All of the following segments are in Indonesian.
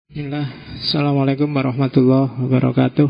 Bismillah. Assalamualaikum warahmatullahi wabarakatuh.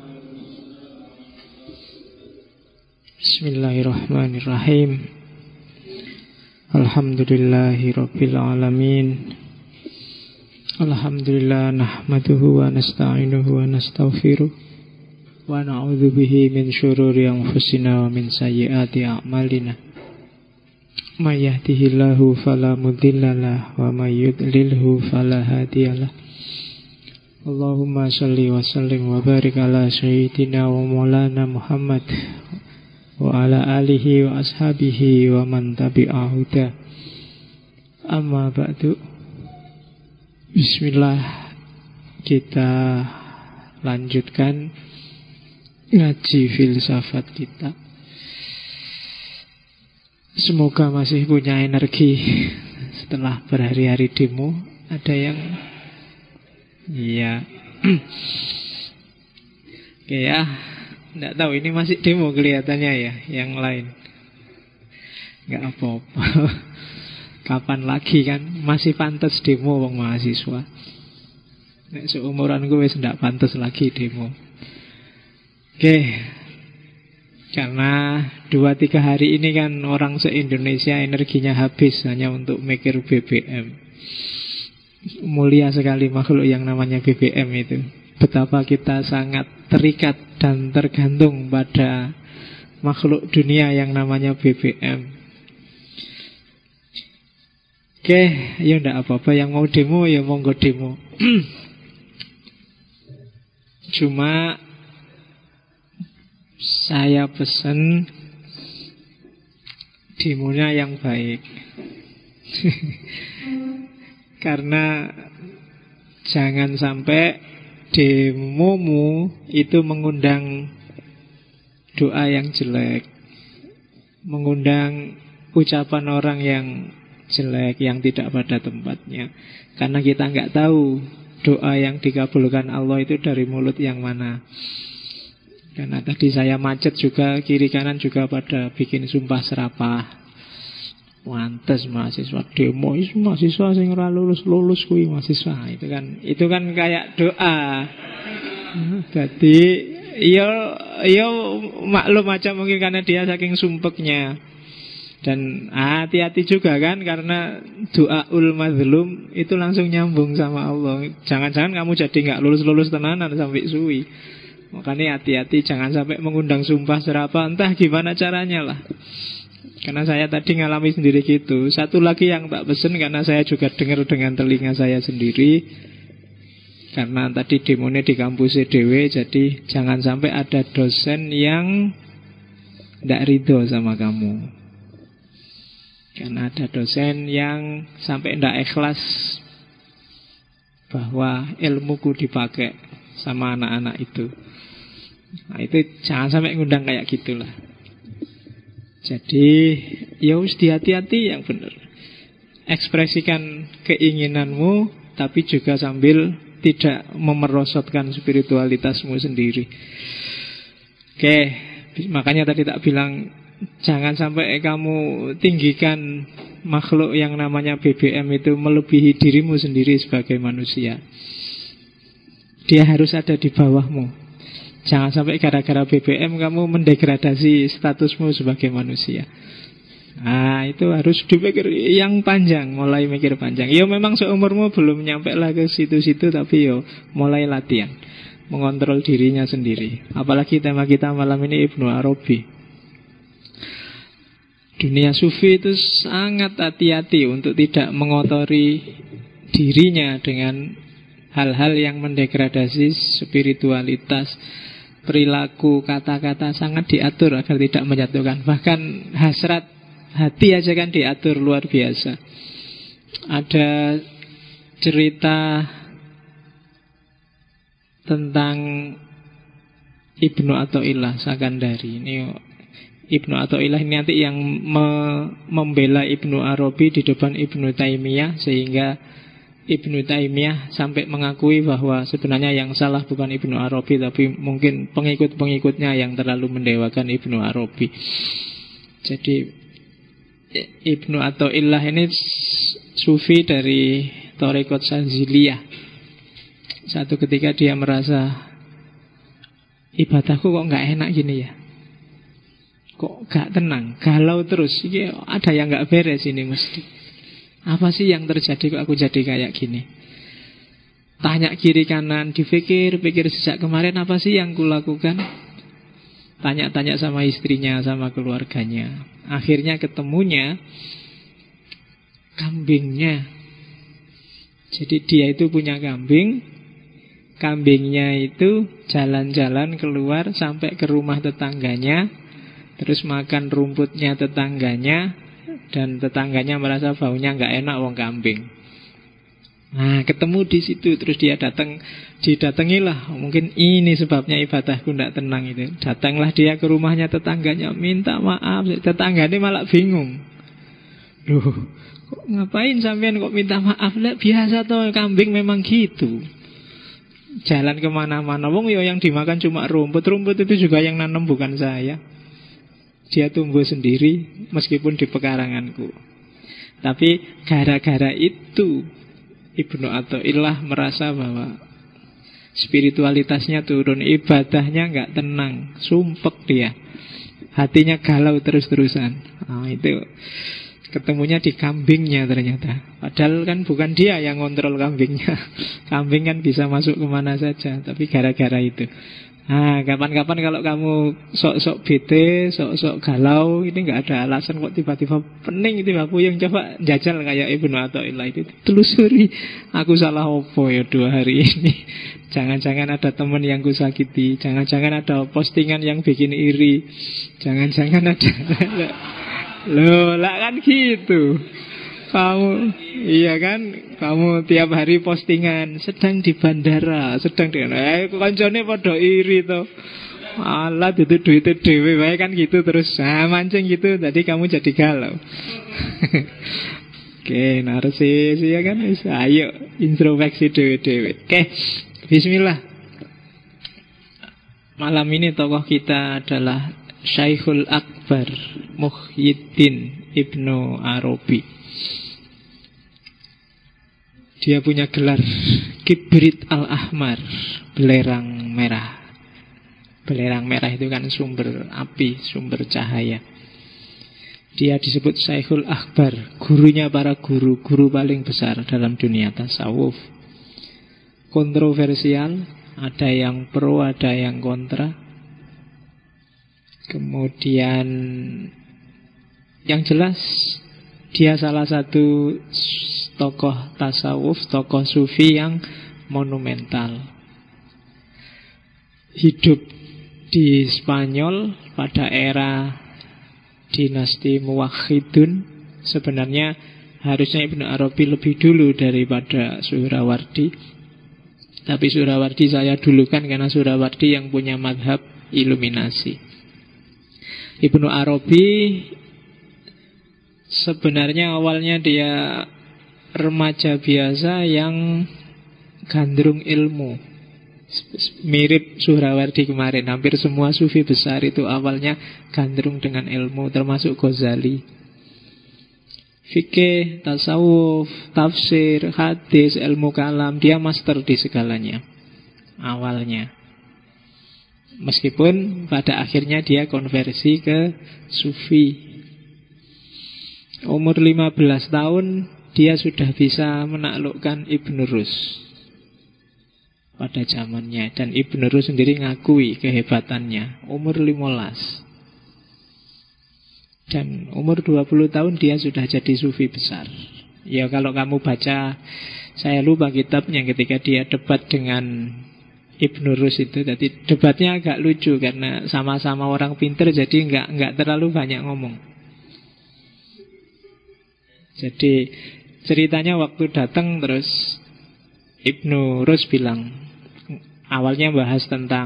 Bismillahirrahmanirrahim. Alhamdulillahi rabbil alamin. Alhamdulillah nahmaduhu wa nasta'inuhu wa nastaghfiruh wa na'udzu bihi min syururi anfusina wa min sayyiati a'malina. May yahdihillahu fala mudhillalah wa may yudlilhu fala hadiyalah. Allahumma salli wa sallim wa barik ala sayyidina wa maulana Muhammad wa ala alihi wa ashabihi wa man tabi'ahu da. Amma ba'du. Bismillah, kita lanjutkan ngaji filsafat kita. Semoga masih punya energi setelah berhari-hari demo. Ada yang iya. Oke ya, tidak tahu ini masih demo kelihatannya ya. Yang lain nggak apa-apa. Kapan lagi kan? Masih pantas demo wong mahasiswa. Nek seumuran gue tidak pantas lagi demo. Oke. Karena 2-3 hari ini kan orang se-Indonesia energinya habis hanya untuk mikir BBM. Mulia sekali makhluk yang namanya BBM itu. Betapa kita sangat terikat dan tergantung pada makhluk dunia yang namanya BBM. Oke, ya enggak apa-apa. Yang mau demo ya monggo demo. Cuma saya pesen demonya yang baik. Karena jangan sampai demomu itu mengundang doa yang jelek, mengundang ucapan orang yang jelek, yang tidak pada tempatnya. Karena kita nggak tahu doa yang dikabulkan Allah itu dari mulut yang mana. Karena tadi saya macet juga, kiri kanan juga pada bikin sumpah serapah. Mantes mahasiswa demo, mahasiswa sing ora lulus kuwi mahasiswa. Itu kan kayak doa. Jadi iya maklum aja mungkin karena dia saking sumpeknya. Dan hati-hati juga kan, karena doaul mazlum itu langsung nyambung sama Allah. Jangan-jangan kamu jadi nggak lulus tenanan sampai suwi. Makanya hati-hati jangan sampai mengundang sumpah serapah. Entah gimana caranya lah. Karena saya tadi ngalami sendiri gitu. Satu lagi yang tak pesen karena saya juga dengar dengan telinga saya sendiri. Karena tadi demonya di kampus EDW. Jadi jangan sampai ada dosen yang tidak ridho sama kamu. Karena ada dosen yang sampai tidak ikhlas bahwa ilmuku dipakai sama anak-anak itu. Nah itu jangan sampai ngundang kayak gitulah. Jadi ya harus hati-hati yang benar. Ekspresikan keinginanmu, tapi juga sambil tidak memerosotkan spiritualitasmu sendiri. Oke, makanya tadi tak bilang jangan sampai kamu tinggikan makhluk yang namanya BBM itu melebihi dirimu sendiri sebagai manusia. Dia harus ada di bawahmu. Jangan sampai gara-gara BBM kamu mendegradasi statusmu sebagai manusia. Nah itu harus dipikir yang panjang. Mulai mikir panjang. Ya memang seumurmu belum nyampe lah ke situ-situ, tapi yo mulai latihan mengontrol dirinya sendiri. Apalagi tema kita malam ini Ibnu Arabi. Dunia sufi itu sangat hati-hati untuk tidak mengotori dirinya dengan hal-hal yang mendegradasi spiritualitas. Perilaku, kata-kata sangat diatur agar tidak menyatukan. Bahkan hasrat hati aja kan diatur luar biasa. Ada cerita tentang Ibnu Athaillah Sakandari. Ini Ibnu Athaillah ini nanti yang membela Ibnu Arabi di depan Ibnu Taimiyah, sehingga Ibnu Taimiyah sampai mengakui bahwa sebenarnya yang salah bukan Ibnu Arabi, tapi mungkin pengikut-pengikutnya yang terlalu mendewakan Ibnu Arabi. Jadi Ibnu Athaillah ini sufi dari Thariqat Sanziliyah. Satu ketika dia merasa, ibadahku kok nggak enak gini ya, kok gak tenang, galau terus. Ini ada yang gak beres ini mesti. Apa sih yang terjadi kok aku jadi kayak gini? Tanya kiri kanan, pikir sejak kemarin apa sih yang kulakukan? Tanya-tanya sama istrinya, sama keluarganya. Akhirnya ketemunya kambingnya. Jadi dia itu punya kambing. Kambingnya itu jalan-jalan keluar sampai ke rumah tetangganya, terus makan rumputnya tetangganya, dan tetangganya merasa baunya nggak enak wong kambing. Nah, ketemu di situ, terus dia didatangilah. Mungkin ini sebabnya ibadahku tidak tenang itu. Datanglah dia ke rumahnya tetangganya, minta maaf. Tetangganya malah bingung. Loh, kok ngapain sampean kok minta maaf? Lah biasa toh, kambing memang gitu. Jalan kemana-mana, wong yo yang dimakan cuma rumput. Rumput itu juga yang nanam bukan saya. Dia tumbuh sendiri meskipun di pekaranganku. Tapi gara-gara itu Ibnu Athaillah merasa bahwa spiritualitasnya turun, ibadahnya nggak tenang, sumpek dia, hatinya galau terus-terusan. Nah, itu ketemunya di kambingnya ternyata. Padahal kan bukan dia yang kontrol kambingnya. Kambing kan bisa masuk kemana saja, tapi gara-gara itu. Nah, kapan-kapan kalau kamu sok-sok bete, sok-sok galau, ini nggak ada alasan kok tiba-tiba pening, tiba puyeng. Coba jajal kayak Ibnu Athaillah itu, telusuri, aku salah opo ya 2 hari ini. Jangan-jangan ada teman yang kusakiti, jangan-jangan ada postingan yang bikin iri, jangan-jangan ada loh lah kan gitu. Kamu, iya kan, kamu tiap hari postingan sedang di bandara, sedang di kancane padha iri to. Alah itu duitnya dewe wae kan gitu terus. Nah, mancing gitu, tadi kamu jadi galau. Oke, narsis ya kan. Ayo introspeksi dewe-dewe. Oke, bismillah. Malam ini tokoh kita adalah Syekhul Akbar Muhyiddin Ibnu Arabi. Dia punya gelar Kibrit al-Ahmar, belerang merah. Belerang merah itu kan sumber api, sumber cahaya. Dia disebut Syekhul Akbar, gurunya para guru, guru paling besar dalam dunia tasawuf. Kontroversial, ada yang pro, ada yang kontra. Kemudian yang jelas dia salah satu tokoh tasawuf, tokoh sufi yang monumental. Hidup di Spanyol pada era dinasti Muwahhidun. Sebenarnya harusnya Ibnu Arabi lebih dulu daripada Suhrawardi. Tapi Suhrawardi saya dulukan karena Suhrawardi yang punya madhab iluminasi. Ibnu Arabi sebenarnya awalnya dia remaja biasa yang gandrung ilmu, mirip Suhrawardi kemarin. Hampir semua sufi besar itu awalnya gandrung dengan ilmu, termasuk Ghazali. Fikih, tasawuf, tafsir, hadis, ilmu kalam, dia master di segalanya awalnya. Meskipun pada akhirnya dia konversi ke sufi. Umur 15 tahun dia sudah bisa menaklukkan Ibn Rus pada zamannya. Dan Ibn Rus sendiri ngakui kehebatannya. Umur 15. Dan umur 20 tahun dia sudah jadi sufi besar. Ya kalau kamu baca, saya lupa kitabnya ketika dia debat dengan Ibn Rus itu. Jadi debatnya agak lucu karena sama-sama orang pinter, jadi nggak terlalu banyak ngomong. Jadi ceritanya waktu datang terus Ibnu Rus bilang, awalnya bahas tentang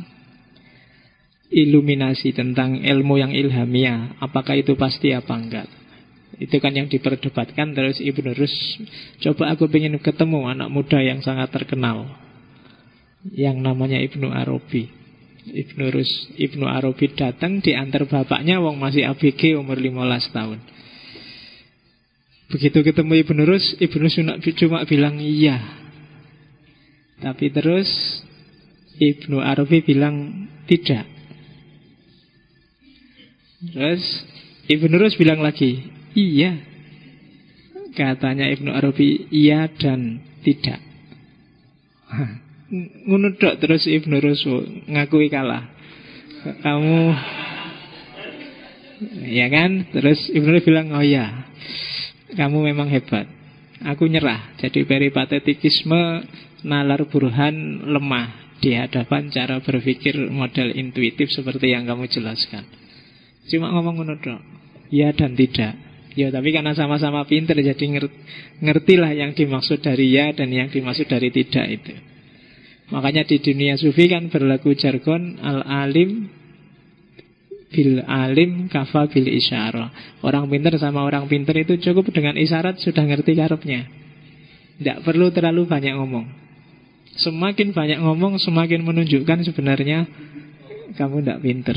iluminasi, tentang ilmu yang ilhamiah, apakah itu pasti apa enggak. Itu kan yang diperdebatkan. Terus Ibnu Rus, coba aku ingin ketemu anak muda yang sangat terkenal yang namanya Ibnu Arabi. Ibnu Arabi datang diantar bapaknya, wong masih ABG umur 15 tahun. Begitu ketemu Ibnu Rus cuma bilang iya. Tapi terus Ibnu Arabi bilang tidak. Terus Ibnu Rus bilang lagi, iya. Katanya Ibnu Arabi, iya dan tidak. Ngunudok terus Ibnu Rus ngakui kalah. Kamu, ya kan? Terus Ibnu Rus bilang, oh ya, kamu memang hebat. Aku nyerah. Jadi peripatetikisme nalar burhan lemah di hadapan cara berpikir model intuitif seperti yang kamu jelaskan. Cuma ngomong menurut ya dan tidak. Ya tapi karena sama-sama pinter, jadi ngertilah yang dimaksud dari ya dan yang dimaksud dari tidak itu. Makanya di dunia sufi kan berlaku jargon al-alim bil alim kafa bil isyarah. Orang pinter sama orang pinter itu cukup dengan isyarat sudah ngerti karepnya. Tidak perlu terlalu banyak ngomong. Semakin banyak ngomong semakin menunjukkan sebenarnya kamu tidak pinter.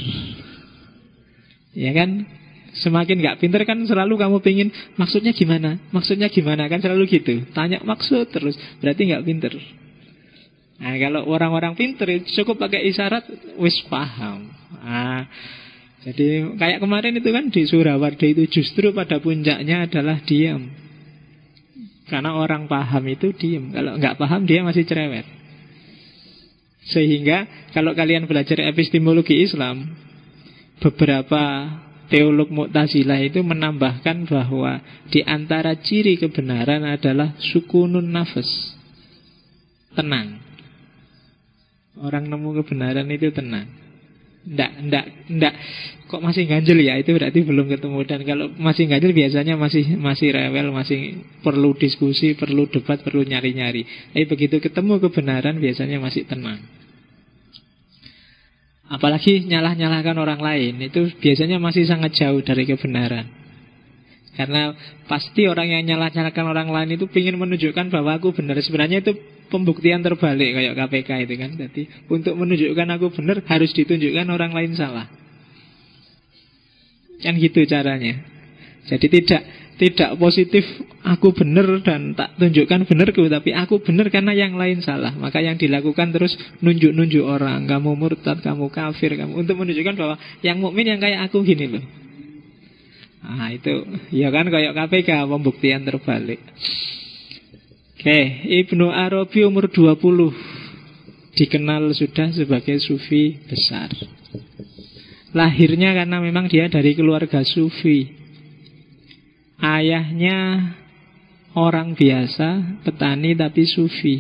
Ya kan? Semakin gak pinter kan selalu kamu pengen maksudnya gimana? Maksudnya gimana? Kan selalu gitu. Tanya maksud terus. Berarti gak pinter. Nah kalau orang-orang pinter cukup pakai isyarat wis paham. Jadi kayak kemarin itu kan di Surawardi itu justru pada puncaknya adalah diam. Karena orang paham itu diam. Kalau gak paham dia masih cerewet. Sehingga kalau kalian belajar epistemologi Islam, beberapa teolog Mu'tazilah itu menambahkan bahwa di antara ciri kebenaran adalah sukunun nafas, tenang. Orang nemu kebenaran itu tenang. Ndak. Kok masih ganjel ya? Itu berarti belum ketemu. Dan kalau masih ganjel biasanya masih rewel, masih perlu diskusi, perlu debat, perlu nyari-nyari. Tapi begitu ketemu kebenaran biasanya masih tenang. Apalagi nyalah-nyalahkan orang lain, itu biasanya masih sangat jauh dari kebenaran. Karena pasti orang yang nyalah-nyalahkan orang lain itu ingin menunjukkan bahwa aku benar. Sebenarnya itu pembuktian terbalik kayak KPK itu kan. Jadi untuk menunjukkan aku benar harus ditunjukkan orang lain salah. Kan gitu caranya. Jadi tidak positif aku benar dan tak tunjukkan benarku, tapi aku benar karena yang lain salah. Maka yang dilakukan terus nunjuk-nunjuk orang, kamu murtad, kamu kafir, kamu, untuk menunjukkan bahwa yang mukmin yang kayak aku gini loh. Nah itu ya kan kayak KPK, pembuktian terbalik. Oke, Ibnu Arabi umur 20 dikenal sudah sebagai sufi besar. Lahirnya karena memang dia dari keluarga sufi. Ayahnya orang biasa, petani tapi sufi.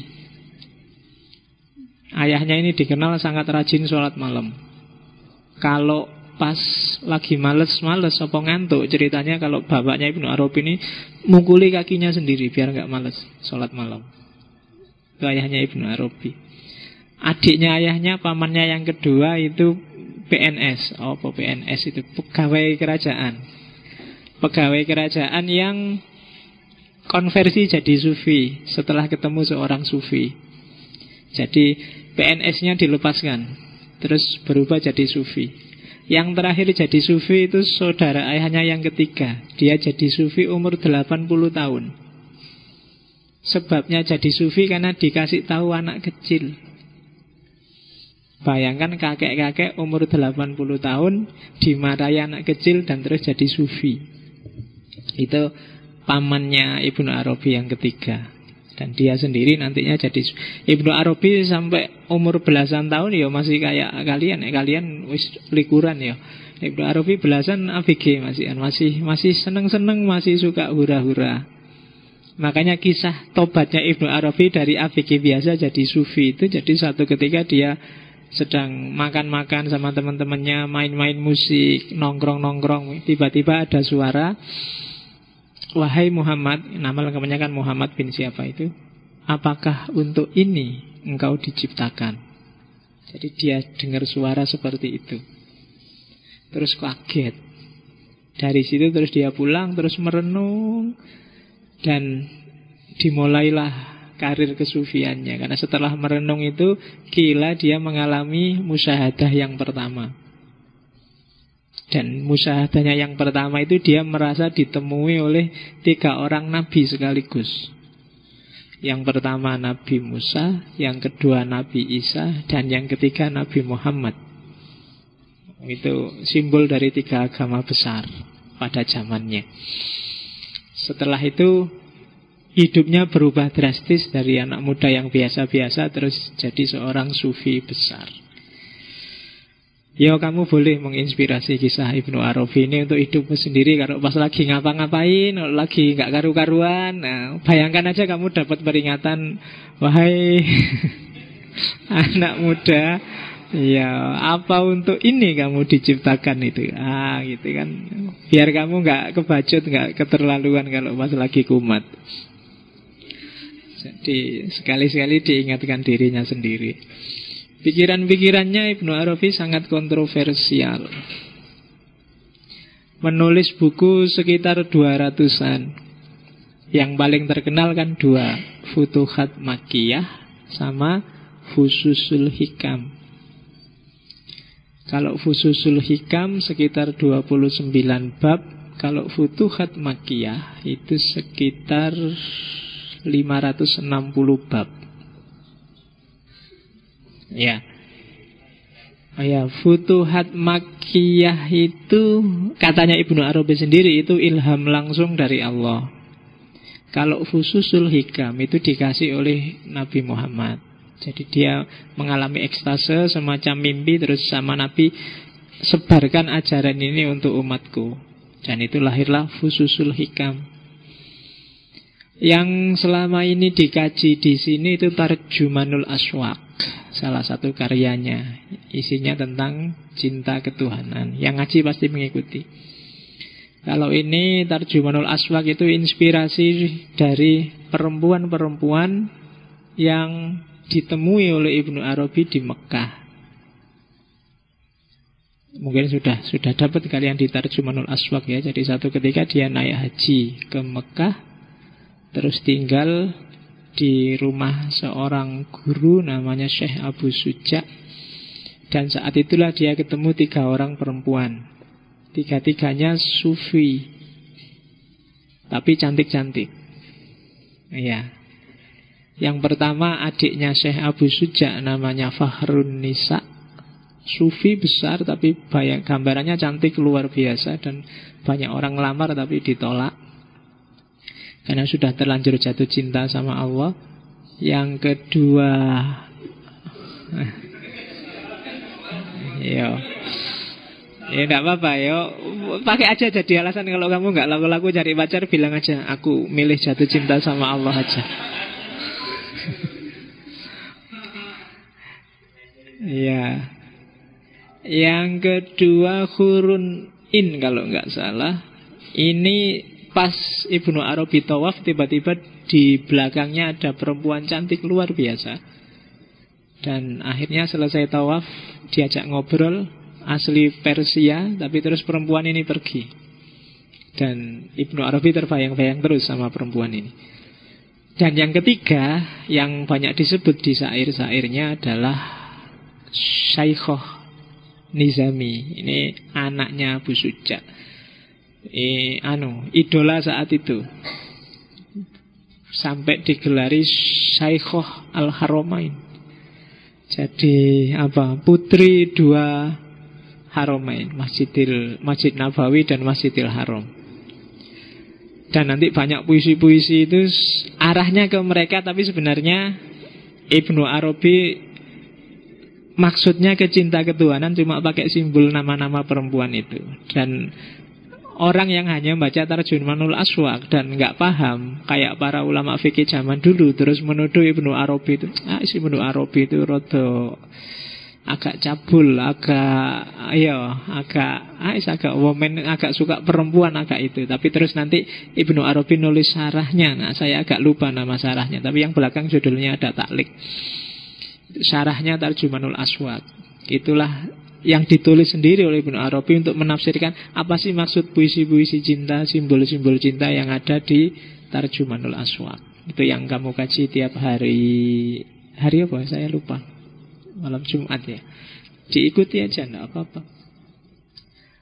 Ayahnya ini dikenal sangat rajin sholat malam. Kalau pas lagi males-males apa ngantuk, ceritanya kalau bapaknya Ibnu Arabi ini mukuli kakinya sendiri biar gak males sholat malam. Itu ayahnya Ibnu Arabi. Adiknya ayahnya, pamannya yang kedua itu PNS. Apa PNS itu? Pegawai kerajaan. Pegawai kerajaan yang konversi jadi sufi setelah ketemu seorang sufi. Jadi PNS-nya dilepaskan, terus berubah jadi sufi. Yang terakhir jadi sufi itu saudara ayahnya yang ketiga. Dia jadi sufi umur 80 tahun. Sebabnya jadi sufi karena dikasih tahu anak kecil. Bayangkan kakek-kakek umur 80 tahun dimarahi anak kecil dan terus jadi sufi. Itu pamannya Ibnu Arabi yang ketiga. Dan dia sendiri nantinya jadi Ibnu Arabi sampai umur belasan tahun ya masih kayak kalian ya. Kalian wis likuran ya. Ibnu Arabi belasan ABG masih seneng-seneng, masih suka hura-hura. Makanya kisah tobatnya Ibnu Arabi dari ABG biasa jadi sufi itu jadi satu ketika dia sedang makan-makan sama teman-temannya, main-main musik, nongkrong-nongkrong, tiba-tiba ada suara, wahai Muhammad, nama lengkapnya kan Muhammad bin siapa itu, apakah untuk ini engkau diciptakan? Jadi dia dengar suara seperti itu, terus kaget. Dari situ terus dia pulang, terus merenung, dan dimulailah karir kesufiannya. Karena setelah merenung itu kila dia mengalami musyahadah yang pertama. Dan musyahadahnya yang pertama itu dia merasa ditemui oleh 3 orang nabi sekaligus. Yang pertama Nabi Musa, yang kedua Nabi Isa, dan yang ketiga Nabi Muhammad. Itu simbol dari 3 agama besar pada zamannya. Setelah itu hidupnya berubah drastis dari anak muda yang biasa-biasa terus jadi seorang sufi besar. Ya, kamu boleh menginspirasi kisah Ibnu Arabi ini untuk hidupmu sendiri. Kalau pas lagi ngapa-ngapain, lagi nggak karu-karuan, nah, bayangkan aja kamu dapat peringatan, wahai anak muda, ya apa untuk ini kamu diciptakan itu, gitu kan, biar kamu nggak kebacut, nggak keterlaluan kalau pas lagi kumat. Jadi sekali-sekali diingatkan dirinya sendiri. Pikiran-pikirannya Ibnu Arabi sangat kontroversial. Menulis buku sekitar 200-an. Yang paling terkenal kan 2, Futuhat Makkiyah sama Fususul Hikam. Kalau Fususul Hikam sekitar 29 bab, kalau Futuhat Makkiyah itu sekitar 560 bab. Ya. Oh ya, Futuhat Makkiyah itu katanya Ibnu Arabi sendiri itu ilham langsung dari Allah. Kalau Fususul Hikam itu dikasih oleh Nabi Muhammad. Jadi dia mengalami ekstase semacam mimpi, terus sama Nabi, sebarkan ajaran ini untuk umatku. Dan itu lahirlah Fususul Hikam. Yang selama ini dikaji di sini itu Tarjumanul Aswaq, salah satu karyanya. Isinya tentang cinta ketuhanan. Yang ngaji pasti mengikuti. Kalau ini Tarjumanul Aswaq itu inspirasi dari perempuan-perempuan yang ditemui oleh Ibnu Arabi di Mekah. Mungkin sudah dapat kalian di Tarjumanul Aswaq ya. Jadi satu ketika dia naik haji ke Mekah, terus tinggal di rumah seorang guru namanya Syekh Abu Suja. Dan saat itulah dia ketemu 3 orang perempuan. 3-tiganya sufi, tapi cantik-cantik. Ya. Yang pertama adiknya Syekh Abu Suja, namanya Fakhrun Nisa. Sufi besar tapi banyak gambarannya cantik luar biasa. Dan banyak orang ngelamar tapi ditolak karena sudah terlanjur jatuh cinta sama Allah. Yang kedua, ya enggak apa-apa, yo pakai aja jadi alasan. Kalau kamu nggak laku-laku cari pacar, bilang aja aku milih jatuh cinta sama Allah aja. Ya. Yang kedua Hurun In kalau nggak salah. Ini pas Ibnu Arabi tawaf, tiba-tiba di belakangnya ada perempuan cantik luar biasa. Dan akhirnya selesai tawaf, diajak ngobrol, asli Persia, tapi terus perempuan ini pergi. Dan Ibnu Arabi terbayang-bayang terus sama perempuan ini. Dan yang ketiga, yang banyak disebut di syair-syairnya adalah Syaikhoh Nizami. Ini anaknya Abu Suja. Idola saat itu. Sampai digelari Syaikhoh Al-Haramain. Jadi putri 2 Haramain, Masjid Nabawi dan Masjidil Haram. Dan nanti banyak puisi-puisi itu arahnya ke mereka, tapi sebenarnya Ibnu Arabi maksudnya ke cinta ketuhanan, cuma pakai simbol nama-nama perempuan itu. Dan orang yang hanya baca Tarjumanul Aswaq dan nggak paham, kayak para ulama fikih zaman dulu, terus menuduh Ibnu Arabi itu, Ibnu Arabi itu rodo agak cabul, agak woman, agak suka perempuan, agak itu. Tapi terus nanti Ibnu Arabi nulis syarahnya. Nah, saya agak lupa nama syarahnya, tapi yang belakang judulnya ada taklik. Syarahnya Tarjumanul Aswaq. Itulah yang ditulis sendiri oleh Ibnu Arabi untuk menafsirkan apa sih maksud puisi-puisi cinta, simbol-simbol cinta yang ada di Tarjumanul Aswaq. Itu yang kamu kaji tiap hari. Hari apa? Saya lupa. Malam Jumat ya. Diikuti aja, enggak apa-apa.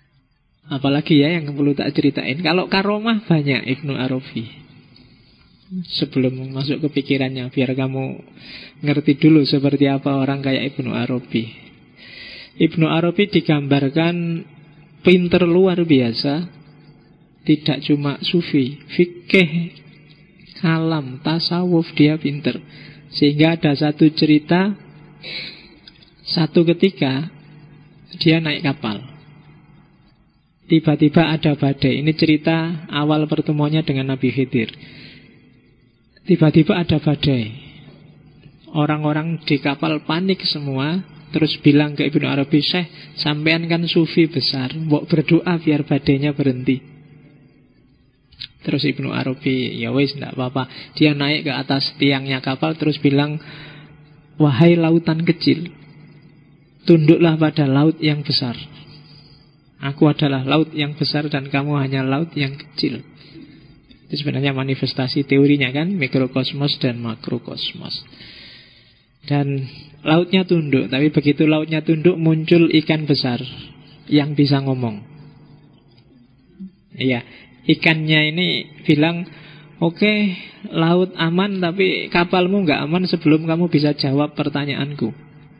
Apalagi ya yang perlu tak ceritain. Kalau karomah banyak Ibnu Arabi. sebelum masuk ke pikirannya, biar kamu ngerti dulu seperti apa orang kayak Ibnu Arabi. Ibnu Arabi digambarkan pinter luar biasa, tidak cuma sufi, fikih, kalam, tasawuf dia pinter. Sehingga ada satu cerita, satu ketika dia naik kapal, tiba-tiba ada badai. Ini cerita awal pertemuannya dengan Nabi Khidir. Tiba-tiba ada badai. Orang-orang di kapal panik semua. Terus bilang ke Ibnu Arabi, Syekh, sampean kan sufi besar, mbok berdoa biar badainya berhenti. Terus Ibnu Arabi, ya wis, tidak apa-apa. Dia naik ke atas tiangnya kapal, terus bilang, wahai lautan kecil, tunduklah pada laut yang besar. Aku adalah laut yang besar dan kamu hanya laut yang kecil. Itu sebenarnya manifestasi teorinya kan, mikrokosmos dan makrokosmos. Dan lautnya tunduk, tapi begitu lautnya tunduk muncul ikan besar yang bisa ngomong. Iya, ikannya ini bilang, oke, laut aman tapi kapalmu nggak aman sebelum kamu bisa jawab pertanyaanku.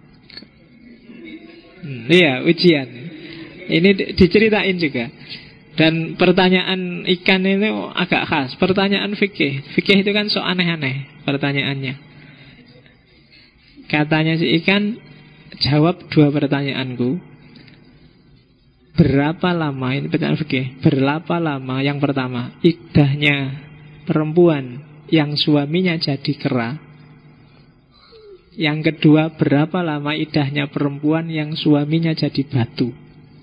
Iya, ujian. Ini diceritain juga. Dan pertanyaan ikan ini agak khas. Pertanyaan fikih. Fikih itu kan so aneh-aneh pertanyaannya. Katanya si ikan, jawab dua pertanyaanku. Berapa lama, ini pertanyaan fikih, berapa lama yang pertama iddahnya perempuan yang suaminya jadi kera. Yang kedua, berapa lama iddahnya perempuan yang suaminya jadi batu.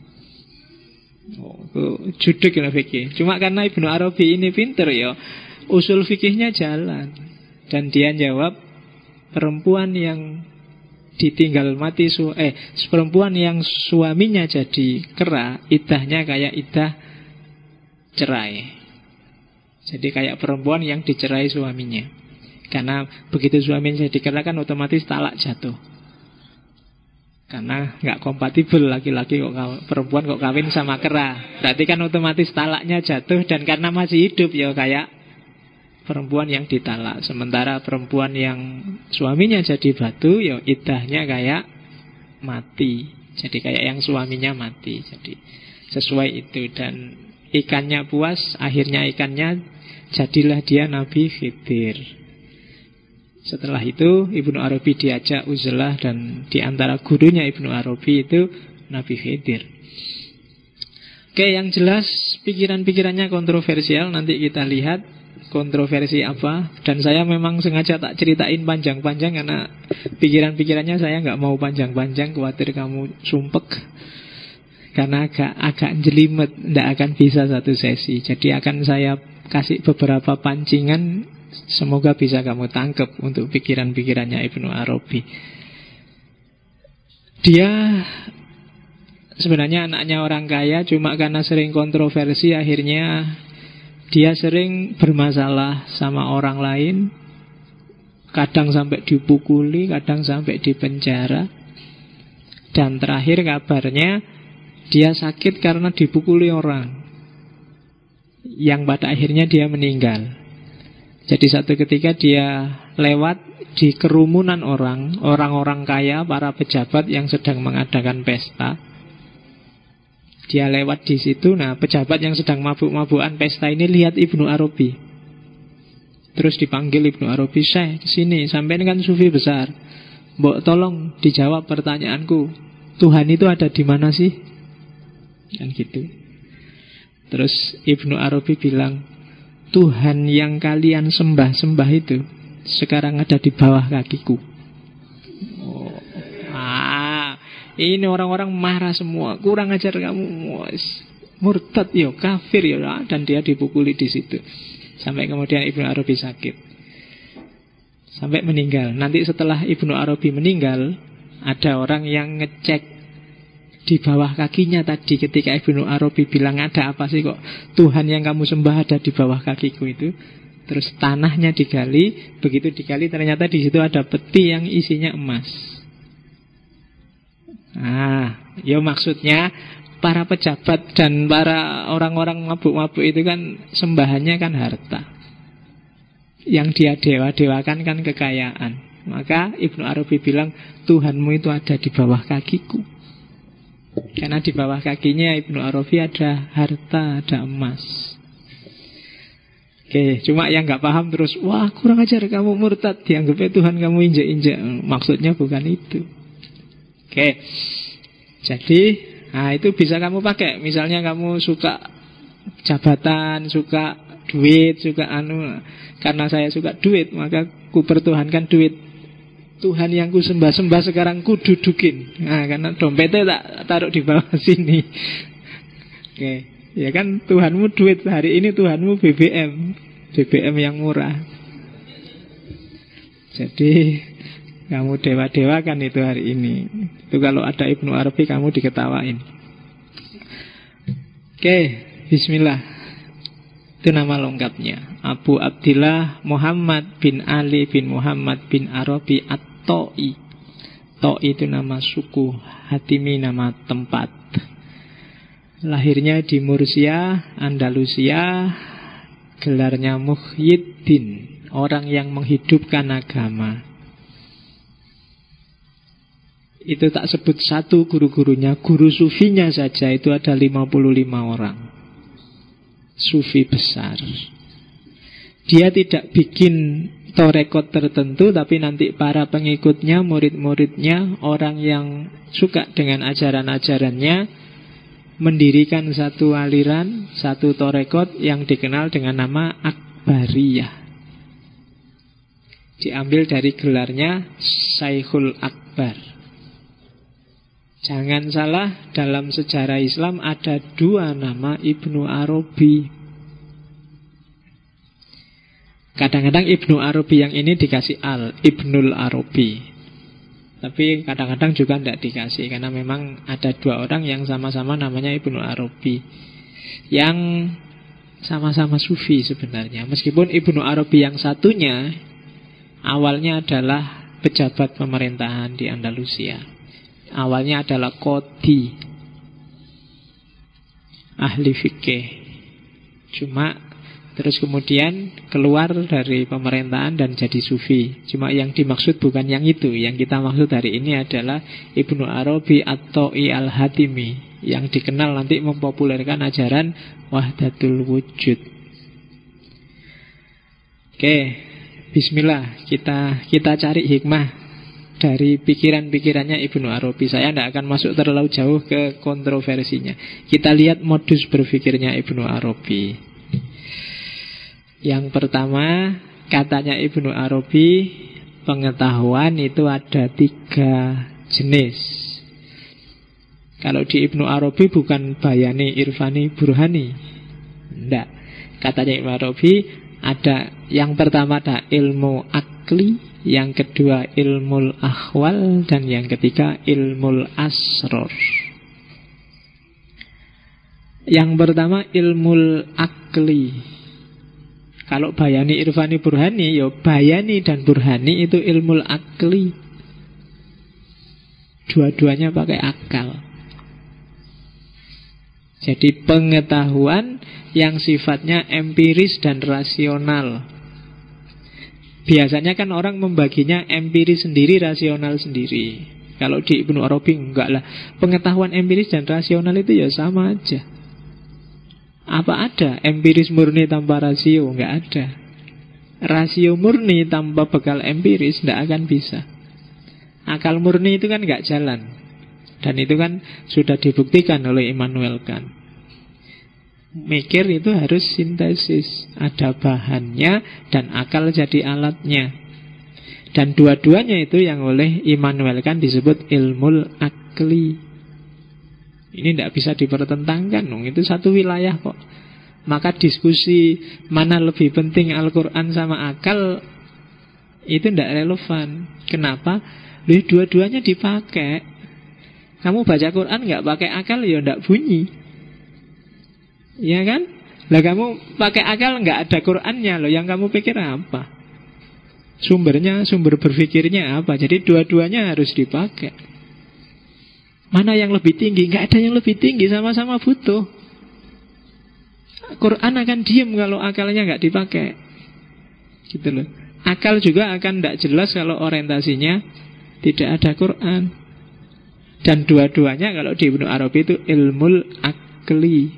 Judek ya fikih. Cuma karena Ibnu Arabi ini pinter ya, usul fikihnya jalan. Dan dia jawab, perempuan yang ditinggal mati perempuan yang suaminya jadi kera, iddahnya kayak iddah cerai. Jadi kayak perempuan yang dicerai suaminya. Karena begitu suaminya jadi kera kan otomatis talak jatuh. Karena nggak kompatibel laki-laki perempuan kok kawin sama kera. Berarti kan otomatis talaknya jatuh. Dan karena masih hidup ya kayak perempuan yang ditalak. Sementara perempuan yang suaminya jadi batu, ya iddahnya kayak mati. Jadi kayak yang suaminya mati. Jadi sesuai itu. Dan ikannya puas, akhirnya ikannya jadilah dia Nabi Khidir. Setelah itu Ibnu Arabi diajak uzlah, dan diantara gurunya Ibnu Arabi itu Nabi Khidir. Oke, yang jelas pikiran-pikirannya kontroversial. Nanti kita lihat kontroversi apa. Dan saya memang sengaja tak ceritain panjang-panjang karena pikiran-pikirannya saya nggak mau panjang-panjang, khawatir kamu sumpek. Karena agak jelimet, tidak akan bisa satu sesi. Jadi akan saya kasih beberapa pancingan, semoga bisa kamu tangkap untuk pikiran-pikirannya Ibnu Arabi. Dia sebenarnya anaknya orang kaya, cuma karena sering kontroversi akhirnya dia sering bermasalah sama orang lain. Kadang sampai dipukuli, kadang sampai dipenjara. Dan terakhir kabarnya dia sakit karena dipukuli orang, yang pada akhirnya dia meninggal. Jadi satu ketika dia lewat di kerumunan orang-orang kaya, para pejabat yang sedang mengadakan pesta. Dia lewat di situ. Nah, pejabat yang sedang mabuk-mabukan pesta ini lihat Ibnu Arabi. Terus dipanggil Ibnu Arabi, Syekh, kesini, sampean kan sufi besar. Mbok tolong dijawab pertanyaanku. Tuhan itu ada di mana sih? Kan gitu. Terus Ibnu Arabi bilang, Tuhan yang kalian sembah-sembah itu sekarang ada di bawah kakiku. Ini orang-orang marah semua, kurang ajar kamu, murtad yo, kafir yo, dan dia dipukuli di situ. Sampai kemudian Ibnu Arabi sakit, sampai meninggal. Nanti setelah Ibnu Arabi meninggal, ada orang yang ngecek di bawah kakinya tadi ketika Ibnu Arabi bilang, ada apa sih kok Tuhan yang kamu sembah ada di bawah kakiku itu. Terus tanahnya digali, begitu digali ternyata di situ ada peti yang isinya emas. Ya maksudnya para pejabat dan para orang-orang mabuk-mabuk itu kan sembahannya kan harta. Yang dia dewa-dewakan kan kekayaan. Maka Ibnu Arabi bilang, Tuhanmu itu ada di bawah kakiku. Karena di bawah kakinya Ibnu Arabi ada harta, ada emas. Oke, cuma yang nggak paham terus, wah kurang ajar kamu murtad, dianggapnya Tuhan kamu injek-injek. Maksudnya bukan itu. Oke, jadi nah itu bisa kamu pakai. Misalnya kamu suka jabatan, suka duit, suka karena saya suka duit, maka ku pertuhankan duit. Tuhan yang ku sembah-sembah sekarang ku dudukin. Nah, karena dompetnya tak taruh di bawah sini. Oke, ya kan Tuhanmu duit, hari ini Tuhanmu BBM yang murah. Jadi kamu dewa-dewa kan itu hari ini. Itu kalau ada Ibnu Arabi kamu diketawain. Oke, bismillah. Itu nama lengkapnya, Abu Abdillah Muhammad bin Ali bin Muhammad bin Arabi At-Ta'i. Ta'i itu nama suku, Hatimi nama tempat. Lahirnya di Mursia, Andalusia. Gelarnya Muhyiddin, orang yang menghidupkan agama. Itu tak sebut satu guru-gurunya, guru sufinya saja itu ada 55 orang. Sufi besar. Dia tidak bikin torekot tertentu, tapi nanti para pengikutnya, murid-muridnya, orang yang suka dengan ajaran-ajarannya, mendirikan satu aliran, satu torekot yang dikenal dengan nama Akbariyah. Diambil dari gelarnya Syekhul Akbar. Jangan salah, dalam sejarah Islam ada dua nama Ibnu Arabi. Kadang-kadang Ibnu Arabi yang ini dikasih al, Ibnul Arabi. Tapi kadang-kadang juga tidak dikasih, karena memang ada dua orang yang sama-sama namanya Ibnu Arabi, yang sama-sama sufi sebenarnya. Meskipun Ibnu Arabi yang satunya awalnya adalah pejabat pemerintahan di Andalusia. Awalnya adalah qadhi, ahli fikih. Cuma terus kemudian keluar dari pemerintahan dan jadi sufi. Cuma yang dimaksud bukan yang itu. Yang kita maksud hari ini adalah Ibnu Arabi At-Ta'i Al-Hatimi, yang dikenal nanti mempopulerkan ajaran Wahdatul Wujud. Oke, bismillah, kita cari hikmah dari pikiran-pikirannya Ibnu Arabi. Saya tidak akan masuk terlalu jauh ke kontroversinya. Kita lihat modus berpikirnya Ibnu Arabi. Yang pertama, katanya Ibnu Arabi, pengetahuan itu ada 3 jenis. Kalau di Ibnu Arabi bukan bayani, irfani, burhani. Tidak. Katanya Ibnu Arabi, ada yang pertama ada ilmu akli, yang kedua ilmul akhwal, dan yang ketiga ilmul asror. Yang pertama ilmul akli. Kalau bayani, irfani, burhani, ya bayani dan burhani itu ilmul akli. Dua-duanya pakai akal. Jadi pengetahuan yang sifatnya empiris dan rasional. Biasanya kan orang membaginya empiris sendiri, rasional sendiri. Kalau di Ibnu Arabi enggak lah. Pengetahuan empiris dan rasional itu ya sama aja. Apa ada empiris murni tanpa rasio? Enggak ada. Rasio murni tanpa bekal empiris enggak akan bisa. Akal murni itu kan enggak jalan. Dan itu kan sudah dibuktikan oleh Immanuel Kant. Mikir itu harus sintesis, ada bahannya dan akal jadi alatnya. Dan dua-duanya itu yang oleh Immanuel Kant disebut ilmul akli. Ini tidak bisa dipertentangkan, itu satu wilayah kok. Maka diskusi mana lebih penting Al-Quran sama akal itu tidak relevan. Kenapa? Dua-duanya dipakai. Kamu baca Quran nggak pakai akal ya tidak bunyi. Ya kan? Lah kamu pakai akal nggak ada Qurannya loh. Yang kamu pikir apa? Sumbernya, sumber berpikirnya apa? Jadi dua-duanya harus dipakai. Mana yang lebih tinggi? Nggak ada yang lebih tinggi, sama-sama butuh. Quran akan diam kalau akalnya nggak dipakai. Gitu loh. Akal juga akan tidak jelas kalau orientasinya tidak ada Quran. Dan dua-duanya kalau di Ibnu Arabi itu ilmul akli,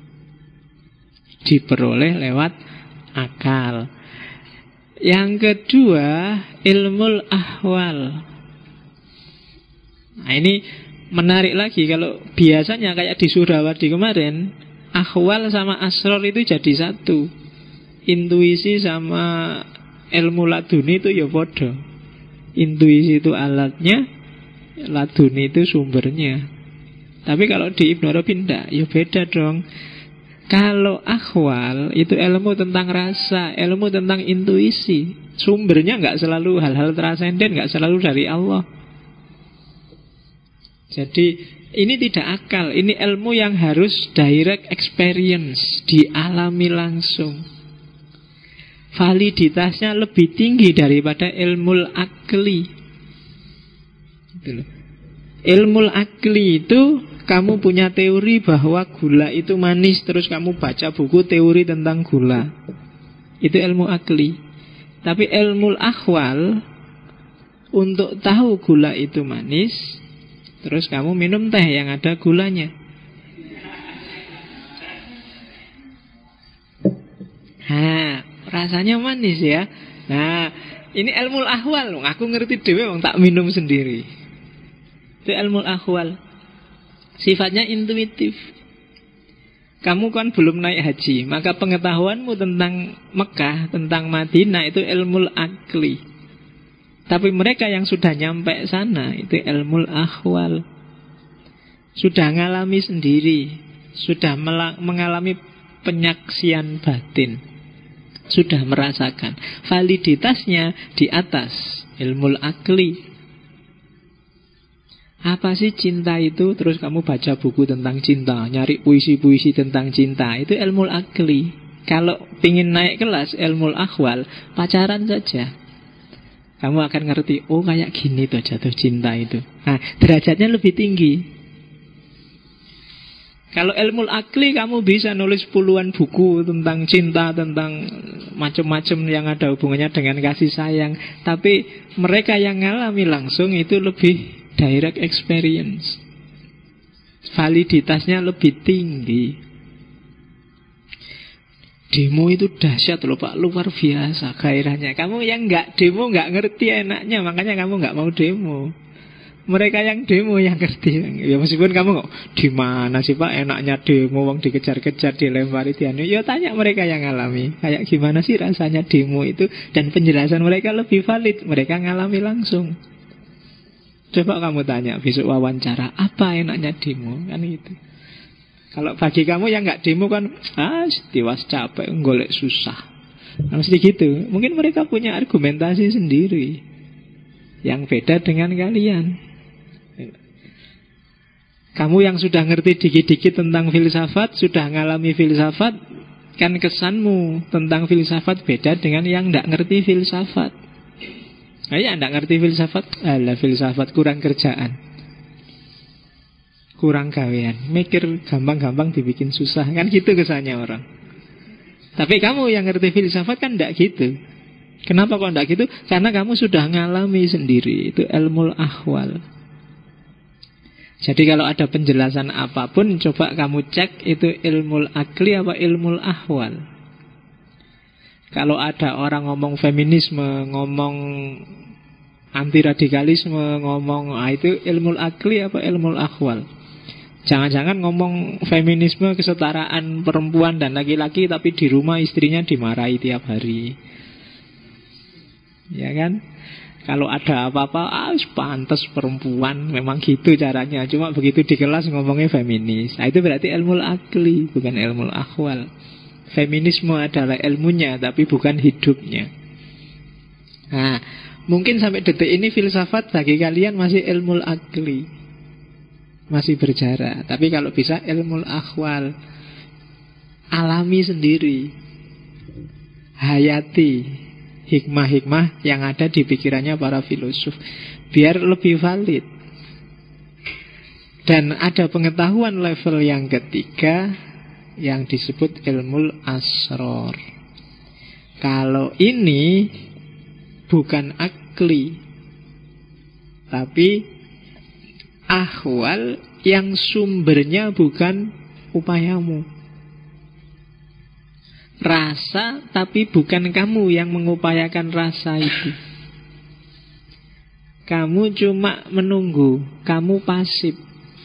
diperoleh lewat akal. Yang kedua ilmul ahwal. Nah ini menarik lagi. Kalau biasanya kayak di Surawadi kemarin, ahwal sama asror itu jadi satu. Intuisi sama ilmu laduni itu ya podo. Intuisi itu alatnya, laduni itu sumbernya. Tapi kalau di Ibnu Arabi enggak, ya beda dong. Kalau ahwal itu ilmu tentang rasa, ilmu tentang intuisi. Sumbernya enggak selalu hal-hal transenden, enggak selalu dari Allah. Jadi ini tidak akal, ini ilmu yang harus direct experience, dialami langsung. Validitasnya lebih tinggi daripada ilmu akli. Ilmu akli itu kamu punya teori bahwa gula itu manis, terus kamu baca buku teori tentang gula. Itu ilmu akli. Tapi ilmu ahwal, untuk tahu gula itu manis, terus kamu minum teh yang ada gulanya. Rasanya manis ya. Nah, ini ilmu ahwal. Aku ngerti dewe wong tak minum sendiri. Itu ilmu ahwal. Sifatnya intuitif. Kamu kan belum naik haji, maka pengetahuanmu tentang Mekah, tentang Madinah itu ilmu akli. Tapi mereka yang sudah nyampe sana itu ilmu ahwal. Sudah ngalami sendiri, sudah mengalami penyaksian batin, sudah merasakan. Validitasnya di atas ilmu akli. Apa sih cinta itu? Terus kamu baca buku tentang cinta, nyari puisi-puisi tentang cinta. Itu ilmu akli. Kalau ingin naik kelas ilmu ahwal, pacaran saja, kamu akan ngerti, oh kayak gini tuh jatuh cinta itu. Nah, derajatnya lebih tinggi. Kalau ilmu akli kamu bisa nulis puluhan buku tentang cinta, tentang macam-macam yang ada hubungannya dengan kasih sayang. Tapi mereka yang ngalami langsung itu lebih direct experience. Validitasnya lebih tinggi. Demo itu dahsyat loh Pak, luar biasa gairahnya. Kamu yang nggak demo nggak ngerti enaknya, makanya kamu nggak mau demo. Mereka yang demo yang ngerti. Ya meskipun kamu kok di mana sih Pak enaknya demo, wong dikejar-kejar, dilempari dianu. Ya tanya mereka yang ngalami. Kayak gimana sih rasanya demo itu, dan penjelasan mereka lebih valid. Mereka ngalami langsung. Coba kamu tanya besok wawancara, apa enaknya demo? Kan gitu. Kalau bagi kamu yang nggak demo kan, tiwas capek, golek susah. Nah, mesti gitu. Mungkin mereka punya argumentasi sendiri yang beda dengan kalian. Kamu yang sudah ngerti dikit-dikit tentang filsafat, sudah ngalami filsafat, kan kesanmu tentang filsafat beda dengan yang tidak ngerti filsafat. Nah, yang tidak ngerti filsafat, alah filsafat kurang kerjaan, kurang gawean, mikir gampang-gampang dibikin susah, kan gitu kesannya orang. Tapi kamu yang ngerti filsafat kan tidak gitu. Kenapa kok tidak gitu? Karena kamu sudah ngalami sendiri. Itu ilmu ahwal. Jadi kalau ada penjelasan apapun, coba kamu cek itu ilmu akli apa ilmu ahwal. Kalau ada orang ngomong feminisme, ngomong anti radikalisme, ngomong itu ilmu akli apa ilmu ahwal. Jangan-jangan ngomong feminisme, kesetaraan perempuan dan laki-laki, tapi di rumah istrinya dimarahi tiap hari. Ya kan? Kalau ada apa-apa, pantas perempuan, memang gitu caranya. Cuma begitu di kelas ngomongnya feminis. Nah, itu berarti ilmu akli, bukan ilmu ahwal. Feminisme adalah ilmunya, tapi bukan hidupnya. Nah, mungkin sampai detik ini filsafat bagi kalian masih ilmu akli, masih berjarak. Tapi kalau bisa ilmu ahwal, alami sendiri, hayati hikmah-hikmah yang ada di pikirannya para filosof, biar lebih valid. Dan ada pengetahuan level yang ketiga yang disebut ilmu asror. Kalau ini bukan akli, tapi ahwal yang sumbernya bukan upayamu. Rasa, tapi bukan kamu yang mengupayakan rasa itu. Kamu cuma menunggu, kamu pasif.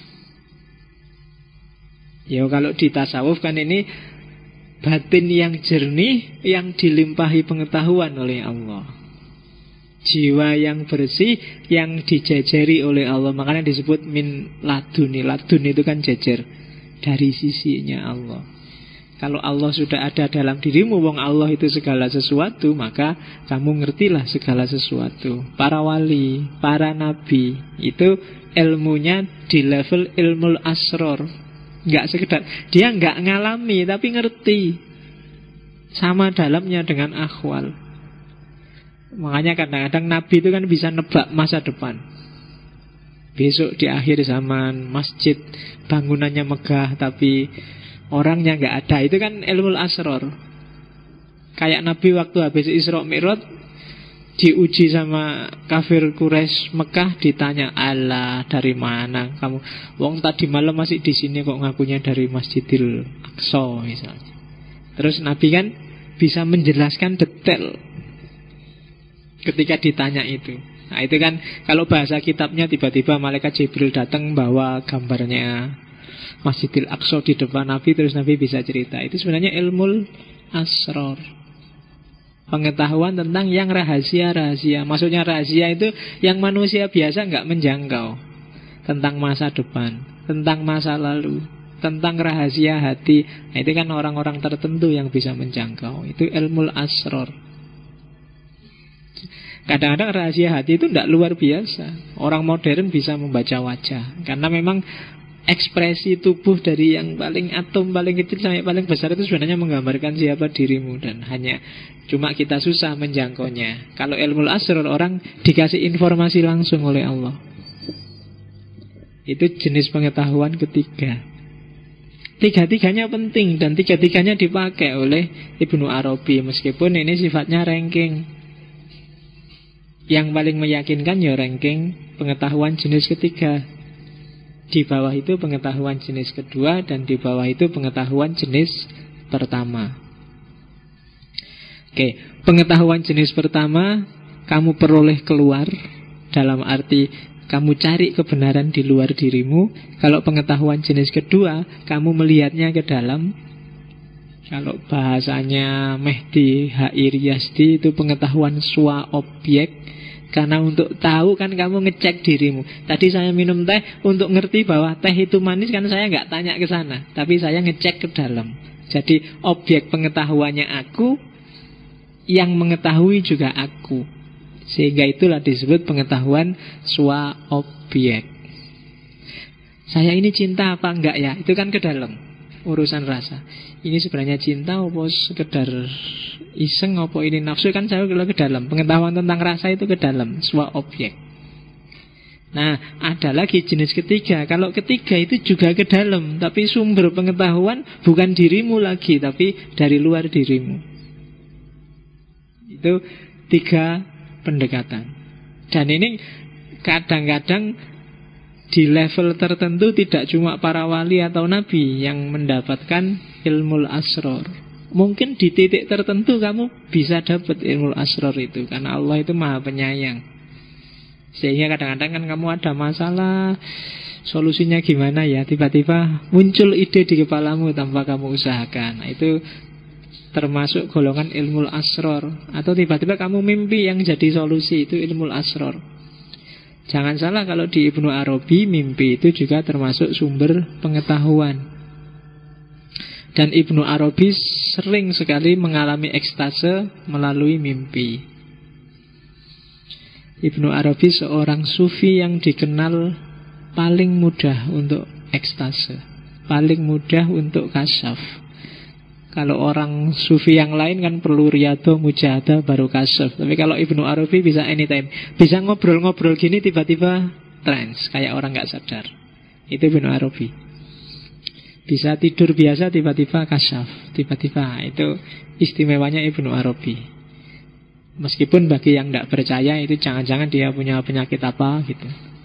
Ya kalau di tasawuf kan ini batin yang jernih, yang dilimpahi pengetahuan oleh Allah. Jiwa yang bersih, yang dijajari oleh Allah. Makanya disebut min laduni. Ladun itu kan jajar, dari sisinya Allah. Kalau Allah sudah ada dalam dirimu, wong Allah itu segala sesuatu, maka kamu ngertilah segala sesuatu. Para wali, para nabi, itu ilmunya di level ilmul asror. Nggak sekedar, dia nggak ngalami, tapi ngerti. Sama dalamnya dengan akhwal. Makanya kadang-kadang nabi itu kan bisa nebak masa depan. Besok di akhir zaman, masjid bangunannya megah, tapi orangnya nggak ada. Itu kan ilmu asror. Kayak Nabi waktu habis Isra Mi'raj diuji sama kafir Quraisy Mekah, ditanya, Allah dari mana kamu? Wong tadi malam masih di sini kok ngakunya dari Masjidil Aqsa misalnya. Terus Nabi kan bisa menjelaskan detail ketika ditanya itu. Nah itu kan kalau bahasa kitabnya tiba-tiba malaikat Jibril datang bawa gambarnya Masjidil Aqsa di depan Nabi, terus Nabi bisa cerita. Itu sebenarnya ilmu asror, pengetahuan tentang yang rahasia-rahasia. Maksudnya rahasia itu yang manusia biasa nggak menjangkau. Tentang masa depan, tentang masa lalu, tentang rahasia hati. Nah, itu kan orang-orang tertentu yang bisa menjangkau. Itu ilmu asror. Kadang-kadang rahasia hati itu tidak luar biasa. Orang modern bisa membaca wajah, karena memang ekspresi tubuh dari yang paling atom paling kecil sampai paling besar itu sebenarnya menggambarkan siapa dirimu, dan hanya cuma kita susah menjangkaunya. Kalau ilmu asror orang dikasih informasi langsung oleh Allah. Itu jenis pengetahuan ketiga. Tiga-tiganya penting dan tiga-tiganya dipakai oleh Ibnu Arabi, meskipun ini sifatnya ranking. Yang paling meyakinkan ya ranking pengetahuan jenis ketiga. Di bawah itu pengetahuan jenis kedua, dan di bawah itu pengetahuan jenis pertama. Oke, pengetahuan jenis pertama kamu peroleh keluar, dalam arti kamu cari kebenaran di luar dirimu. Kalau pengetahuan jenis kedua, kamu melihatnya ke dalam. Kalau bahasanya Mehdi H.I. Riyasdi itu pengetahuan swa objek. Karena untuk tahu kan kamu ngecek dirimu. Tadi saya minum teh untuk ngerti bahwa teh itu manis, kan saya nggak tanya ke sana, tapi saya ngecek ke dalam. Jadi objek pengetahuannya aku, yang mengetahui juga aku. Sehingga itulah disebut pengetahuan swa objek. Saya ini cinta apa enggak ya? Itu kan ke dalam, urusan rasa. Ini sebenarnya cinta apa sekedar iseng, apa ini nafsu, kan saya kalau ke dalam. Pengetahuan tentang rasa itu ke dalam, swa objek. Nah, ada lagi jenis ketiga. Kalau ketiga itu juga ke dalam, tapi sumber pengetahuan bukan dirimu lagi, tapi dari luar dirimu. Itu tiga pendekatan. Dan ini kadang-kadang di level tertentu tidak cuma para wali atau nabi yang mendapatkan ilmu asror. Mungkin di titik tertentu kamu bisa dapat ilmu asror itu, karena Allah itu maha penyayang. Sehingga kadang-kadang kan kamu ada masalah, solusinya gimana ya, tiba-tiba muncul ide di kepalamu tanpa kamu usahakan. Nah, itu termasuk golongan ilmu asror. Atau tiba-tiba kamu mimpi yang jadi solusi, itu ilmu asror. Jangan salah, kalau di Ibnu Arabi mimpi itu juga termasuk sumber pengetahuan. Dan Ibnu Arabi sering sekali mengalami ekstase melalui mimpi. Ibnu Arabi seorang sufi yang dikenal paling mudah untuk ekstase, paling mudah untuk kasyaf. Kalau orang sufi yang lain kan perlu riyadhah, mujahadah baru kasyaf. Tapi kalau Ibnu Arabi bisa anytime. Bisa ngobrol-ngobrol gini tiba-tiba trance, kayak orang gak sadar. Itu Ibnu Arabi. Bisa tidur biasa tiba-tiba kasyaf, tiba-tiba. Itu istimewanya Ibnu Arabi. Meskipun bagi yang tidak percaya itu jangan-jangan dia punya penyakit apa gitu.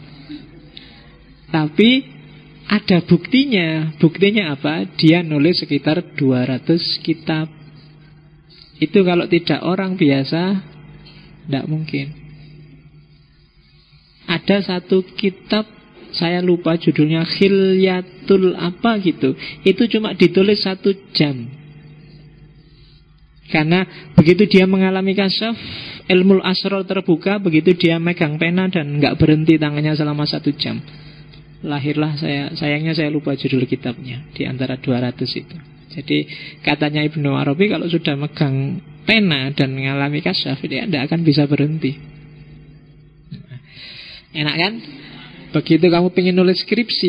Tapi ada buktinya. Buktinya apa? Dia nulis sekitar 200 kitab. Itu kalau tidak orang biasa tidak mungkin. Ada satu kitab, saya lupa judulnya, Khilyatul apa gitu. Itu cuma ditulis 1 jam. Karena begitu dia mengalami kasyaf, ilmu asrar terbuka, begitu dia megang pena dan nggak berhenti tangannya selama 1 jam. Lahirlah sayangnya saya lupa judul kitabnya di antara 200 itu. Jadi katanya Ibnu Arabi kalau sudah megang pena dan mengalami kasyaf, dia tidak akan bisa berhenti. Enak kan? Begitu kamu pengen nulis skripsi,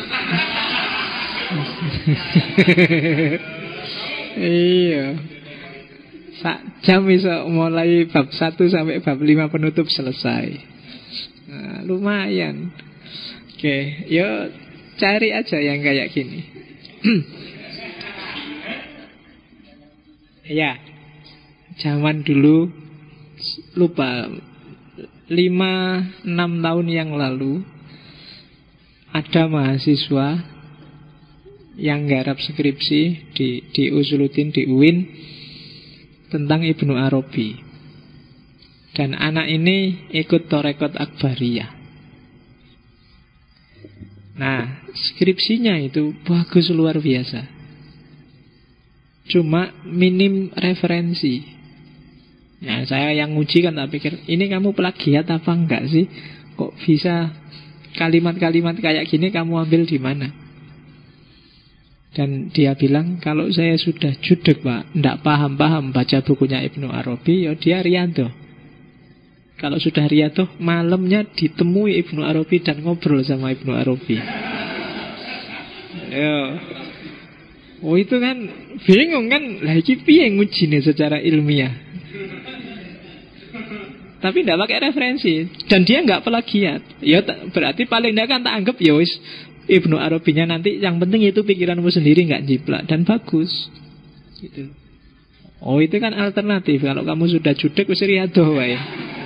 iya, jam bisa mulai bab 1 sampai bab 5 penutup selesai. Nah, lumayan. Oke, yuk cari aja yang kayak gini. Ya, zaman dulu lupa 5-6 tahun yang lalu ada mahasiswa yang garap skripsi di Usuluddin di UIN tentang Ibnu Arabi. Dan anak ini ikut Torekot Akbariyah. Nah, skripsinya itu bagus luar biasa. Cuma minim referensi. Nah, saya yang nguji kan tak pikir, ini kamu plagiat apa enggak sih? Kok bisa kalimat-kalimat kayak gini kamu ambil di mana? Dan dia bilang, kalau saya sudah judek Pak, ndak paham-paham baca bukunya Ibnu Arabi, ya dia riado. Kalau sudah riado, malamnya ditemui Ibnu Arabi dan ngobrol sama Ibnu Arabi. Yo. Oh itu kan bingung kan, lah iki piye ngujine secara ilmiah. Tapi tidak pakai referensi. Dan dia nggak plagiat. Ya berarti paling tidak kan tak anggap ya wis Ibnu Arabinya nanti. Yang penting itu pikiranmu sendiri nggak jiplak. Dan bagus gitu. Oh itu kan alternatif. Kalau kamu sudah judek wis riado wae.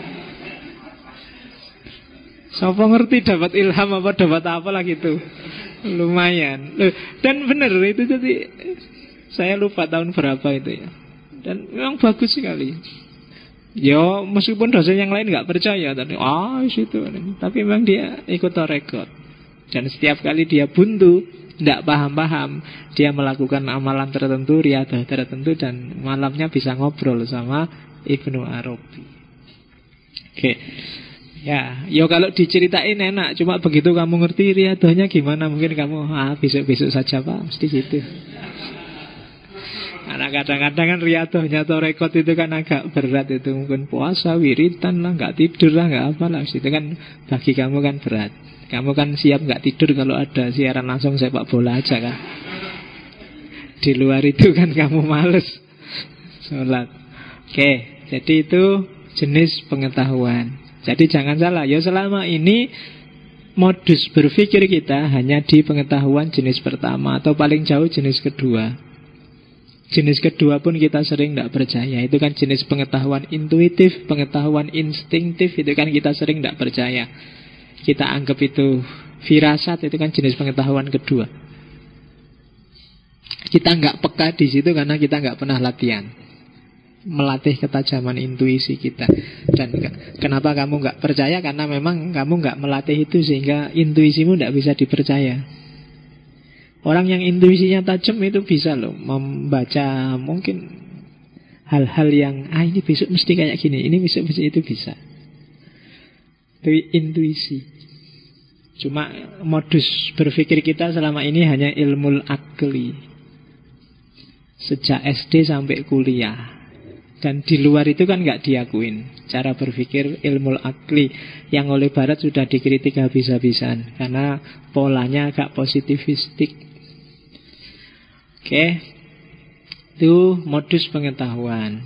Siapa ngerti dapat ilham apa dapat apa lah gitu. Lumayan. Dan benar itu jadi saya lupa tahun berapa itu ya. Dan memang bagus sekali. Ya meskipun dosen yang lain nggak percaya tadi, situ. Tapi memang dia ikut torekot. Dan setiap kali dia buntu, tidak paham-paham, dia melakukan amalan tertentu, riadah tertentu, dan malamnya bisa ngobrol sama Ibnu Arabi. Oke. Ya kalau diceritain enak. Cuma begitu kamu ngerti riadahnya gimana, mungkin kamu besok-besok saja Pak, mesti gitu. Karena kadang-kadang kan riadohnya atau rekod itu kan agak berat. Itu mungkin puasa, wiritan lah, gak tidur lah, gak apa lah. Itu kan bagi kamu kan berat. Kamu kan siap gak tidur kalau ada siaran langsung sepak bola aja kan. Di luar itu kan kamu males sholat. Oke, jadi itu jenis pengetahuan. Jadi jangan salah, ya selama ini modus berpikir kita hanya di pengetahuan jenis pertama atau paling jauh jenis kedua. Jenis kedua pun kita sering tidak percaya. Itu kan jenis pengetahuan intuitif, pengetahuan instinktif. Itu kan kita sering tidak percaya. Kita anggap itu firasat. Itu kan jenis pengetahuan kedua. Kita nggak peka di situ karena kita nggak pernah latihan melatih ketajaman intuisi kita. Dan kenapa kamu nggak percaya? Karena memang kamu nggak melatih itu, sehingga intuisimu nggak bisa dipercaya. Orang yang intuisinya tajam itu bisa loh membaca mungkin hal-hal yang ini besok mesti kayak gini, ini besok itu bisa. Itu intuisi. Cuma modus berpikir kita selama ini hanya ilmu akli. Sejak SD sampai kuliah. Dan di luar itu kan nggak diakuin cara berpikir ilmu akli yang oleh Barat sudah dikritik habis-habisan karena polanya agak positivistik. Oke, itu modus pengetahuan.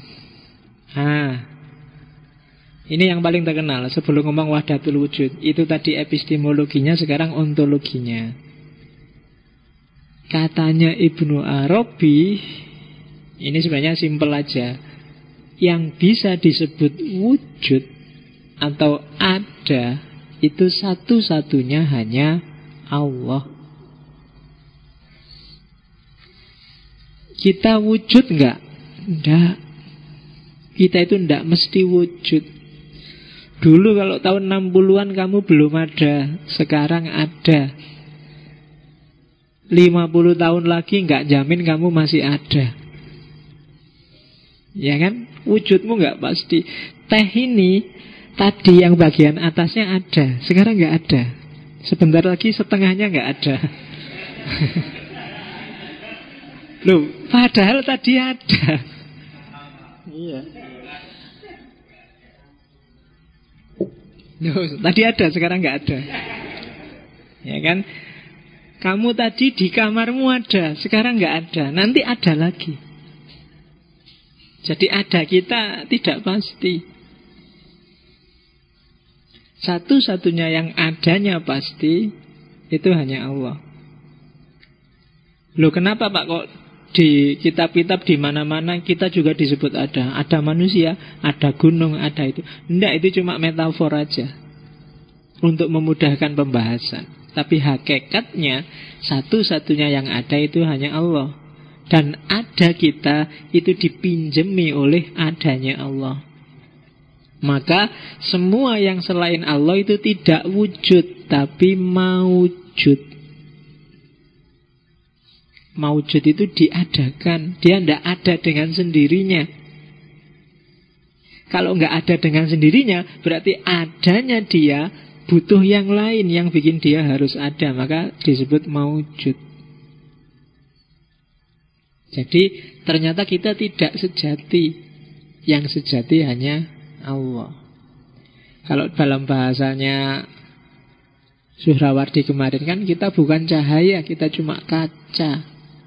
Ini yang paling terkenal. Sebelum ngomong wahdatul wujud, itu tadi epistemologinya, sekarang ontologinya. Katanya Ibnu Arabi, ini sebenarnya simpel aja, yang bisa disebut wujud atau ada itu satu-satunya hanya Allah. Kita wujud enggak? Enggak. Kita itu enggak mesti wujud. Dulu kalau tahun 60-an kamu belum ada, sekarang ada. 50 tahun lagi enggak jamin kamu masih ada. Ya kan? Wujudmu enggak pasti. Teh ini tadi yang bagian atasnya ada, sekarang enggak ada. Sebentar lagi setengahnya enggak ada. Loh, padahal tadi ada. Iya. Loh, tadi ada, sekarang nggak ada. Ya kan? Kamu tadi di kamarmu ada, sekarang nggak ada, nanti ada lagi. Jadi ada kita tidak pasti. Satu-satunya yang adanya pasti itu hanya Allah. Loh, kenapa Pak kok di kitab-kitab di mana-mana kita juga disebut ada? Ada manusia, ada gunung, ada itu. Enggak, itu cuma metafor aja untuk memudahkan pembahasan. Tapi hakikatnya satu-satunya yang ada itu hanya Allah. Dan ada kita itu dipinjemi oleh adanya Allah. Maka semua yang selain Allah itu tidak wujud, tapi maujud. Maujud itu diadakan. Dia tidak ada dengan sendirinya. Kalau nggak ada dengan sendirinya, berarti adanya dia butuh yang lain yang bikin dia harus ada. Maka disebut maujud. Jadi ternyata kita tidak sejati. Yang sejati hanya Allah. Kalau dalam bahasanya Suhrawardi kemarin kan, kita bukan cahaya, kita cuma kaca.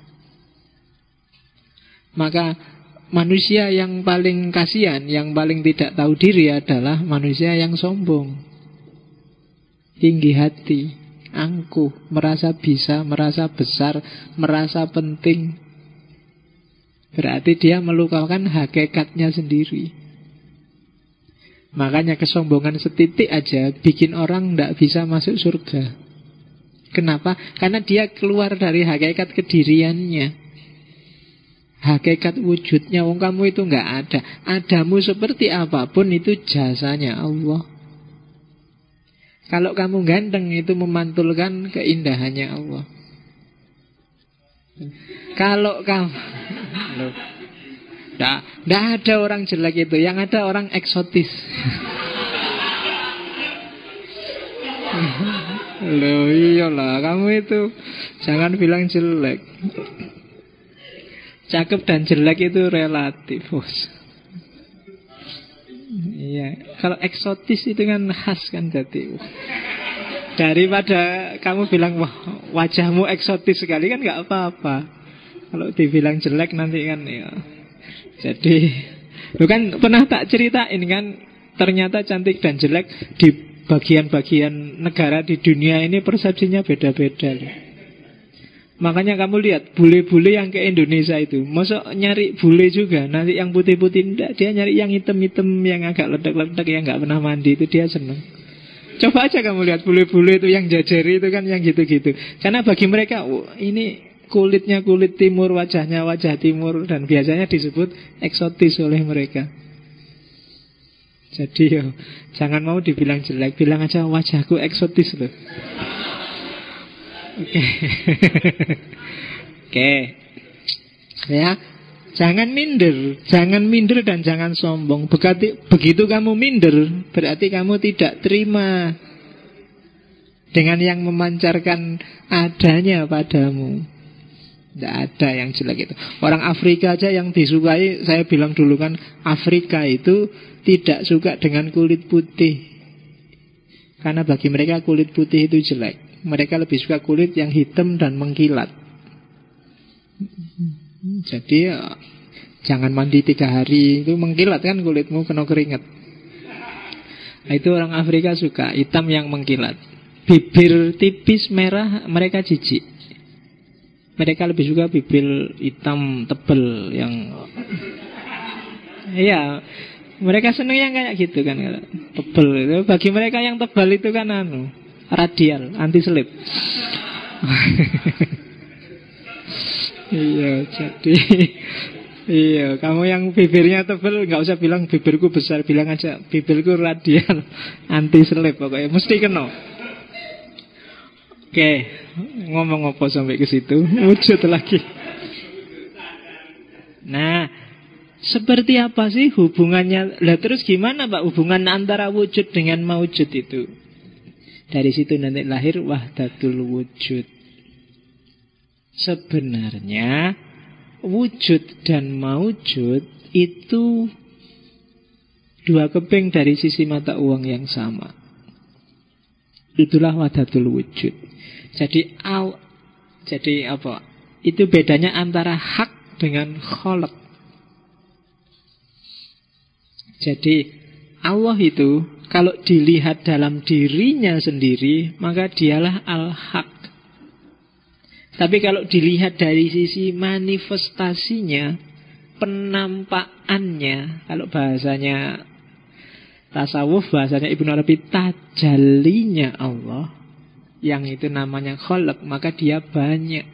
Maka manusia yang paling kasihan, yang paling tidak tahu diri adalah manusia yang sombong, tinggi hati, angkuh, merasa bisa, merasa besar, merasa penting. Berarti dia melupakan hakikatnya sendiri. Makanya kesombongan setitik aja bikin orang tidak bisa masuk surga. Kenapa? Karena dia keluar dari hakikat kediriannya, hakikat wujudnya. Wong kamu itu nggak ada. Adamu seperti apapun itu jasanya Allah. Kalau kamu ganteng itu memantulkan keindahannya Allah. Kalau kamu Tidak ada orang jelek itu. Yang ada orang eksotis. Loh iyalah, kamu itu jangan bilang jelek. Cakep dan jelek itu relatif, bos. Iya, kalau eksotis itu kan khas kan jadi. Daripada kamu bilang wah wajahmu eksotis sekali kan nggak apa-apa. Kalau dibilang jelek nanti kan ya. Jadi, lu kan pernah tak ceritain kan, ternyata cantik dan jelek di bagian-bagian negara di dunia ini persepsinya beda-beda. Makanya kamu lihat bule-bule yang ke Indonesia itu, masuk nyari bule juga, nanti yang putih-putih enggak, dia nyari yang hitam-hitam, yang agak ledak-ledak, yang nggak pernah mandi itu dia seneng. Coba aja kamu lihat bule-bule itu yang jajari itu kan yang gitu-gitu. Karena bagi mereka, oh, ini kulitnya kulit timur, wajahnya wajah timur, dan biasanya disebut eksotis oleh mereka. Jadi yo, jangan mau dibilang jelek, bilang aja wajahku eksotis loh. Oke. Oke. Ya, jangan minder dan jangan sombong. Begitu kamu minder, berarti kamu tidak terima dengan yang memancarkan adanya padamu. Tidak ada yang jelek itu. Orang Afrika aja yang disukai, saya bilang dulu kan, Afrika itu tidak suka dengan kulit putih. Karena bagi mereka kulit putih itu jelek. Mereka lebih suka kulit yang hitam dan mengkilat. Jadi ya, jangan mandi 3 hari, itu mengkilat kan kulitmu, kena keringat. Nah, itu orang Afrika suka, hitam yang mengkilat. Bibir tipis merah, mereka jijik. Mereka lebih suka bibir hitam tebel yang iya, mereka seneng yang kayak gitu kan, tebel itu. Bagi mereka yang tebal itu kan radial, anti selip. Iya, jadi iya, kamu yang bibirnya tebal nggak usah bilang bibirku besar, bilang aja bibirku radial, anti selip pokoknya mesti kena. Oke, ngomong apa sampai ke situ? Wujud lagi. Nah, seperti apa sih hubungannya? Lah terus gimana Pak hubungan antara wujud dengan maujud itu? Dari situ nanti lahir wahdatul wujud. Sebenarnya wujud dan maujud itu dua keping dari sisi mata uang yang sama. Itulah wahdatul wujud. Jadi apa? Itu bedanya antara hak dengan kholaq. Jadi Allah itu kalau dilihat dalam dirinya sendiri, maka dialah al-haq. Tapi kalau dilihat dari sisi manifestasinya, penampakannya, kalau bahasanya tasawuf, bahasanya Ibnu Arabi, tajallinya Allah, yang itu namanya kholaq, maka dia banyak.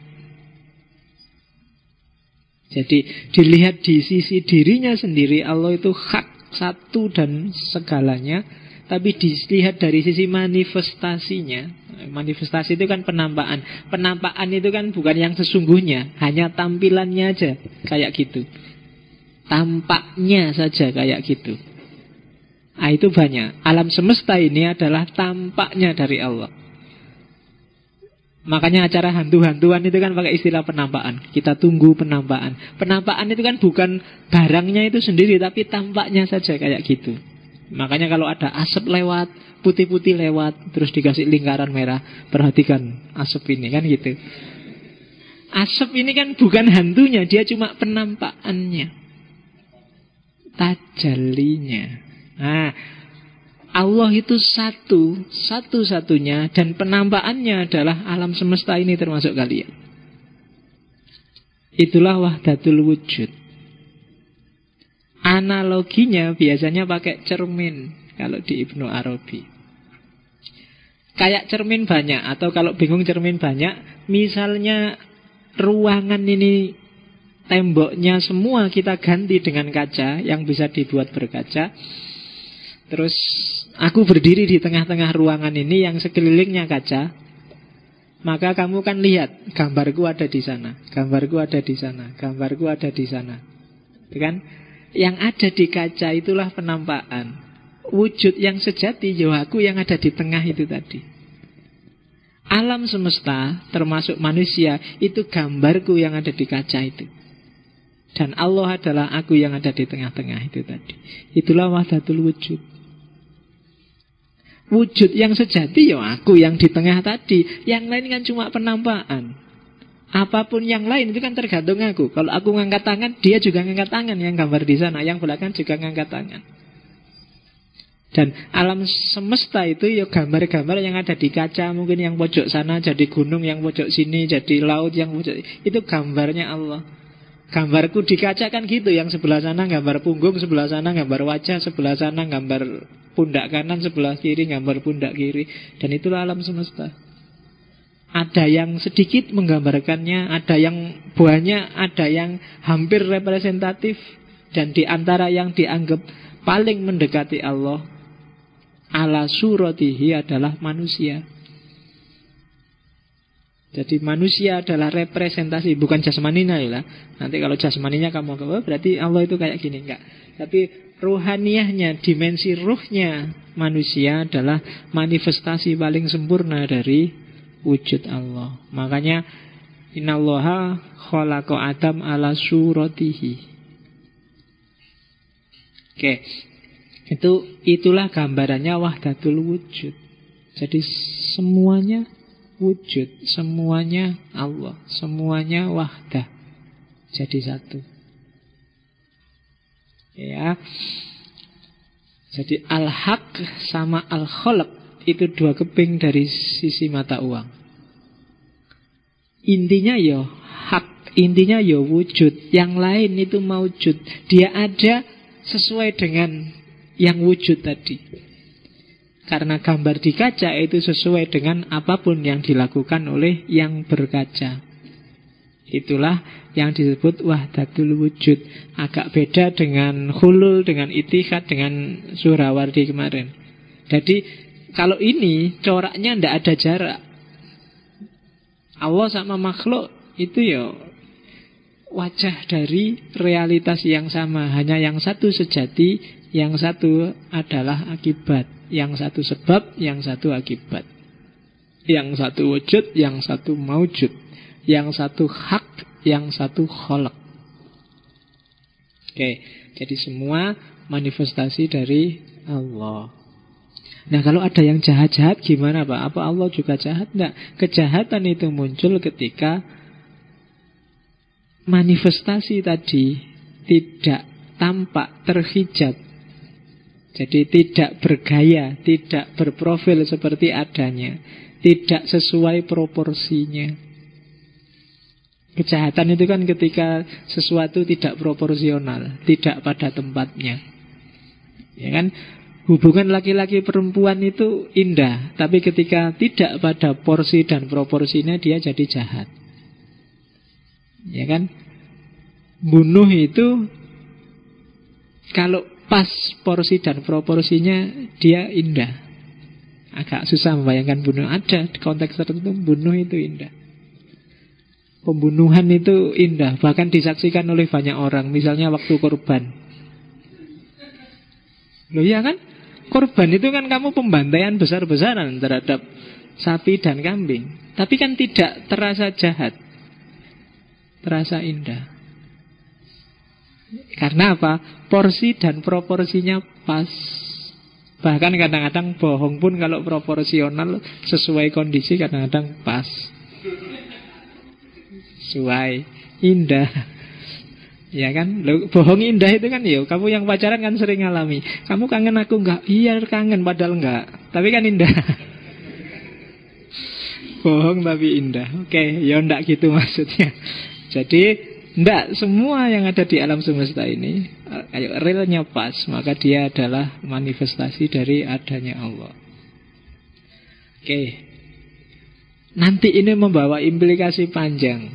Jadi dilihat di sisi dirinya sendiri, Allah itu hak, satu dan segalanya. Tapi dilihat dari sisi manifestasinya, manifestasi itu kan penampakan. Penampakan itu kan bukan yang sesungguhnya, hanya tampilannya aja kayak gitu, tampaknya saja kayak gitu. Nah, itu banyak. Alam semesta ini adalah tampaknya dari Allah. Makanya acara hantu-hantuan itu kan pakai istilah penampakan. Kita tunggu penampakan. Penampakan itu kan bukan barangnya itu sendiri, tapi tampaknya saja kayak gitu. Makanya kalau ada asap lewat, putih-putih lewat, terus dikasih lingkaran merah, perhatikan asap ini, kan gitu. Asap ini kan bukan hantunya, dia cuma penampakannya, tajallinya. Nah, Allah itu satu-satunya, dan penampakannya adalah alam semesta ini termasuk kalian. Itulah wahdatul wujud. Analoginya biasanya pakai cermin kalau di Ibnu Arabi. Kayak cermin banyak, atau kalau bingung cermin banyak, misalnya ruangan ini temboknya semua kita ganti dengan kaca yang bisa dibuat berkaca. Terus aku berdiri di tengah-tengah ruangan ini yang sekelilingnya kaca, maka kamu kan lihat gambarku ada di sana, gambarku ada di sana, gambarku ada di sana, kan? Yang ada di kaca itulah penampakan. Wujud yang sejati ya aku yang ada di tengah itu tadi. Alam semesta termasuk manusia itu gambarku yang ada di kaca itu. Dan Allah adalah aku yang ada di tengah-tengah itu tadi. Itulah wahdatul wujud. Wujud yang sejati ya aku yang di tengah tadi. Yang lain kan cuma penampakan. Apapun yang lain itu kan tergantung aku. Kalau aku ngangkat tangan, dia juga ngangkat tangan. Yang gambar di sana, yang belakang juga ngangkat tangan. Dan alam semesta itu ya gambar-gambar yang ada di kaca. Mungkin yang pojok sana jadi gunung, yang pojok sini jadi laut, yang pojok itu gambarnya Allah. Gambarku di kaca kan gitu. Yang sebelah sana gambar punggung, sebelah sana gambar wajah, sebelah sana gambar pundak kanan, sebelah kiri gambar pundak kiri. Dan itulah alam semesta. Ada yang sedikit menggambarkannya, ada yang banyak, ada yang hampir representatif. Dan di antara yang dianggap paling mendekati Allah, ala suratihi, adalah manusia. Jadi manusia adalah representasi, bukan jasmaninya ya. Nanti kalau jasmaninya kamu berarti Allah itu kayak gini, enggak. Tapi ruhaniyahnya, dimensi ruhnya manusia adalah manifestasi paling sempurna dari wujud Allah. Makanya innallaha khalaqa Adam ala suratihi. Oke. Itulah gambarannya wahdatul wujud. Jadi semuanya wujud, semuanya Allah, semuanya wahdah. Jadi satu. Ya. Jadi al-haq sama al-khalaq itu dua keping dari sisi mata uang. Intinya ya intinya ya wujud. Yang lain itu maujud. Dia ada sesuai dengan yang wujud tadi. Karena gambar di kaca itu sesuai dengan apapun yang dilakukan oleh yang berkaca. Itulah yang disebut wahdatul wujud. Agak beda dengan hulul, dengan itihad, dengan Surawardi kemarin. Jadi kalau ini coraknya tidak ada jarak. Allah sama makhluk itu ya wajah dari realitas yang sama. Hanya yang satu sejati, yang satu adalah akibat. Yang satu sebab, yang satu akibat. Yang satu wujud, yang satu maujud. Yang satu hak, yang satu kholak. Oke, jadi semua manifestasi dari Allah. Nah kalau ada yang jahat-jahat gimana Pak? Apa Allah juga jahat? Enggak. Kejahatan itu muncul ketika manifestasi tadi tidak tampak, terhijab. Jadi tidak bergaya, tidak berprofil seperti adanya, tidak sesuai proporsinya. Kejahatan itu kan ketika sesuatu tidak proporsional, tidak pada tempatnya. Ya kan? Hubungan laki-laki perempuan itu indah, tapi ketika tidak pada porsi dan proporsinya dia jadi jahat. Ya kan? Bunuh itu kalau pas porsi dan proporsinya dia indah. Agak susah membayangkan bunuh. Ada di konteks tertentu bunuh itu indah. Pembunuhan itu indah, bahkan disaksikan oleh banyak orang. Misalnya waktu korban. Loh iya kan? Korban itu kan kamu pembantaian besar-besaran terhadap sapi dan kambing. Tapi kan tidak terasa jahat, terasa indah. Karena apa? Porsi dan proporsinya pas. Bahkan kadang-kadang bohong pun kalau proporsional sesuai kondisi kadang-kadang pas. Sesuai, indah. Ya kan, loh, bohong indah itu kan ya, kamu yang pacaran kan sering ngalami. Kamu kangen aku enggak? Iya kangen padahal enggak. Tapi kan indah. Bohong tapi indah. Oke, ya enggak gitu maksudnya. Jadi enggak semua yang ada di alam semesta ini ayo realnya pas, maka dia adalah manifestasi dari adanya Allah. Oke. Nanti ini membawa implikasi panjang.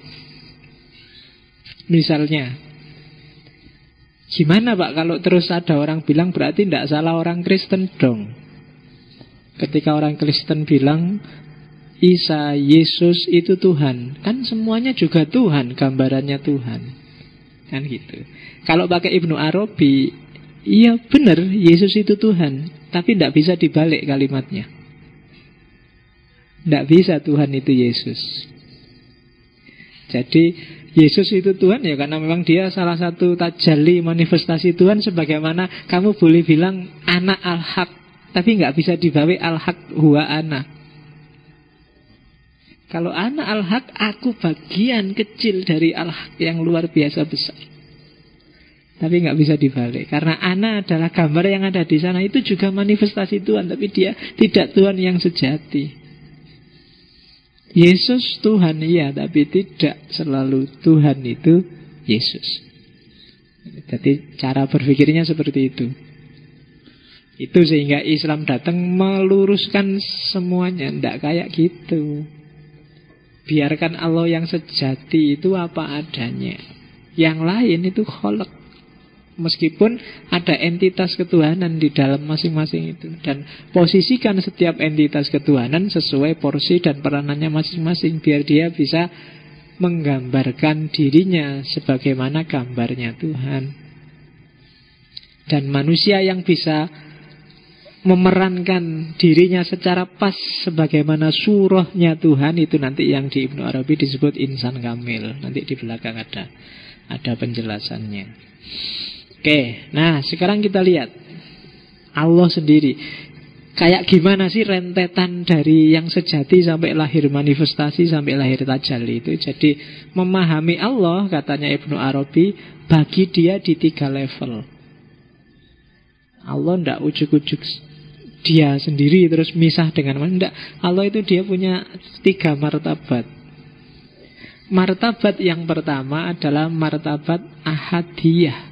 Misalnya, gimana Pak kalau terus ada orang bilang berarti tidak salah orang Kristen dong. Ketika orang Kristen bilang Isa, Yesus itu Tuhan, kan semuanya juga Tuhan, gambarannya Tuhan. Kan gitu. Kalau pakai Ibnu Arabi, iya benar Yesus itu Tuhan, tapi tidak bisa dibalik kalimatnya. Tidak bisa Tuhan itu Yesus. Jadi Yesus itu Tuhan ya karena memang dia salah satu tajalli manifestasi Tuhan. Sebagaimana kamu boleh bilang anak al-haq, tapi nggak bisa dibalik al-haq huwa ana. Kalau anak al-haq, aku bagian kecil dari al-haq yang luar biasa besar. Tapi nggak bisa dibalik karena ana adalah gambar yang ada di sana. Itu juga manifestasi Tuhan, tapi dia tidak Tuhan yang sejati. Yesus Tuhan iya, tapi tidak selalu Tuhan itu Yesus. Jadi cara berpikirnya seperti itu. Itu sehingga Islam datang meluruskan semuanya. Tidak kayak gitu. Biarkan Allah yang sejati itu apa adanya. Yang lain itu kholak. Meskipun ada entitas ketuhanan di dalam masing-masing itu. Dan posisikan setiap entitas ketuhanan sesuai porsi dan peranannya masing-masing. Biar dia bisa menggambarkan dirinya sebagaimana gambarnya Tuhan. Dan manusia yang bisa memerankan dirinya secara pas sebagaimana surahnya Tuhan, itu nanti yang di Ibnu Arabi disebut insan kamil. Nanti di belakang ada penjelasannya. Oke, nah sekarang kita lihat Allah sendiri. Kayak gimana sih rentetan dari yang sejati sampai lahir manifestasi, sampai lahir tajalli itu. Jadi memahami Allah, katanya Ibnu Arabi, bagi dia di 3 level. Allah tidak ujuk-ujuk dia sendiri terus misah dengan mana. Tidak, Allah itu dia punya 3 martabat. Martabat yang pertama adalah martabat ahadiyah.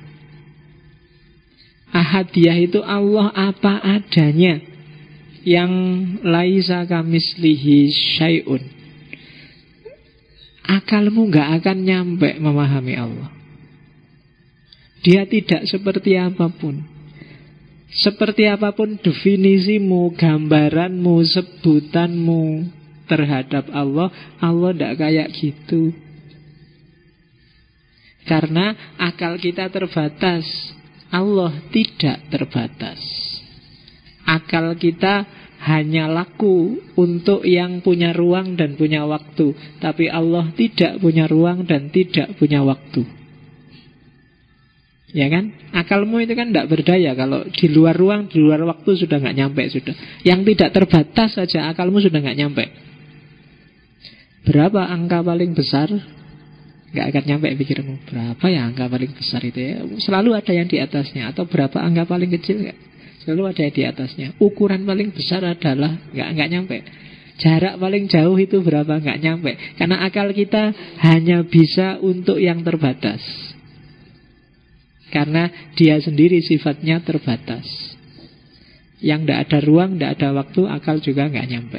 Ahadiyah itu Allah apa adanya, yang laisa kamislihi syai'un. Akalmu gak akan nyampe memahami Allah. Dia tidak seperti apapun. Seperti apapun definisimu, gambaranmu, sebutanmu terhadap Allah, Allah tidak kayak gitu. Karena akal kita terbatas, Allah tidak terbatas. Akal kita hanya laku untuk yang punya ruang dan punya waktu. Tapi Allah tidak punya ruang dan tidak punya waktu. Ya kan? Akalmu itu kan tidak berdaya. Kalau di luar ruang, di luar waktu sudah nggak nyampe sudah. Yang tidak terbatas saja akalmu sudah nggak nyampe. Berapa angka paling besar? Nggak akan nyampe pikirmu. Berapa ya angka paling besar itu ya? Selalu ada yang di atasnya. Atau berapa angka paling kecil nggak? Selalu ada yang di atasnya. Ukuran paling besar adalah nggak nyampe. Jarak paling jauh itu berapa? Nggak nyampe. Karena akal kita hanya bisa untuk yang terbatas. Karena dia sendiri sifatnya terbatas. Yang tidak ada ruang, tidak ada waktu, akal juga nggak nyampe.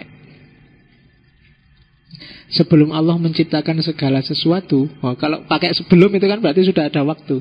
Sebelum Allah menciptakan segala sesuatu, kalau pakai sebelum itu kan berarti sudah ada waktu.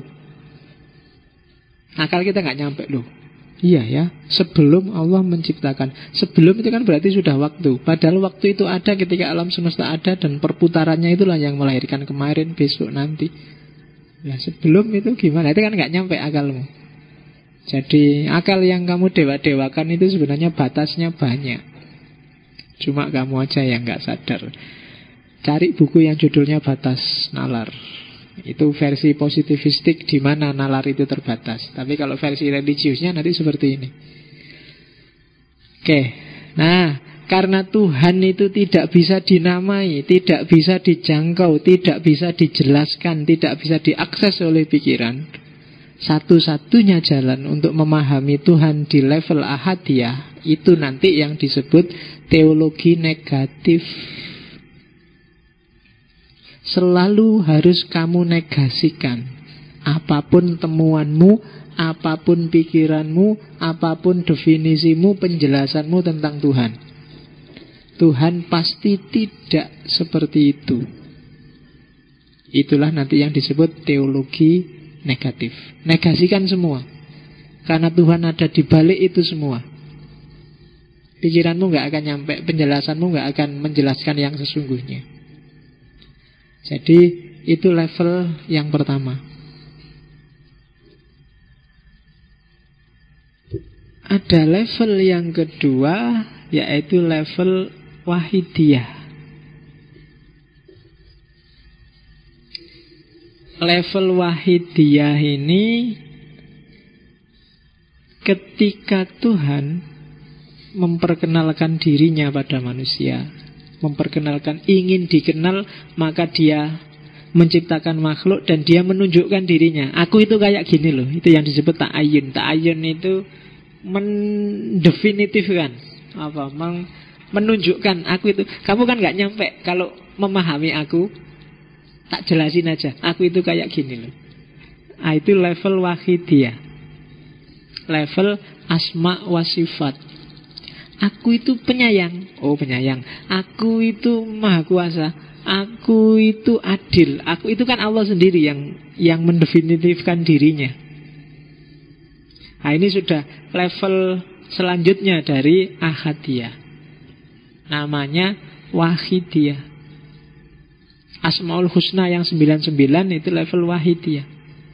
Akal kita nggak nyampe loh. Iya ya, sebelum Allah menciptakan. Sebelum itu kan berarti sudah waktu. Padahal waktu itu ada ketika alam semesta ada, dan perputarannya itulah yang melahirkan kemarin, besok, nanti. Nah sebelum itu gimana? Itu kan nggak nyampe akalmu. Jadi akal yang kamu dewa-dewakan itu sebenarnya batasnya banyak. Cuma kamu aja yang nggak sadar. Cari buku yang judulnya Batas Nalar. Itu versi positivistik di mana nalar itu terbatas. Tapi kalau versi religiusnya nanti seperti ini. Oke. Nah, karena Tuhan itu tidak bisa dinamai, tidak bisa dijangkau, tidak bisa dijelaskan, tidak bisa diakses oleh pikiran, satu-satunya jalan untuk memahami Tuhan di level ahadiyah itu nanti yang disebut teologi negatif. Selalu harus kamu negasikan apapun temuanmu, apapun pikiranmu, apapun definisimu, penjelasanmu tentang Tuhan. Tuhan pasti tidak seperti itu. Itulah nanti yang disebut teologi negatif. Negasikan semua. Karena Tuhan ada di balik itu semua. Pikiranmu gak akan nyampe, penjelasanmu gak akan menjelaskan yang sesungguhnya. Jadi itu level yang pertama. Ada level yang kedua, yaitu level wahidiyah. Level wahidiyah ini ketika Tuhan memperkenalkan dirinya pada manusia, memperkenalkan, ingin dikenal, maka dia menciptakan makhluk dan dia menunjukkan dirinya. Aku itu kayak gini loh. Itu yang disebut ta'ayun. Ta'ayun itu mendefinitifkan, menunjukkan aku itu. Kamu kan gak nyampe kalau memahami aku. Tak jelasin aja, aku itu kayak gini loh. Itu level wahidiyah, level asma wa sifat. Aku itu penyayang. Oh penyayang. Aku itu maha kuasa. Aku itu adil. Aku itu kan Allah sendiri yang mendefinitifkan dirinya. Nah ini sudah level selanjutnya dari ahadiyah. Namanya wahidiyah. Asmaul Husna yang 99 itu level wahidiyah.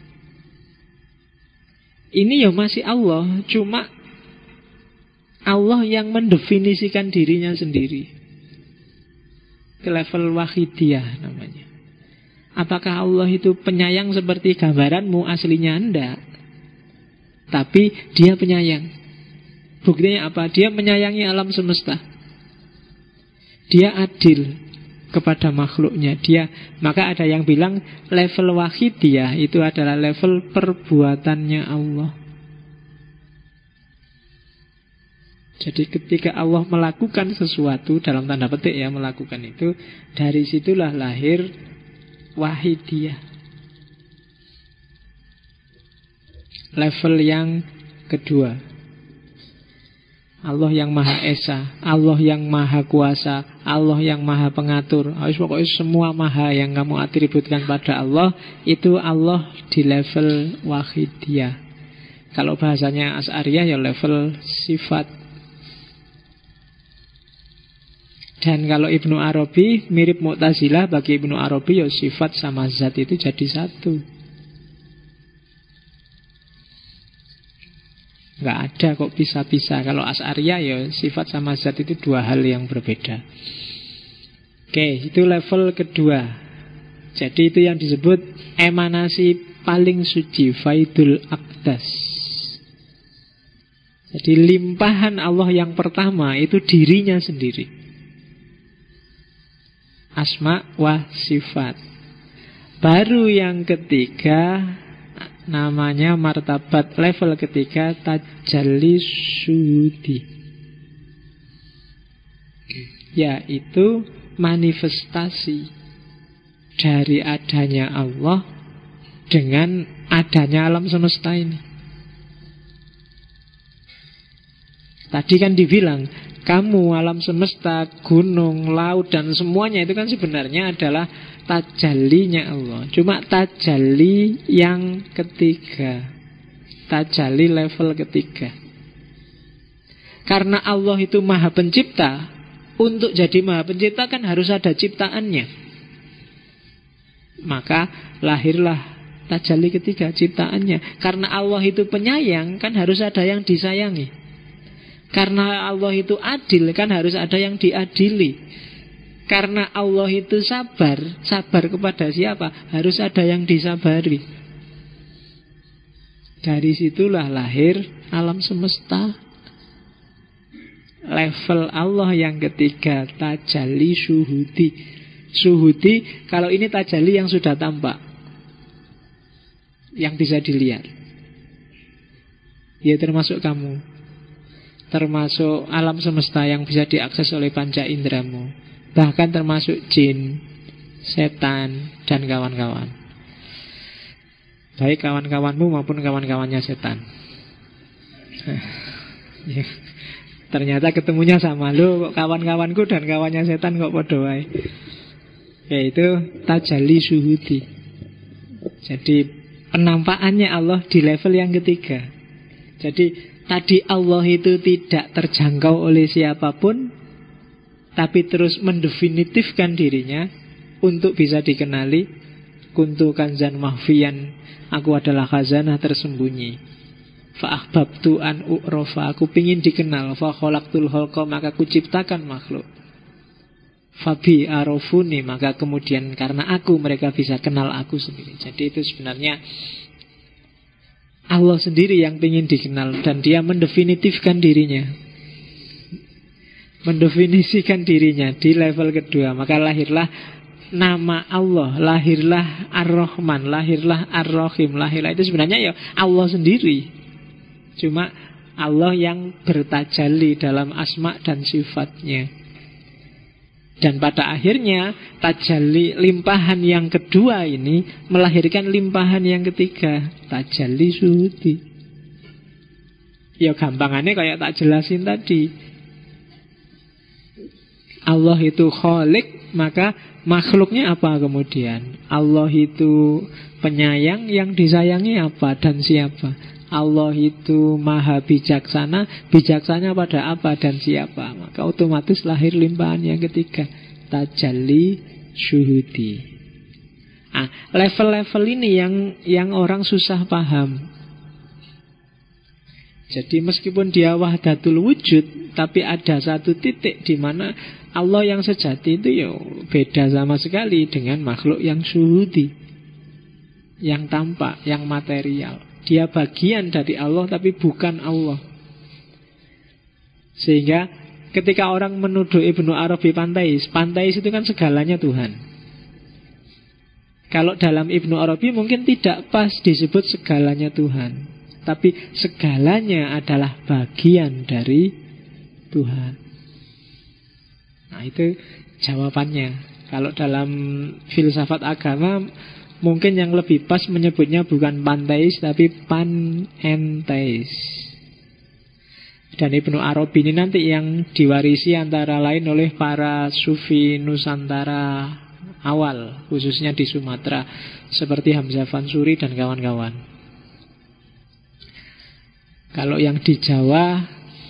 Ini ya masih Allah, cuma Allah yang mendefinisikan dirinya sendiri. Ke level wahidiyah namanya. Apakah Allah itu penyayang seperti gambaranmu? Aslinya enggak. Tapi dia penyayang. Buktinya apa? Dia menyayangi alam semesta. Dia adil kepada makhluknya. Maka ada yang bilang level wahidiyah itu adalah level perbuatannya Allah. Jadi ketika Allah melakukan sesuatu, dalam tanda petik ya, melakukan itu, dari situlah lahir wahidiyah. Level yang kedua. Allah yang Maha Esa, Allah yang Maha Kuasa, Allah yang Maha Pengatur. Pokoknya semua Maha yang kamu atributkan pada Allah, itu Allah di level wahidiyah. Kalau bahasanya Asy'ariyah ya level sifat. Dan kalau Ibnu Arabi mirip Mu'tazilah, bagi Ibnu Arabi ya sifat sama zat itu jadi satu. Nggak ada kok pisah-pisah. Kalau Asy'ariyah ya sifat sama zat itu dua hal yang berbeda. Oke, itu level kedua. Jadi itu yang disebut emanasi paling suci, Faidul Aqdas. Jadi limpahan Allah yang pertama itu dirinya sendiri, asma wa sifat. Baru yang ketiga namanya martabat level ketiga, tajalli syuhudi, yaitu manifestasi dari adanya Allah dengan adanya alam semesta ini. Tadi kan dibilang, kamu, alam semesta, gunung, laut, dan semuanya itu kan sebenarnya adalah tajallinya Allah. Cuma tajalli yang ketiga, tajalli level ketiga. Karena Allah itu Maha Pencipta, untuk jadi Maha Pencipta kan harus ada ciptaannya. Maka lahirlah tajalli ketiga, ciptaannya. Karena Allah itu penyayang, kan harus ada yang disayangi. Karena Allah itu adil, kan harus ada yang diadili. Karena Allah itu sabar, sabar kepada siapa? Harus ada yang disabari. Dari situlah lahir alam semesta. Level Allah yang ketiga, tajalli syuhudi. Syuhudi, kalau ini tajalli yang sudah tampak, yang bisa dilihat. Ya termasuk kamu, termasuk alam semesta yang bisa diakses oleh panca indramu, bahkan termasuk jin, setan, dan kawan-kawan. Baik kawan-kawanmu maupun kawan-kawannya setan. Ternyata ketemunya sama. Loh, kok kawan-kawanku dan kawannya setan kok podo wae. Yaitu tajalli syuhudi. Jadi penampakannya Allah di level yang ketiga. Jadi tadi Allah itu tidak terjangkau oleh siapapun, tapi terus mendefinitifkan dirinya untuk bisa dikenali. Kuntu kanzan mahfiyan, aku adalah khazanah tersembunyi. Fa'ahbabtu an u'rofa, aku pingin dikenal. Fakholaktul holqa, maka aku ciptakan makhluk. Fabi arofuni, maka kemudian karena aku mereka bisa kenal aku sendiri. Jadi itu sebenarnya Allah sendiri yang ingin dikenal, dan dia mendefinitifkan dirinya, mendefinisikan dirinya di level kedua. Maka lahirlah nama Allah, lahirlah Ar-Rahman, lahirlah Ar-Rahim, lahirlah itu sebenarnya ya Allah sendiri. Cuma Allah yang bertajalli dalam asma dan sifatnya. Dan pada akhirnya tajalli limpahan yang kedua ini melahirkan limpahan yang ketiga, tajalli syuhudi. Ya gampangannya kayak tak jelasin tadi. Allah itu khalik, maka makhluknya apa kemudian? Allah itu penyayang, yang disayangi apa dan siapa? Allah itu maha bijaksana, bijaksana pada apa dan siapa? Maka otomatis lahir limpahan yang ketiga, tajalli syuhudi. Level-level ini yang orang susah paham. Jadi meskipun dia wahdatul wujud, tapi ada satu titik di mana Allah yang sejati itu ya beda sama sekali dengan makhluk yang syuhudi, yang tampak, yang material. Dia bagian dari Allah tapi bukan Allah. Sehingga ketika orang menuduh Ibnu Arabi panteis, panteis itu kan segalanya Tuhan. Kalau dalam Ibnu Arabi mungkin tidak pas disebut segalanya Tuhan, tapi segalanya adalah bagian dari Tuhan. Nah itu jawabannya. Kalau dalam filsafat agama mungkin yang lebih pas menyebutnya bukan panteis tapi panenteis. Dan Ibnu Arabi ini nanti yang diwarisi antara lain oleh para sufi Nusantara awal, khususnya di Sumatera, seperti Hamzah Fansuri dan kawan-kawan. Kalau yang di Jawa,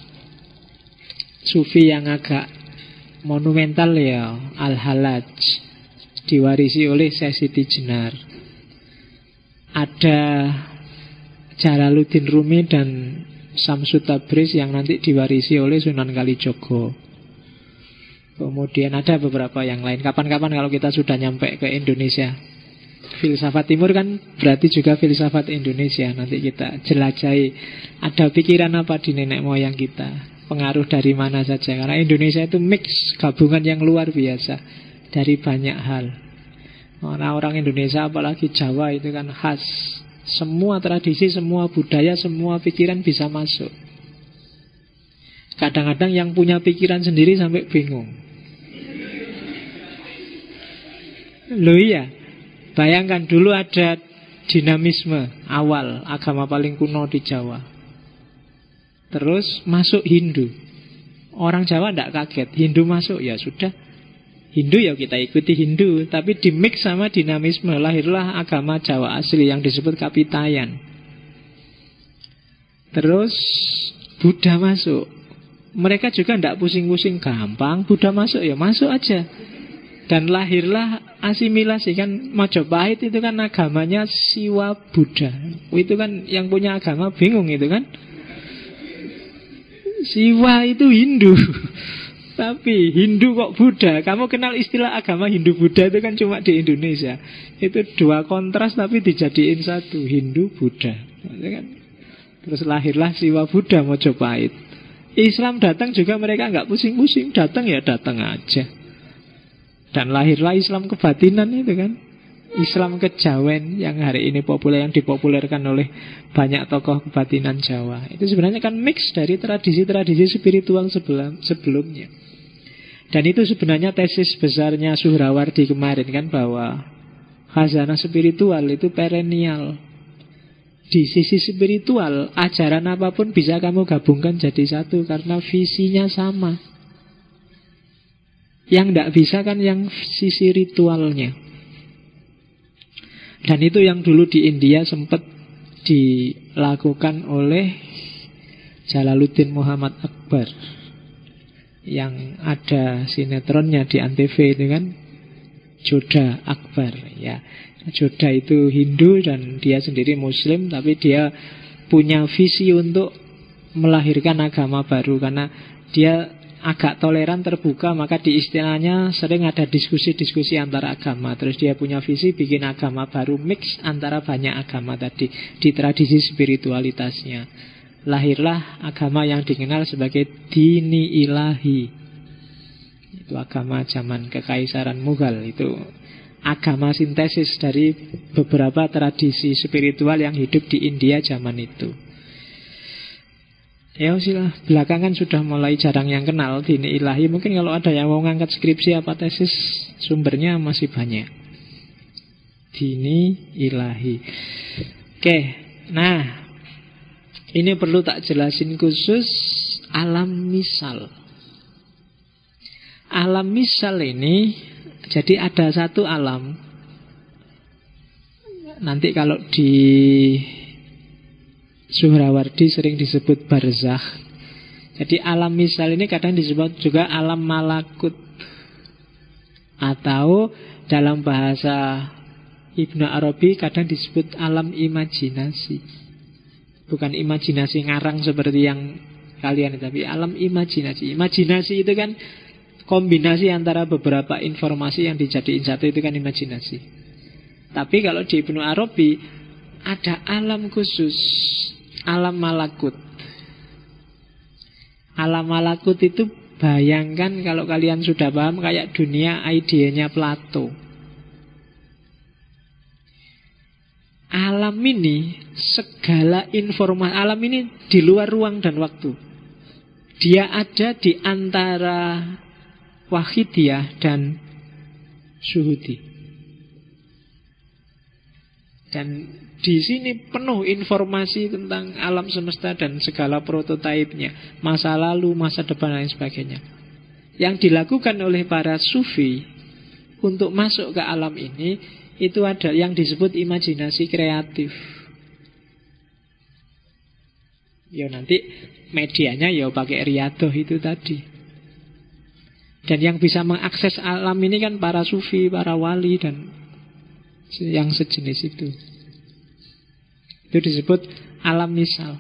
sufi yang agak monumental ya Al-Halaj, diwarisi oleh Syekh Siti Jenar. Ada Jalaluddin Rumi dan Samsud Tabriz yang nanti diwarisi oleh Sunan Kalijogo. Kemudian ada beberapa yang lain. Kapan-kapan kalau kita sudah nyampe ke Indonesia, filsafat timur kan berarti juga filsafat Indonesia. Nanti kita jelajahi ada pikiran apa di nenek moyang kita, pengaruh dari mana saja. Karena Indonesia itu mix, gabungan yang luar biasa dari banyak hal. Orang-orang Indonesia apalagi Jawa itu kan khas. Semua tradisi, semua budaya, semua pikiran bisa masuk. Kadang-kadang yang punya pikiran sendiri sampai bingung. Loh iya, bayangkan dulu ada dinamisme awal agama paling kuno di Jawa. Terus masuk Hindu. Orang Jawa tidak kaget, Hindu masuk, ya sudah, Hindu ya kita ikuti Hindu. Tapi di mix sama dinamisme, lahirlah agama Jawa asli yang disebut Kapitayan. Terus Buddha masuk. Mereka juga tidak pusing-pusing, gampang, Buddha masuk ya masuk aja. Dan lahirlah asimilasi. Kan Majapahit itu kan agamanya Siwa Buddha. Itu kan yang punya agama bingung itu kan. Siwa itu Hindu. Tapi Hindu kok Buddha. Kamu kenal istilah agama Hindu Buddha itu kan cuma di Indonesia. Itu dua kontras tapi dijadiin satu, Hindu Buddha. Terus lahirlah Siwa Buddha Majapahit. Islam datang juga mereka nggak pusing-pusing, datang ya datang aja. Dan lahirlah Islam kebatinan itu kan, Islam kejawen yang hari ini populer, yang dipopulerkan oleh banyak tokoh kebatinan Jawa. Itu sebenarnya kan mix dari tradisi-tradisi spiritual sebelumnya. Dan itu sebenarnya tesis besarnya Suhrawardi kemarin kan, bahwa khazanah spiritual itu perennial. Di sisi spiritual, ajaran apapun bisa kamu gabungkan jadi satu karena visinya sama. Yang tidak bisa kan yang sisi ritualnya. Dan itu yang dulu di India sempat dilakukan oleh Jalaluddin Muhammad Akbar, yang ada sinetronnya di Antv itu kan, Jodha Akbar ya. Jodha itu Hindu dan dia sendiri Muslim, tapi dia punya visi untuk melahirkan agama baru karena dia agak toleran, terbuka, maka di istilahnya sering ada diskusi-diskusi antara agama. Terus dia punya visi bikin agama baru mix antara banyak agama tadi di tradisi spiritualitasnya. Lahirlah agama yang dikenal sebagai Dini Ilahi. Itu agama zaman Kekaisaran Mughal. Itu agama sintesis dari beberapa tradisi spiritual yang hidup di India zaman itu. Ya silah, belakangan sudah mulai jarang yang kenal Dini Ilahi. Mungkin kalau ada yang mau ngangkat skripsi apa tesis, sumbernya masih banyak. Dini Ilahi. Oke, nah ini perlu tak jelasin khusus, alam misal. Alam misal ini, jadi ada satu alam. Nanti kalau di Suhrawardi sering disebut barzakh. Jadi alam misal ini kadang disebut juga alam malakut, atau dalam bahasa Ibnu Arabi kadang disebut alam imajinasi. Bukan imajinasi ngarang seperti yang kalian, tapi alam imajinasi. Imajinasi itu kan kombinasi antara beberapa informasi yang dijadiin satu, itu kan imajinasi. Tapi kalau di Ibnu Arabi ada alam khusus, alam malakut. Alam malakut itu bayangkan kalau kalian sudah paham kayak dunia idenya Plato. Alam ini segala informasi, alam ini di luar ruang dan waktu. Dia ada di antara wahidiyah dan syuhudi. Dan di sini penuh informasi tentang alam semesta dan segala prototipenya, masa lalu, masa depan, dan sebagainya. Yang dilakukan oleh para sufi untuk masuk ke alam ini, itu ada yang disebut imajinasi kreatif. Ya nanti medianya ya pakai riadoh itu tadi. Dan yang bisa mengakses alam ini kan para sufi, para wali, dan yang sejenis itu. Itu disebut alam misal.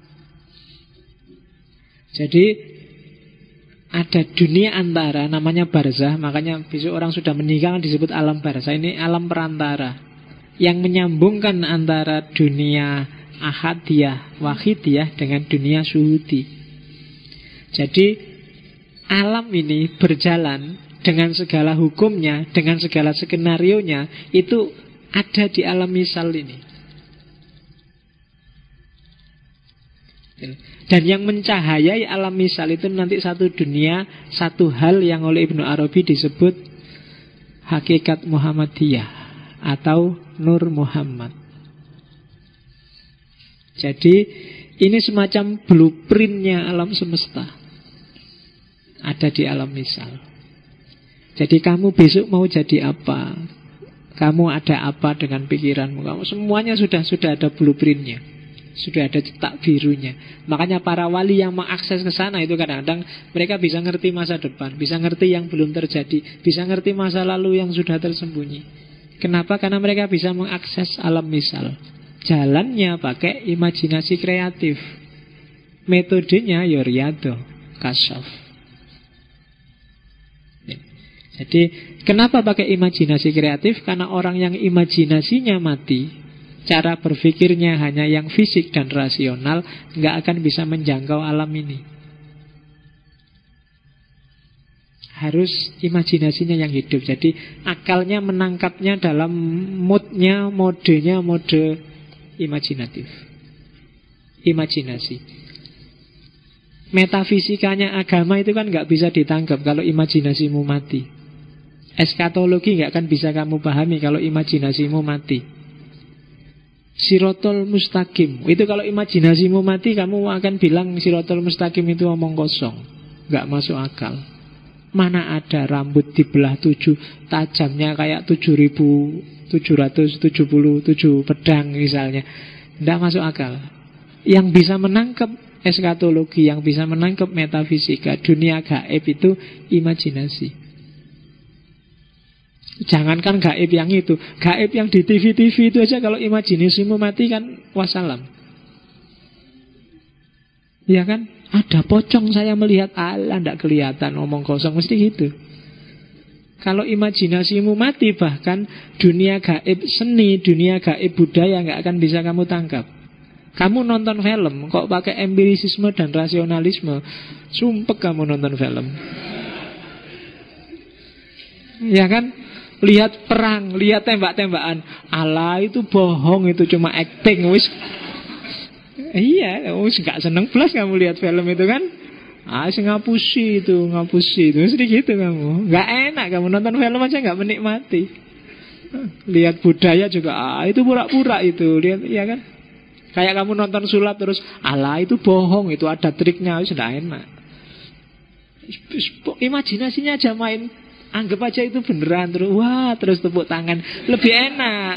Jadi ada dunia antara, namanya barzah. Makanya besok orang sudah meninggal disebut alam barzah. Ini alam perantara yang menyambungkan antara dunia ahadiyah, wahidiyah dengan dunia syuhudi. Jadi alam ini berjalan dengan segala hukumnya, dengan segala skenarionya, itu ada di alam misal ini. Dan yang mencahayai alam misal itu nanti satu dunia, satu hal yang oleh Ibnu Arabi disebut hakikat Muhammadiyah atau Nur Muhammad. Jadi ini semacam blueprintnya alam semesta, ada di alam misal. Jadi kamu besok mau jadi apa? Kamu ada apa dengan pikiranmu? Kamu semuanya sudah ada blueprintnya, sudah ada cetak birunya. Makanya para wali yang mengakses ke sana itu kadang-kadang mereka bisa ngerti masa depan, bisa ngerti yang belum terjadi, bisa ngerti masa lalu yang sudah tersembunyi. Kenapa? Karena mereka bisa mengakses alam misal. Jalannya pakai imajinasi kreatif. Metodenya ya riyadhah, kasyaf. Jadi kenapa pakai imajinasi kreatif? Karena orang yang imajinasinya mati, cara berpikirnya hanya yang fisik dan rasional, nggak akan bisa menjangkau alam ini. Harus imajinasinya yang hidup. Jadi akalnya menangkapnya dalam modenya, modenya mode imajinatif. Imajinasi. Metafisikanya agama itu kan nggak bisa ditangkap kalau imajinasimu mati. Eskatologi nggak akan bisa kamu pahami kalau imajinasimu mati. Sirotol mustaqim, itu kalau imajinasimu mati, kamu akan bilang sirotol mustaqim itu omong kosong, nggak masuk akal. Mana ada rambut dibelah 7, tajamnya kayak 7.777 pedang misalnya. Nggak masuk akal. Yang bisa menangkap eskatologi, yang bisa menangkap metafisika, dunia gaib itu imajinasi. Jangankan gaib yang itu, gaib yang di TV-TV itu aja kalau imajinasimu mati kan wassalam. Iya kan? Ada pocong saya melihat, alah ndak kelihatan, omong kosong, mesti gitu. Kalau imajinasimu mati, bahkan dunia gaib seni, dunia gaib budaya nggak akan bisa kamu tangkap. Kamu nonton film kok pakai empirisisme dan rasionalisme, sumpek kamu nonton film. Ya kan? Lihat perang, lihat tembak-tembakan, alah itu bohong, itu cuma acting, wis. Iya, wis gak seneng plus kamu lihat film itu kan. Ngapusi itu, mesti gitu kamu. Gak enak kamu nonton film aja gak menikmati. Lihat budaya juga, itu pura-pura itu, lihat, iya kan. Kayak kamu nonton sulap terus, alah itu bohong, itu ada triknya, wis gak enak. Imajinasinya aja main, anggap aja itu beneran, terus wah, terus tepuk tangan, lebih enak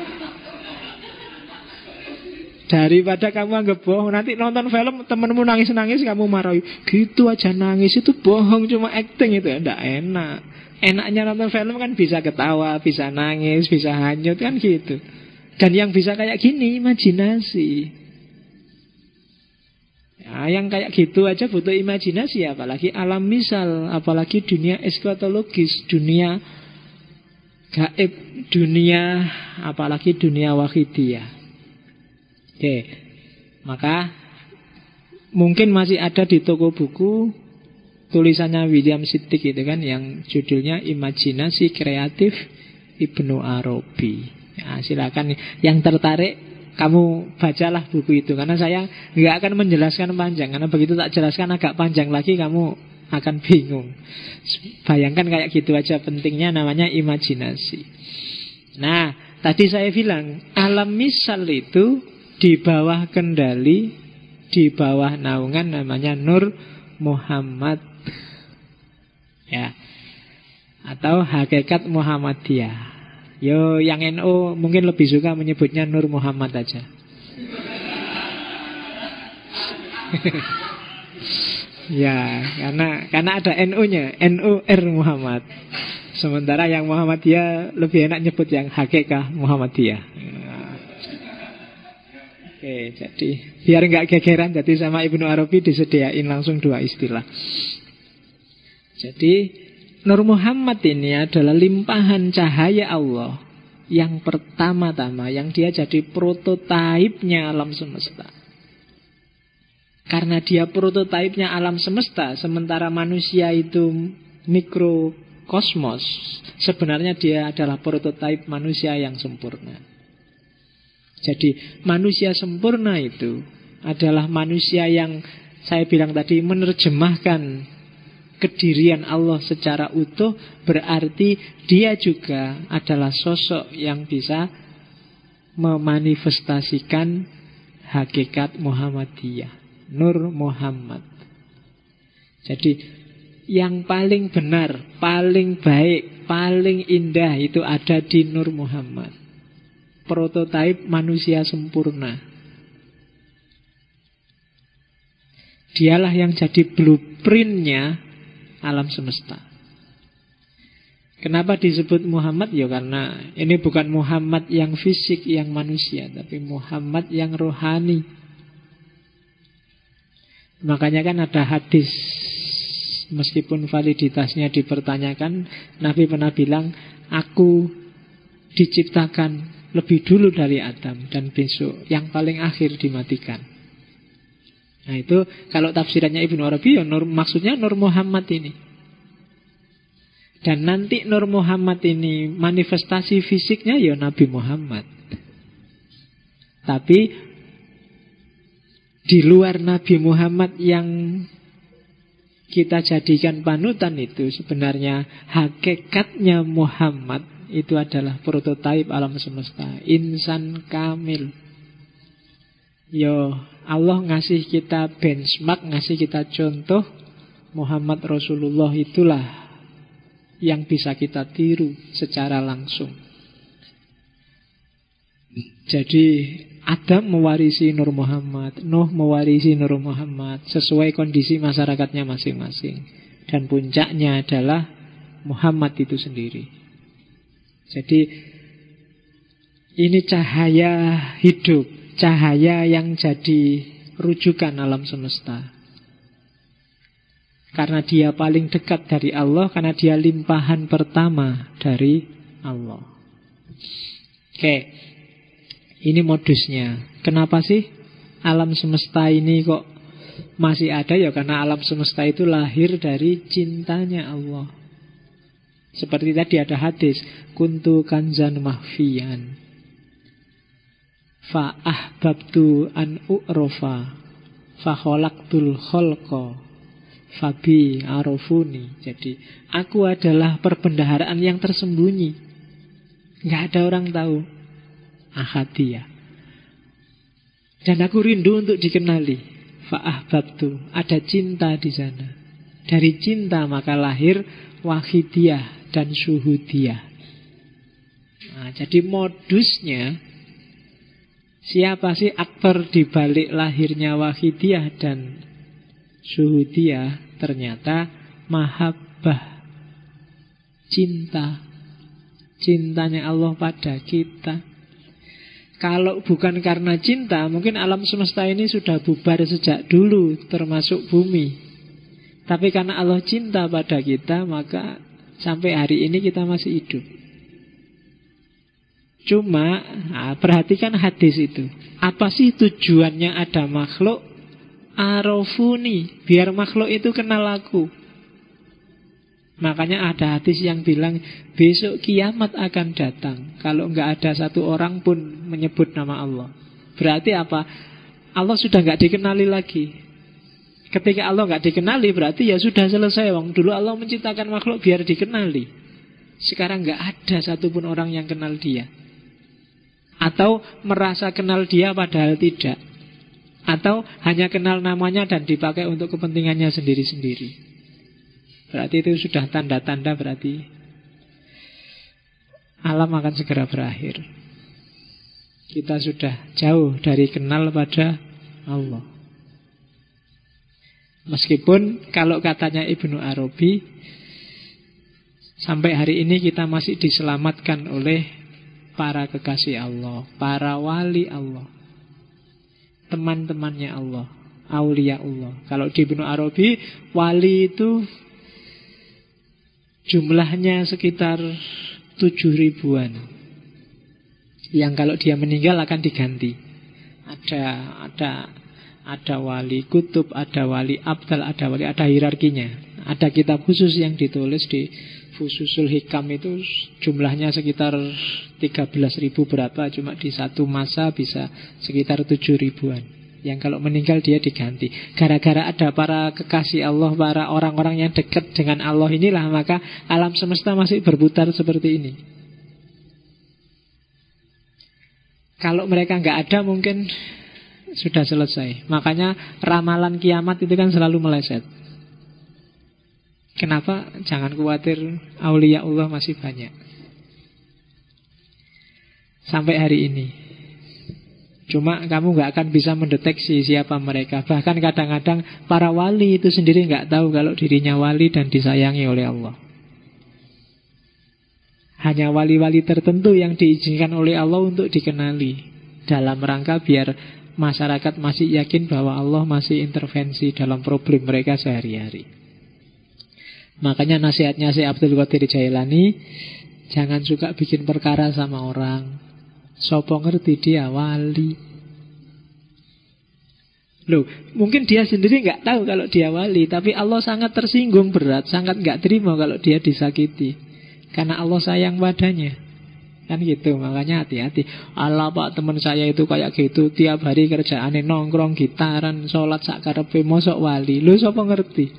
daripada kamu anggap bohong. Nanti nonton film temenmu nangis-nangis, kamu marahi, gitu aja nangis, itu bohong, cuma acting, itu enggak enak. Enaknya nonton film kan bisa ketawa, bisa nangis, bisa hanyut, kan gitu. Dan yang bisa kayak gini imajinasi. Nah, yang kayak gitu aja butuh imajinasi, apalagi alam misal, apalagi dunia eskatologis, dunia gaib, dunia, apalagi dunia wahidiyah. Oke, maka mungkin masih ada di toko buku tulisannya William Siddiq itu kan, yang judulnya Imajinasi Kreatif Ibnu Arabi. Nah, silakan yang tertarik, kamu bacalah buku itu. Karena saya nggak akan menjelaskan panjang, karena begitu tak jelaskan agak panjang lagi, kamu akan bingung. Bayangkan kayak gitu aja pentingnya namanya imajinasi. Nah, tadi saya bilang alam misal itu di bawah kendali, di bawah naungan namanya Nur Muhammad, ya, atau hakikat Muhammadiyah. Yo, yang NU mungkin lebih suka menyebutnya Nur Muhammad aja. Ya, karena ada NU-nya, NUR Muhammad. Sementara yang Muhammadiyah lebih enak nyebut yang hakikah Muhammadiyah. Oke, jadi biar nggak gegeran, jadi sama Ibnu Arabi disediain langsung dua istilah. Jadi Nur Muhammad ini adalah limpahan cahaya Allah yang pertama-tama, yang dia jadi prototipenya alam semesta. Karena dia prototipenya alam semesta, sementara manusia itu mikrokosmos, sebenarnya dia adalah prototipe manusia yang sempurna. Jadi manusia sempurna itu adalah manusia yang saya bilang tadi menerjemahkan kedirian Allah secara utuh, berarti dia juga adalah sosok yang bisa memanifestasikan hakikat Muhammadiyah, Nur Muhammad. Jadi yang paling benar, paling baik, paling indah itu ada di Nur Muhammad, prototipe manusia sempurna. Dialah yang jadi blueprintnya alam semesta. Kenapa disebut Muhammad? Ya karena ini bukan Muhammad yang fisik, yang manusia, tapi Muhammad yang rohani. Makanya kan ada hadis, meskipun validitasnya dipertanyakan, Nabi pernah bilang, aku diciptakan lebih dulu dari Adam, dan besok yang paling akhir dimatikan. Nah itu kalau tafsirannya Ibnu Arabi, ya maksudnya Nur Muhammad ini. Dan nanti Nur Muhammad ini manifestasi fisiknya ya Nabi Muhammad. Tapi di luar Nabi Muhammad yang kita jadikan panutan itu, sebenarnya hakikatnya Muhammad itu adalah prototipe alam semesta, insan kamil. Yo, Allah ngasih kita benchmark, ngasih kita contoh. Muhammad Rasulullah itulah yang bisa kita tiru secara langsung. Jadi Adam mewarisi Nur Muhammad, Nuh mewarisi Nur Muhammad, sesuai kondisi masyarakatnya masing-masing. Dan puncaknya adalah Muhammad itu sendiri. Jadi ini cahaya hidup, cahaya yang jadi rujukan alam semesta. Karena dia paling dekat dari Allah, karena dia limpahan pertama dari Allah. Oke, ini modusnya. Kenapa sih alam semesta ini kok masih ada? Ya karena alam semesta itu lahir dari cintanya Allah. Seperti tadi ada hadis, kuntu kanzan mahfiyan, fa ahbabtu an u'rofa, fa kholaqtul kholqa, fabi arofuni. Jadi aku adalah perbendaharaan yang tersembunyi, gak ada orang tahu, ahadiyah. Dan aku rindu untuk dikenali, fa ahbabtu, ada cinta di sana. Dari cinta maka lahir wahidiyah dan syuhudiyah. Nah, jadi modusnya, siapa sih aktor di balik lahirnya wahidiyah dan syuhudiyah? Ternyata mahabbah, cinta. Cintanya Allah pada kita. Kalau bukan karena cinta, mungkin alam semesta ini sudah bubar sejak dulu, termasuk bumi. Tapi karena Allah cinta pada kita, maka sampai hari ini kita masih hidup. Cuma perhatikan hadis itu. Apa sih tujuannya ada makhluk? Arofuni, biar makhluk itu kenal aku. Makanya ada hadis yang bilang besok kiamat akan datang kalau nggak ada satu orang pun menyebut nama Allah. Berarti apa? Allah sudah nggak dikenali lagi. Ketika Allah nggak dikenali berarti ya sudah selesai. Wong dulu Allah menciptakan makhluk biar dikenali. Sekarang nggak ada satupun orang yang kenal dia. Atau merasa kenal dia padahal tidak. Atau hanya kenal namanya dan dipakai untuk kepentingannya sendiri-sendiri. Berarti itu sudah tanda-tanda berarti alam akan segera berakhir. Kita sudah jauh dari kenal pada Allah. Meskipun kalau katanya Ibnu Arabi, sampai hari ini kita masih diselamatkan oleh para kekasih Allah, para wali Allah, teman-temannya Allah, aulia Allah. Kalau di Ibnu Arabi, wali itu jumlahnya sekitar 7.000-an, yang kalau dia meninggal akan diganti. Ada wali kutub, ada wali abdal, ada hierarkinya. Ada kitab khusus yang ditulis di Fususul Hikam itu jumlahnya sekitar 13.000 berapa, cuma di satu masa bisa sekitar 7.000-an. Yang kalau meninggal dia diganti. Gara-gara ada para kekasih Allah, para orang-orang yang dekat dengan Allah inilah, maka alam semesta masih berputar seperti ini. Kalau mereka nggak ada mungkin sudah selesai. Makanya ramalan kiamat itu kan selalu meleset. Kenapa? Jangan khawatir, aulia Allah masih banyak. Sampai hari ini. Cuma kamu nggak akan bisa mendeteksi siapa mereka. Bahkan kadang-kadang para wali itu sendiri nggak tahu kalau dirinya wali dan disayangi oleh Allah. Hanya wali-wali tertentu yang diizinkan oleh Allah untuk dikenali, dalam rangka biar masyarakat masih yakin bahwa Allah masih intervensi dalam problem mereka sehari-hari. Makanya nasihatnya si Abdul Qadir Jailani, jangan suka bikin perkara sama orang. Sopo ngerti dia wali. Loh, mungkin dia sendiri nggak tahu kalau dia wali, tapi Allah sangat tersinggung berat, sangat nggak terima kalau dia disakiti. Karena Allah sayang padanya. Kan gitu, makanya hati-hati. Allah pak, teman saya itu kayak gitu, tiap hari kerjaannya nongkrong, gitaran, sholat sakarepe, mosok wali. Lu sapa ngerti?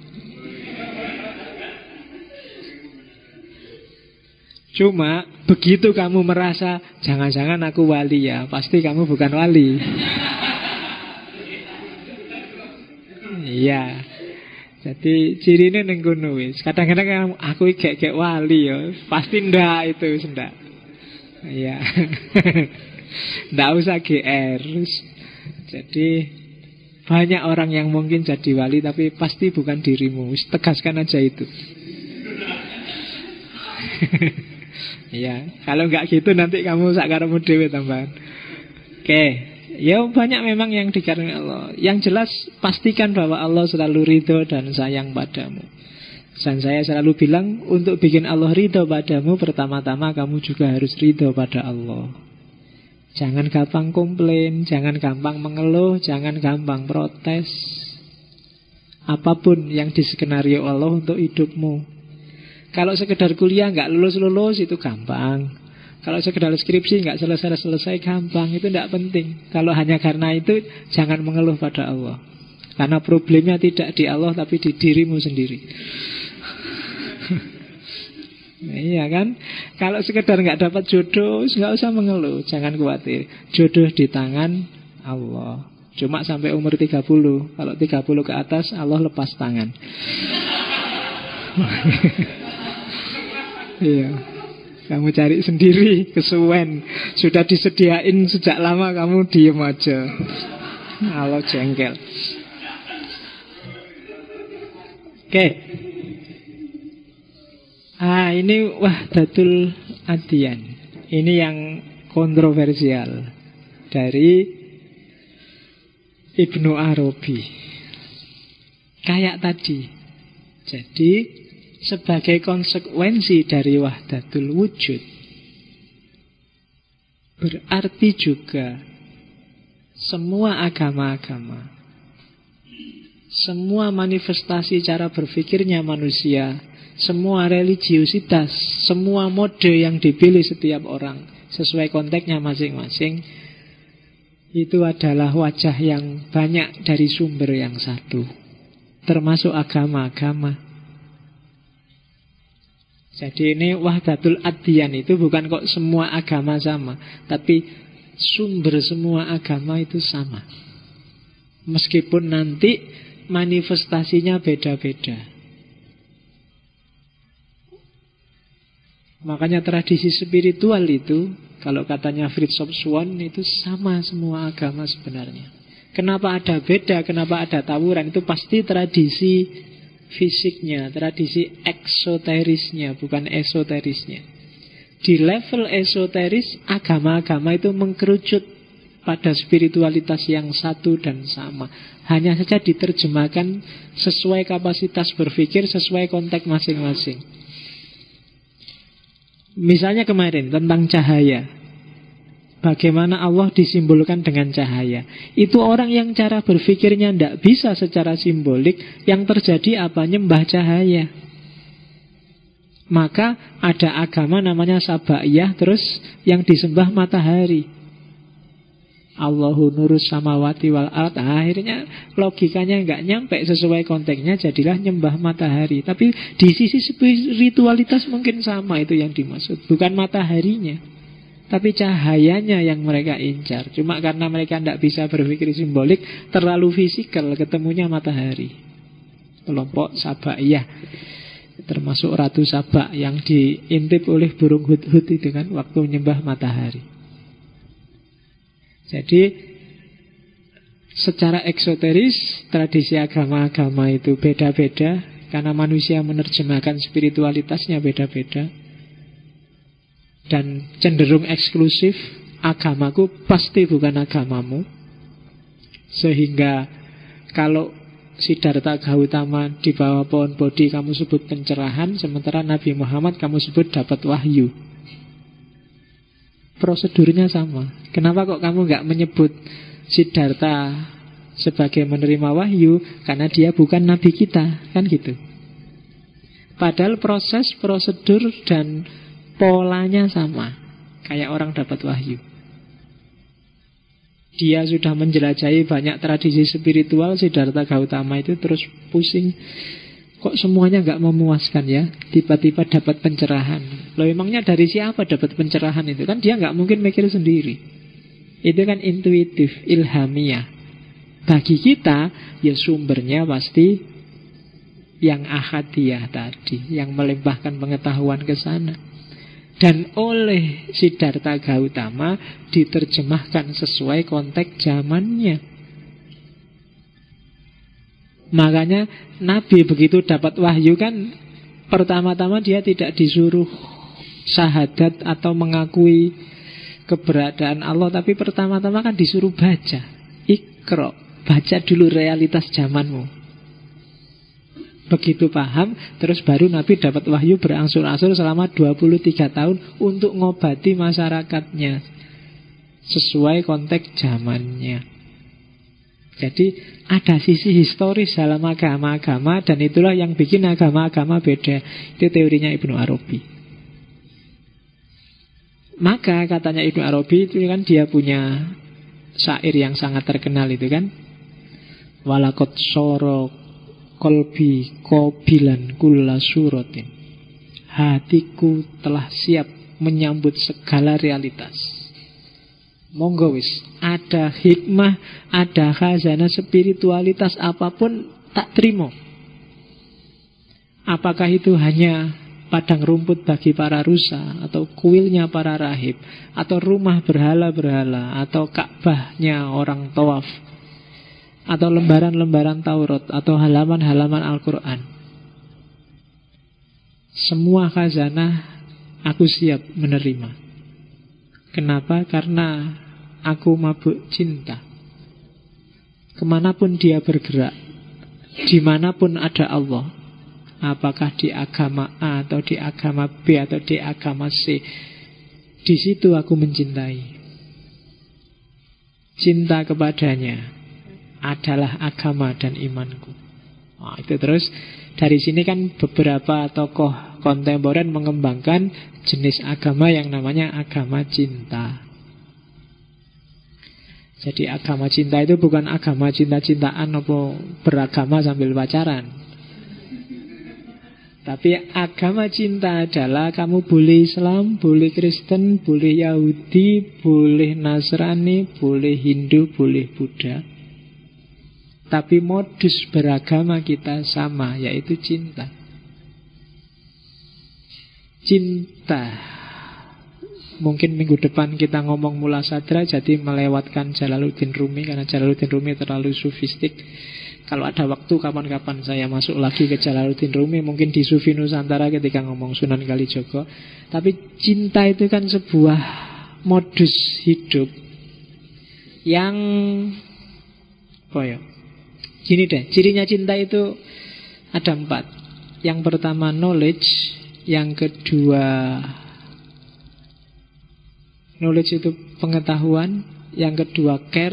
Cuma begitu kamu merasa jangan-jangan aku wali ya, pasti kamu bukan wali. Iya. Jadi cirine ning kono wis. Kadang-kadang aku kayak wali ya, pasti ndak itu ndak. Iya. Ndak usah GR. Jadi banyak orang yang mungkin jadi wali tapi pasti bukan dirimu. Tegaskan aja itu. Iya, kalau nggak gitu nanti kamu sakaremu dhewe tambahan. Oke. Ya banyak memang yang dikarenakan Allah. Yang jelas pastikan bahwa Allah selalu ridho dan sayang padamu. Dan saya selalu bilang, untuk bikin Allah ridho padamu, pertama-tama kamu juga harus ridho pada Allah. Jangan gampang komplain, jangan gampang mengeluh, jangan gampang protes. Apapun yang diskenario Allah untuk hidupmu. Kalau sekedar kuliah nggak lulus-lulus itu gampang. Kalau sekedar skripsi nggak selesai-selesai gampang, itu tidak penting. Kalau hanya karena itu, jangan mengeluh pada Allah. Karena problemnya tidak di Allah, tapi di dirimu sendiri. Nah, iya kan? Kalau sekedar nggak dapat jodoh, nggak usah mengeluh, jangan khawatir. Jodoh di tangan Allah. Cuma sampai umur 30. Kalau 30 ke atas, Allah lepas tangan. Iya. Kamu cari sendiri, kesuwen. Sudah disediain sejak lama, kamu diem aja. Allah jengkel. Oke. Ini Wahdatul Adyan. Ini yang kontroversial dari Ibnu Arabi. Kayak tadi. Jadi sebagai konsekuensi dari wahdatul wujud, berarti juga semua agama-agama, semua manifestasi cara berpikirnya manusia, semua religiusitas, semua mode yang dipilih setiap orang sesuai konteksnya masing-masing, itu adalah wajah yang banyak dari sumber yang satu. termasuk agama-agama. Jadi ini wahdatul adyan itu bukan kok semua agama sama, tapi sumber semua agama itu sama. Meskipun nanti manifestasinya beda-beda. Makanya tradisi spiritual itu, kalau katanya Fritz Swan, itu sama semua agama sebenarnya. Kenapa ada beda, kenapa ada tawuran, itu pasti tradisi fisiknya, tradisi eksoterisnya, bukan esoterisnya. Di level esoteris, agama-agama itu mengkerucut pada spiritualitas yang satu dan sama. Hanya saja diterjemahkan sesuai kapasitas berpikir, sesuai konteks masing-masing. Misalnya kemarin tentang cahaya. Bagaimana Allah disimbolkan dengan cahaya. Itu orang yang cara berpikirnya tidak bisa secara simbolik. Yang terjadi apa? Nyembah cahaya. Maka ada agama namanya Sabaiyah, terus yang disembah matahari. Allahu nurus samawati wal ard. Akhirnya logikanya nggak nyampe sesuai konteksnya, jadilah nyembah matahari. Tapi di sisi spiritualitas mungkin sama itu yang dimaksud. Bukan mataharinya, tapi cahayanya yang mereka incar. Cuma karena mereka tidak bisa berpikir simbolik, terlalu fisikal, ketemunya matahari. Kelompok Sabaiyah, termasuk Ratu Saba yang diintip oleh burung hudhud itu kan, waktu menyembah matahari. Jadi secara eksoteris tradisi agama-agama itu beda-beda, karena manusia menerjemahkan spiritualitasnya beda-beda. Dan cenderung eksklusif, agamaku pasti bukan agamamu. Sehingga kalau Siddhartha Gautama di bawah pohon Bodhi kamu sebut pencerahan, sementara Nabi Muhammad kamu sebut dapat wahyu. Prosedurnya sama. Kenapa kok kamu nggak menyebut Siddhartha sebagai menerima wahyu? Karena dia bukan nabi kita, kan gitu. Padahal proses, prosedur, dan polanya sama. Kayak orang dapat wahyu. Dia sudah menjelajahi banyak tradisi spiritual, Siddhartha Gautama itu terus pusing. Kok semuanya nggak memuaskan ya? Tiba-tiba dapat pencerahan. Loh, emangnya dari siapa dapat pencerahan itu? Kan dia nggak mungkin mikir sendiri. Itu kan intuitif, ilhamiah. Bagi kita, ya sumbernya pasti yang ahadiyah tadi, yang melimpahkan pengetahuan ke sana. Dan oleh Siddhartha Gautama diterjemahkan sesuai konteks zamannya. Makanya Nabi begitu dapat wahyu kan, pertama-tama dia tidak disuruh syahadat atau mengakui keberadaan Allah, tapi pertama-tama kan disuruh baca. Iqra, baca dulu realitas zamanmu. Begitu paham, terus baru Nabi dapat wahyu berangsur-angsur selama 23 tahun untuk ngobati masyarakatnya sesuai konteks zamannya. Jadi ada sisi historis dalam agama-agama, dan itulah yang bikin agama-agama beda. Itu teorinya Ibnu Arabi. Maka katanya Ibnu Arabi itu kan dia punya syair yang sangat terkenal itu kan, walakot soro kolbi kobilan kulla suratin. Hatiku telah siap menyambut segala realitas. Monggo wis, ada hikmah, ada khazanah spiritualitas apapun tak terima. Apakah itu hanya padang rumput bagi para rusa, atau kuilnya para rahib, atau rumah berhala-berhala, atau Ka'bahnya orang tawaf, atau lembaran-lembaran Taurat, atau halaman-halaman Al-Quran. Semua khazanah aku siap menerima. Kenapa? Karena aku mabuk cinta. Kemanapun dia bergerak, dimanapun ada Allah, apakah di agama A atau di agama B atau di agama C, di situ aku mencintai. Cinta kepadanya adalah agama dan imanku. Nah, itu terus dari sini kan beberapa tokoh kontemporer mengembangkan jenis agama yang namanya agama cinta. Jadi agama cinta itu bukan agama cinta-cintaan apa beragama sambil pacaran. Tapi agama cinta adalah kamu boleh Islam, boleh Kristen, boleh Yahudi, boleh Nasrani, boleh Hindu, boleh Buddha. Tapi modus beragama kita sama, yaitu cinta. Cinta. Mungkin minggu depan kita ngomong Mula Sadra, jadi melewatkan Jalaluddin Rumi, karena Jalaluddin Rumi terlalu sufistik. Kalau ada waktu kapan-kapan saya masuk lagi ke Jalaluddin Rumi, mungkin di Sufi Nusantara ketika ngomong Sunan Kalijogo. Tapi cinta itu kan sebuah modus hidup yang gini deh, cirinya cinta itu ada 4. Yang pertama knowledge, yang kedua knowledge itu pengetahuan, yang kedua care,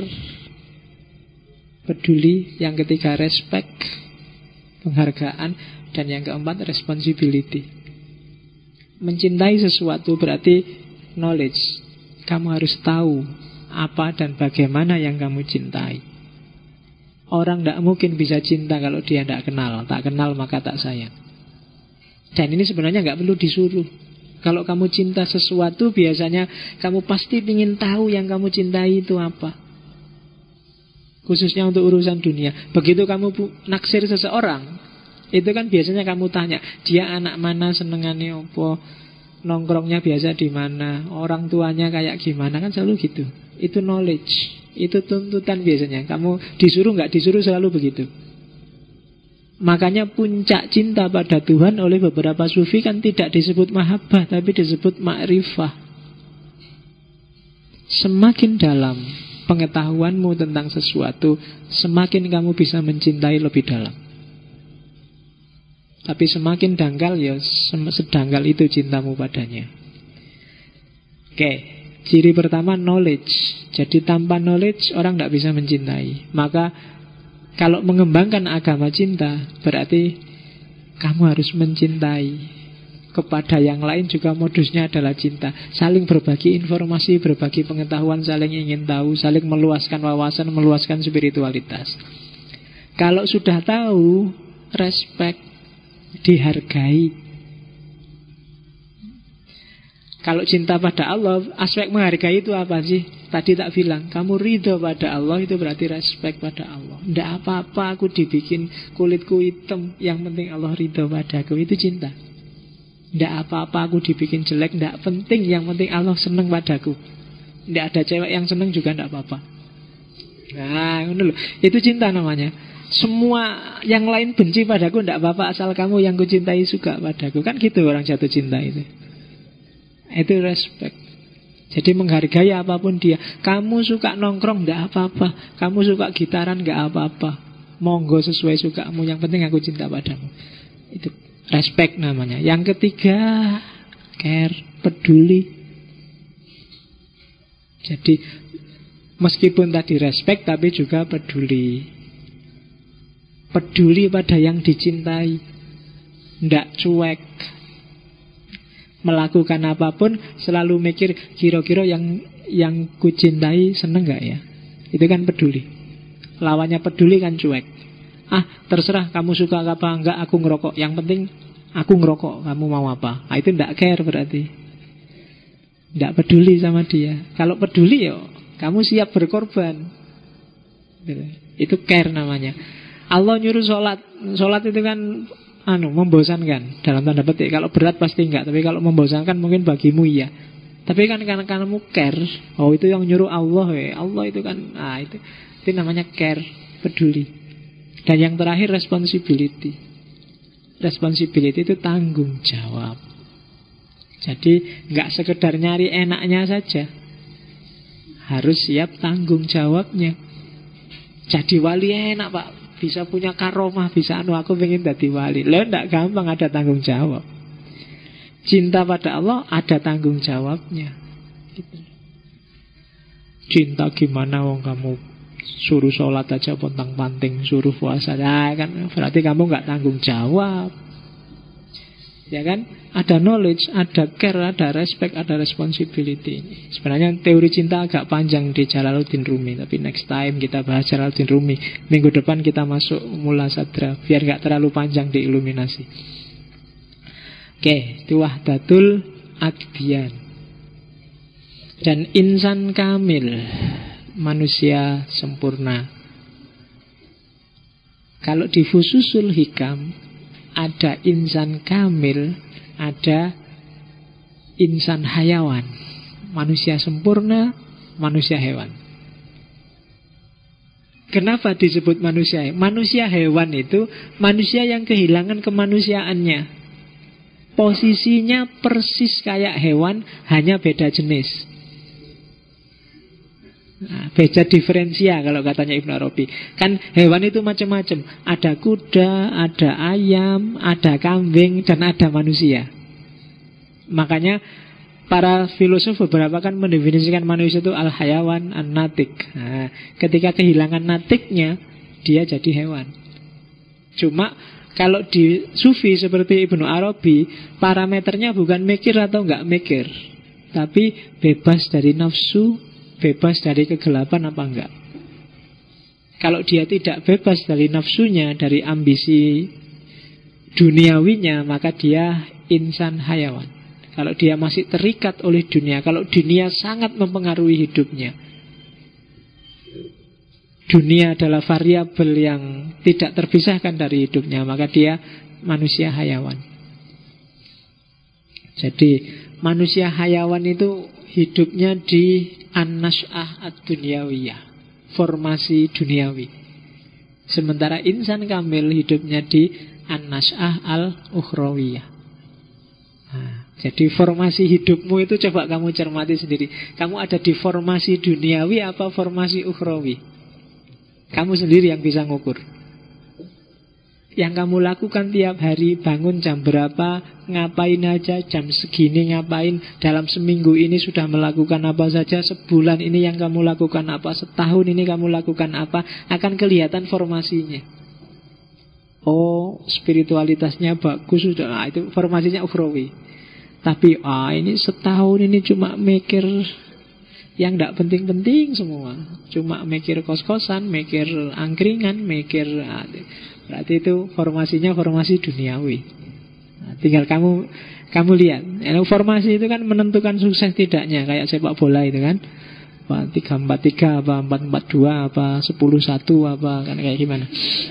peduli, yang ketiga respect, penghargaan, dan yang keempat responsibility. Mencintai sesuatu berarti knowledge. Kamu harus tahu apa dan bagaimana yang kamu cintai. Orang tidak mungkin bisa cinta kalau dia tidak kenal. Tak kenal maka tak sayang. Dan ini sebenarnya nggak perlu disuruh. Kalau kamu cinta sesuatu, biasanya kamu pasti ingin tahu yang kamu cintai itu apa. Khususnya untuk urusan dunia. Begitu kamu naksir seseorang, itu kan biasanya kamu tanya, dia anak mana, senengannya apa, nongkrongnya biasa di mana, orang tuanya kayak gimana, kan selalu gitu. Itu knowledge, itu tuntutan biasanya. Kamu disuruh nggak disuruh selalu begitu. Makanya puncak cinta pada Tuhan oleh beberapa sufi kan tidak disebut mahabbah, tapi disebut ma'rifah. Semakin dalam pengetahuanmu tentang sesuatu, semakin kamu bisa mencintai lebih dalam. Tapi semakin dangkal, ya sedangkal itu cintamu padanya. Oke, ciri pertama knowledge. Jadi tanpa knowledge orang tidak bisa mencintai. Maka kalau mengembangkan agama cinta, berarti kamu harus mencintai. Kepada yang lain juga modusnya adalah cinta. Saling berbagi informasi, berbagi pengetahuan, saling ingin tahu, saling meluaskan wawasan, meluaskan spiritualitas. Kalau sudah tahu, respect, dihargai. Kalau cinta pada Allah, aspek menghargai itu apa sih? Tadi tak bilang, kamu ridho pada Allah, itu berarti respect pada Allah. Tidak apa-apa aku dibikin kulitku hitam, yang penting Allah ridho padaku, itu cinta. Tidak apa-apa aku dibikin jelek, tidak penting, yang penting Allah senang padaku. Tidak ada cewek yang senang juga tidak apa-apa. Nah, itu cinta namanya. Semua yang lain benci padaku tidak apa-apa, asal kamu yang kucintai suka padaku. Kan gitu orang jatuh cinta itu. Itu respect. Jadi menghargai apapun dia. Kamu suka nongkrong, tidak apa-apa. Kamu suka gitaran, tidak apa-apa. Monggo sesuai sukamu, yang penting aku cinta padamu. Itu respect namanya. Yang ketiga, care, peduli. Jadi meskipun tadi respect, tapi juga peduli. Peduli pada yang dicintai, tidak cuek. Melakukan apapun selalu mikir, kira-kira yang kucintai seneng gak ya? Itu kan peduli. Lawannya peduli kan cuek. Terserah kamu suka apa enggak, aku ngerokok. Yang penting aku ngerokok, kamu mau apa? Itu tidak care berarti. Tidak peduli sama dia. Kalau peduli ya kamu siap berkorban. Itu care namanya. Allah nyuruh sholat. Sholat itu kan membosankan dalam tanda petik. Kalau berat pasti enggak, tapi kalau membosankan mungkin bagimu iya. Tapi kan karena kamu care, itu yang nyuruh Allah ya. Allah itu kan, itu namanya care, peduli. Dan yang terakhir responsibility. Responsibility itu tanggung jawab. Jadi enggak sekedar nyari enaknya saja, harus siap tanggung jawabnya. Jadi wali enak pak, bisa punya karomah, bisa aku pengen jadi wali. Tidak gampang, ada tanggung jawab. Cinta pada Allah ada tanggung jawabnya. Gitu. Cinta gimana wong kamu suruh sholat aja pontang-panting, suruh puasa, kan berarti kamu nggak tanggung jawab. Ya kan? Ada knowledge, ada care, ada respect, ada responsibility. Sebenarnya teori cinta agak panjang di Jalaluddin Rumi, tapi next time kita bahas Jalaluddin Rumi. Minggu depan kita masuk Mula Sadra, biar gak terlalu panjang di Iluminasi. Oke, itu Wahdatul Adyan. Dan insan kamil, manusia sempurna. Kalau di Fususul Hikam ada insan kamil, ada insan hayawan. Manusia sempurna, manusia hewan. Kenapa disebut manusia? Manusia hewan itu manusia yang kehilangan kemanusiaannya. Posisinya persis kayak hewan, hanya beda jenis. Nah, beda diferensia kalau katanya Ibnu Arabi. Kan hewan itu macam-macam. Ada kuda, ada ayam, ada kambing, dan ada manusia. Makanya para filosof beberapa kan mendefinisikan manusia itu al-hayawan, an-natik. Nah, ketika kehilangan natiknya, dia jadi hewan. Cuma kalau di Sufi seperti Ibnu Arabi, parameternya bukan mikir atau enggak mikir, tapi bebas dari nafsu, bebas dari kegelapan apa enggak. Kalau dia tidak bebas dari nafsunya, dari ambisi duniawinya, maka dia insan hayawan. Kalau dia masih terikat oleh dunia, kalau dunia sangat mempengaruhi hidupnya, dunia adalah variabel yang tidak terpisahkan dari hidupnya, maka dia manusia hayawan. Jadi manusia hayawan itu hidupnya di an-nash'ah ad-dunyawiyah, formasi duniawi. Sementara insan kamil hidupnya di an-nash'ah al-ukhrawiyah. Nah, jadi formasi hidupmu itu coba kamu cermati sendiri. Kamu ada di formasi duniawi apa formasi ukhrawi? Kamu sendiri yang bisa ngukur. Yang kamu lakukan tiap hari, bangun jam berapa, ngapain aja, jam segini ngapain, dalam seminggu ini sudah melakukan apa saja, sebulan ini yang kamu lakukan apa, setahun ini kamu lakukan apa, akan kelihatan formasinya. Oh, spiritualitasnya bagus sudah, nah, itu formasinya ukhrawi. Tapi ini setahun ini cuma mikir yang tidak penting-penting semua, cuma mikir kos-kosan, mikir angkringan, mikir berarti itu formasinya formasi duniawi. Nah, tinggal kamu lihat. Formasi itu kan menentukan sukses tidaknya, kayak sepak bola itu kan. 3-4-3 apa 4-4-2 apa 10-1 apa kan kayak gimana.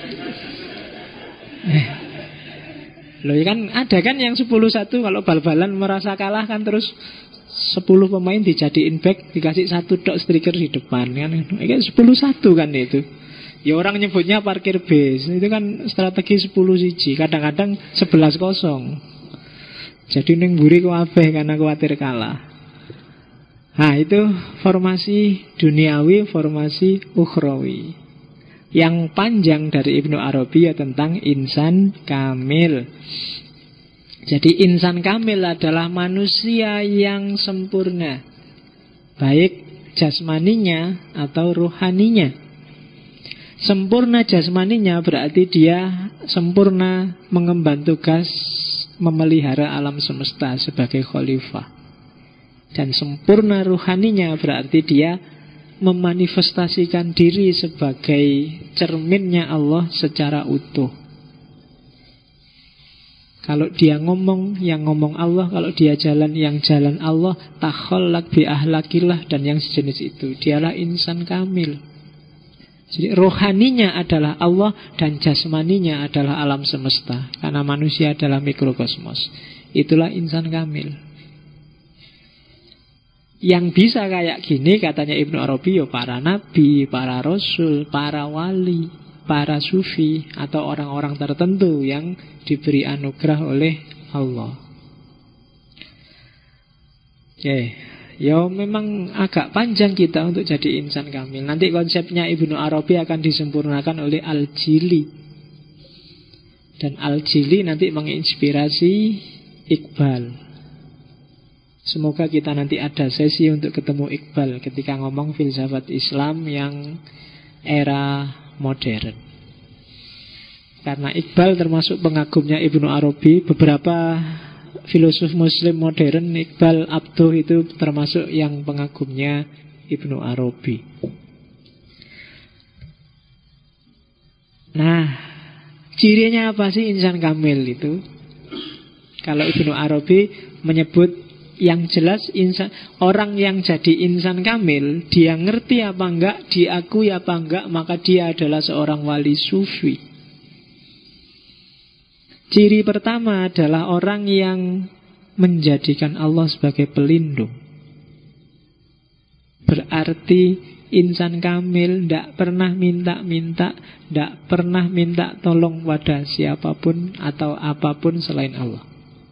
Loh kan ada kan yang 10-1 kalau bal-balan merasa kalah kan terus 10 pemain dijadiin back, dikasih 1 dot striker di depan kan. Kayak 10-1 kan itu. Ya orang nyebutnya parkir base. Itu kan strategi 10-1. Kadang-kadang 11-0. Jadi ning mburi kabeh karena khawatir kalah. Nah itu formasi duniawi, formasi ukhrawi. Yang panjang dari Ibnu Arabi ya tentang insan kamil. Jadi insan kamil adalah manusia yang sempurna, baik jasmaninya atau rohaninya. Sempurna jasmaninya berarti dia sempurna mengemban tugas memelihara alam semesta sebagai khalifah. Dan sempurna rohaninya berarti dia memanifestasikan diri sebagai cerminnya Allah secara utuh. Kalau dia ngomong, yang ngomong Allah. Kalau dia jalan, yang jalan Allah. Takhallaq bi ahlakillah dan yang sejenis itu. Dialah insan kamil. Jadi rohaninya adalah Allah dan jasmaninya adalah alam semesta. Karena manusia adalah mikrokosmos. Itulah insan kamil. Yang bisa kayak gini katanya Ibnu Arabi ya para nabi, para rasul, para wali, para sufi, atau orang-orang tertentu yang diberi anugerah oleh Allah. Oke. Ya memang agak panjang kita untuk jadi insan kamil. Nanti konsepnya Ibnu Arabi akan disempurnakan oleh Al-Jili. Dan Al-Jili nanti menginspirasi Iqbal. Semoga kita nanti ada sesi untuk ketemu Iqbal ketika ngomong filsafat Islam yang era modern. Karena Iqbal termasuk pengagumnya Ibnu Arabi. Beberapa filosof muslim modern, Iqbal Abduh itu termasuk yang pengagumnya Ibnu Arabi. Nah, cirinya apa sih insan kamil itu? Kalau Ibnu Arabi menyebut yang jelas orang yang jadi insan kamil, dia ngerti apa enggak, diakui apa enggak, maka dia adalah seorang wali sufi. Ciri pertama adalah orang yang menjadikan Allah sebagai pelindung. Berarti insan kamil tidak pernah minta-minta, tidak pernah minta tolong pada siapapun atau apapun selain Allah.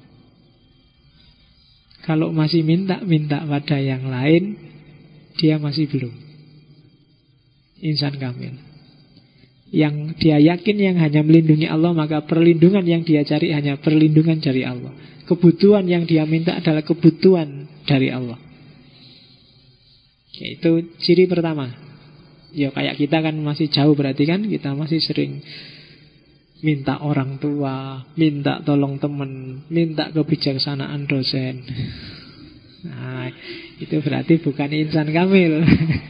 Kalau masih minta-minta pada yang lain, dia masih belum insan kamil. Yang dia yakin yang hanya melindungi Allah, maka perlindungan yang dia cari hanya perlindungan dari Allah. Kebutuhan yang dia minta adalah kebutuhan dari Allah. Itu ciri pertama. Ya kayak kita kan masih jauh, berarti kan kita masih sering minta orang tua, minta tolong teman, minta kebijaksanaan dosen. Nah, itu berarti bukan insan kamil.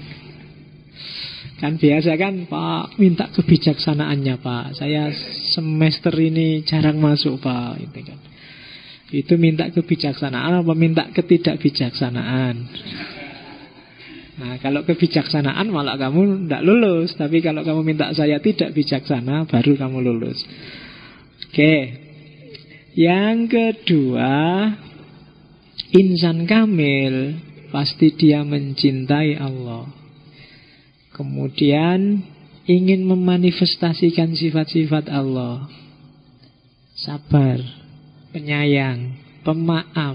Kan biasa kan, Pak, minta kebijaksanaannya, Pak. Saya semester ini jarang masuk, Pak. Itu kan. Itu minta kebijaksanaan apa minta ketidakbijaksanaan? Nah, kalau kebijaksanaan malah kamu tidak lulus. Tapi kalau kamu minta saya tidak bijaksana, baru kamu lulus. Oke. Yang kedua, insan kamil pasti dia mencintai Allah. Kemudian ingin memanifestasikan sifat-sifat Allah. Sabar, penyayang, pemaaf.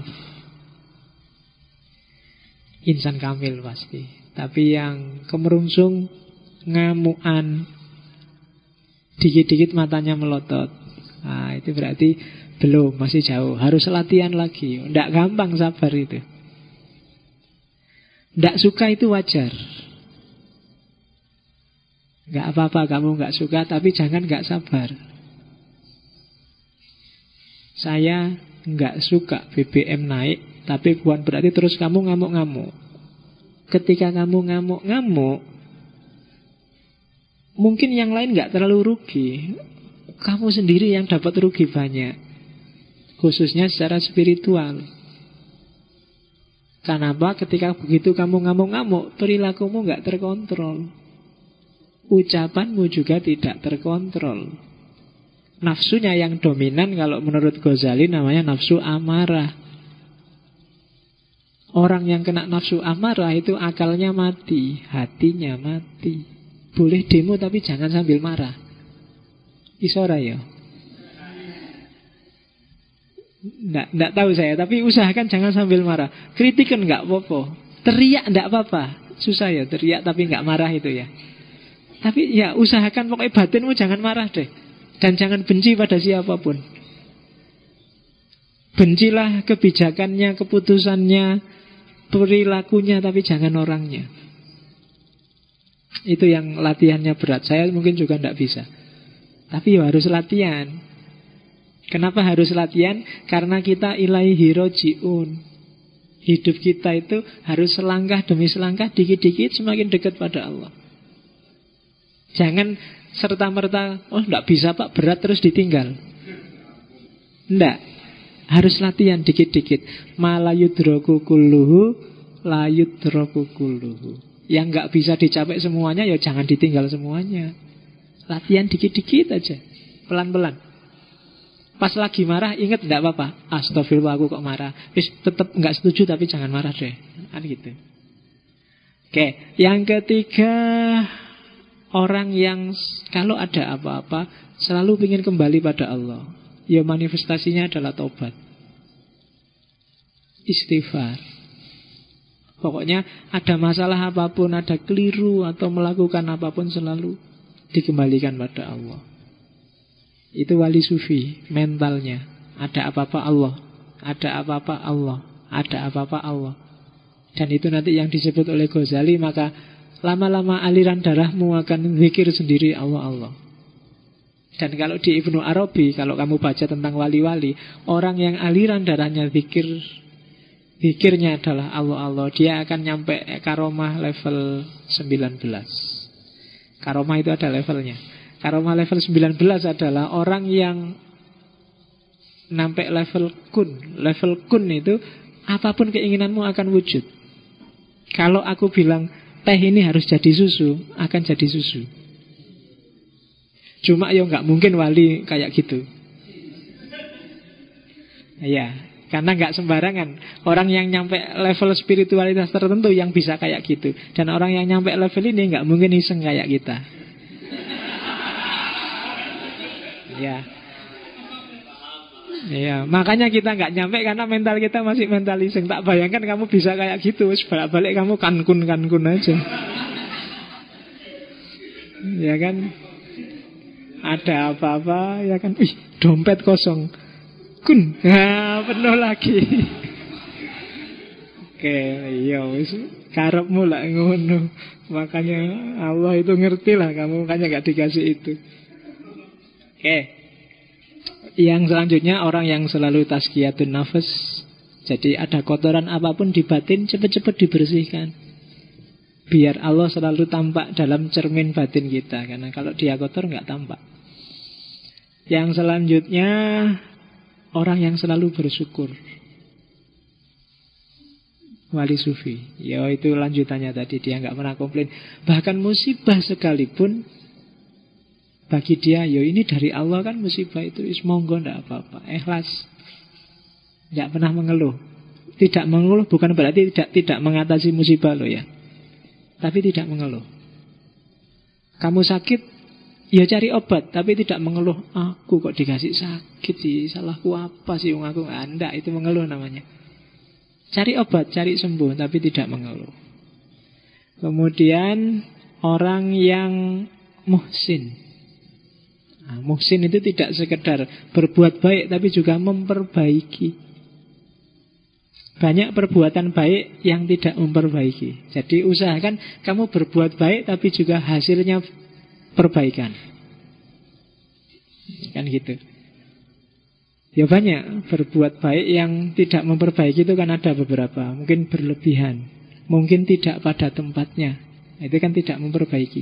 Insan kamil pasti. Tapi yang kemerungsung, ngamuan, dikit-dikit matanya melotot. Nah, itu berarti belum, masih jauh. Harus latihan lagi. Tidak gampang sabar itu. Tidak suka itu wajar. Nggak apa-apa kamu nggak suka, tapi jangan nggak sabar. Saya nggak suka BBM naik, tapi bukan berarti terus kamu ngamuk-ngamuk. Ketika kamu ngamuk-ngamuk, mungkin yang lain nggak terlalu rugi. Kamu sendiri yang dapat rugi banyak. Khususnya secara spiritual. Kenapa? Ketika begitu kamu ngamuk-ngamuk, perilakumu nggak terkontrol. Ucapanmu juga tidak terkontrol. Nafsunya yang dominan, kalau menurut Ghazali namanya nafsu amarah. Orang yang kena nafsu amarah itu akalnya mati, hatinya mati. Boleh demo tapi jangan sambil marah. Isora ya? Nggak tahu saya, tapi usahakan jangan sambil marah. Kritikan nggak apa-apa, teriak nggak apa-apa. Susah ya teriak tapi nggak marah itu ya. Tapi ya usahakan pokoknya batinmu jangan marah deh. Dan jangan benci pada siapapun. Bencilah kebijakannya, keputusannya, perilakunya, tapi jangan orangnya. Itu yang latihannya berat. Saya mungkin juga tidak bisa. Tapi ya harus latihan. Kenapa harus latihan? Karena kita ilaihi roji'un. Hidup kita itu harus selangkah demi selangkah, dikit-dikit semakin dekat pada Allah. Jangan serta-merta, oh enggak bisa Pak, berat terus ditinggal. Enggak. Harus latihan dikit-dikit. Malayudroku kulluhu, layudroku kulluhu. Yang enggak bisa dicapai semuanya, ya jangan ditinggal semuanya. Latihan dikit-dikit aja, pelan-pelan. Pas lagi marah, ingat enggak apa-apa. Astagfirullah, aku kok marah. Tetap enggak setuju, tapi jangan marah deh. Kan gitu. Oke, yang ketiga, orang yang kalau ada apa-apa selalu ingin kembali pada Allah. Ya manifestasinya adalah taubat, istighfar. Pokoknya ada masalah apapun, ada keliru atau melakukan apapun, selalu dikembalikan pada Allah. Itu wali sufi mentalnya. Ada apa-apa Allah, ada apa-apa Allah, ada apa-apa Allah. Dan itu nanti yang disebut oleh Ghazali, maka lama-lama aliran darahmu akan zikir sendiri Allah-Allah. Dan kalau di Ibnu Arabi, kalau kamu baca tentang wali-wali, orang yang aliran darahnya zikirnya adalah Allah, dia akan nyampe karomah level 19. Karomah itu ada levelnya. Karomah level 19 adalah orang yang sampai level kun. Level kun itu apapun keinginanmu akan wujud. Kalau aku bilang teh ini harus jadi susu, akan jadi susu. Cuma ya nggak mungkin wali kayak gitu. Ya, karena nggak sembarangan. Orang yang nyampe level spiritualitas tertentu yang bisa kayak gitu. Dan orang yang nyampe level ini nggak mungkin iseng kayak kita. Ya. Ya, makanya kita nggak nyampe karena mental kita masih mental iseng. Tak bayangkan kamu bisa kayak gitu. Balik kamu kankun aja. Ya kan? Ada apa-apa ya kan, dompet kosong, kun, penuh lagi. Oke, iya wis karepmu lah ngono. Makanya Allah itu ngerti lah kamu, makanya gak dikasih itu. Oke. Yang selanjutnya orang yang selalu tazkiyatun nafas. Jadi ada kotoran apapun di batin, cepat-cepat dibersihkan. Biar Allah selalu tampak dalam cermin batin kita. Karena kalau dia kotor nggak tampak. Yang selanjutnya orang yang selalu bersyukur. Wali sufi. Ya itu lanjutannya tadi. Dia nggak pernah komplain. Bahkan musibah sekalipun bagi dia, yo ini dari Allah kan musibah itu. Monggo nggak apa-apa. Ikhlas. Nggak pernah mengeluh. Tidak mengeluh bukan berarti tidak mengatasi musibah loh ya. Tapi tidak mengeluh. Kamu sakit, ya cari obat, tapi tidak mengeluh. Aku kok dikasih sakit sih, salahku apa sih? Aku enggak, itu mengeluh namanya. Cari obat, cari sembuh, tapi tidak mengeluh. Kemudian orang yang muhsin. Muhsin itu tidak sekedar berbuat baik, tapi juga memperbaiki. Banyak perbuatan baik yang tidak memperbaiki. Jadi usahakan kamu berbuat baik tapi juga hasilnya perbaikan. Kan gitu. Ya banyak berbuat baik yang tidak memperbaiki itu kan ada beberapa. Mungkin berlebihan, mungkin tidak pada tempatnya. Itu kan tidak memperbaiki.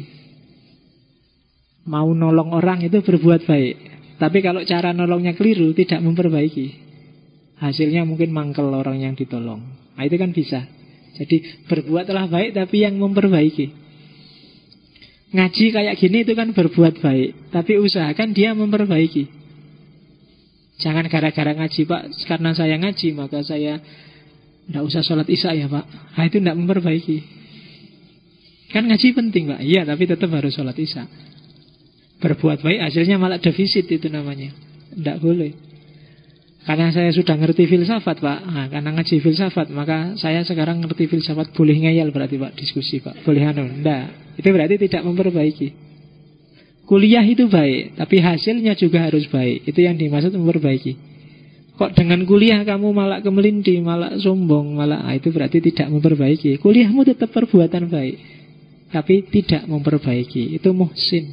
Mau nolong orang itu berbuat baik, tapi kalau cara nolongnya keliru, tidak memperbaiki. Hasilnya mungkin mangkel orang yang ditolong. Nah itu kan bisa. Jadi berbuatlah baik tapi yang memperbaiki. Ngaji kayak gini itu kan berbuat baik, tapi usahakan dia memperbaiki. Jangan gara-gara ngaji, Pak, karena saya ngaji maka saya tidak usah sholat isya ya Pak. Nah itu tidak memperbaiki. Kan ngaji penting Pak. Iya tapi tetap harus sholat isya. Berbuat baik hasilnya malah defisit, itu namanya. Tidak boleh. Karena saya sudah ngerti filsafat Pak, karena ngaji filsafat, maka saya sekarang ngerti filsafat. Boleh ngeyel berarti Pak, diskusi Pak. Boleh enggak. Itu berarti tidak memperbaiki. Kuliah itu baik, tapi hasilnya juga harus baik. Itu yang dimaksud memperbaiki. Kok dengan kuliah kamu malah kemelindi, malah sombong, malah itu berarti tidak memperbaiki. Kuliahmu tetap perbuatan baik, tapi tidak memperbaiki. Itu muhsin.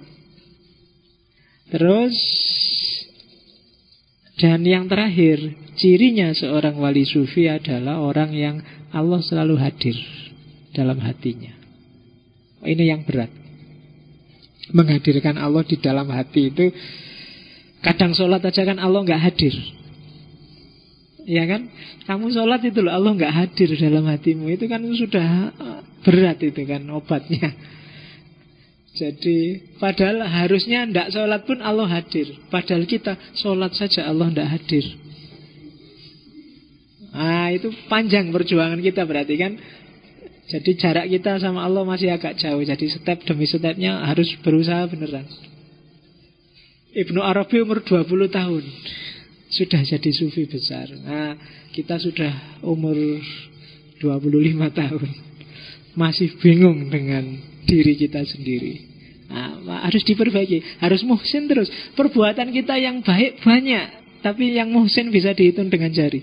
Terus dan yang terakhir, cirinya seorang wali sufi adalah orang yang Allah selalu hadir dalam hatinya. Ini yang berat. Menghadirkan Allah di dalam hati itu, kadang sholat aja kan Allah nggak hadir. Ya kan? Kamu sholat itu loh Allah nggak hadir dalam hatimu. Itu kan sudah berat itu kan obatnya. Jadi padahal harusnya tidak sholat pun Allah hadir. Padahal kita sholat saja Allah tidak hadir. Itu panjang perjuangan kita berarti kan. Jadi jarak kita sama Allah masih agak jauh. Jadi step demi stepnya harus berusaha beneran. Ibnu Arabi umur 20 tahun sudah jadi sufi besar. Kita sudah umur 25 tahun masih bingung dengan diri kita sendiri. Harus diperbaiki, harus muhsin terus. Perbuatan kita yang baik banyak, tapi yang muhsin bisa dihitung dengan jari.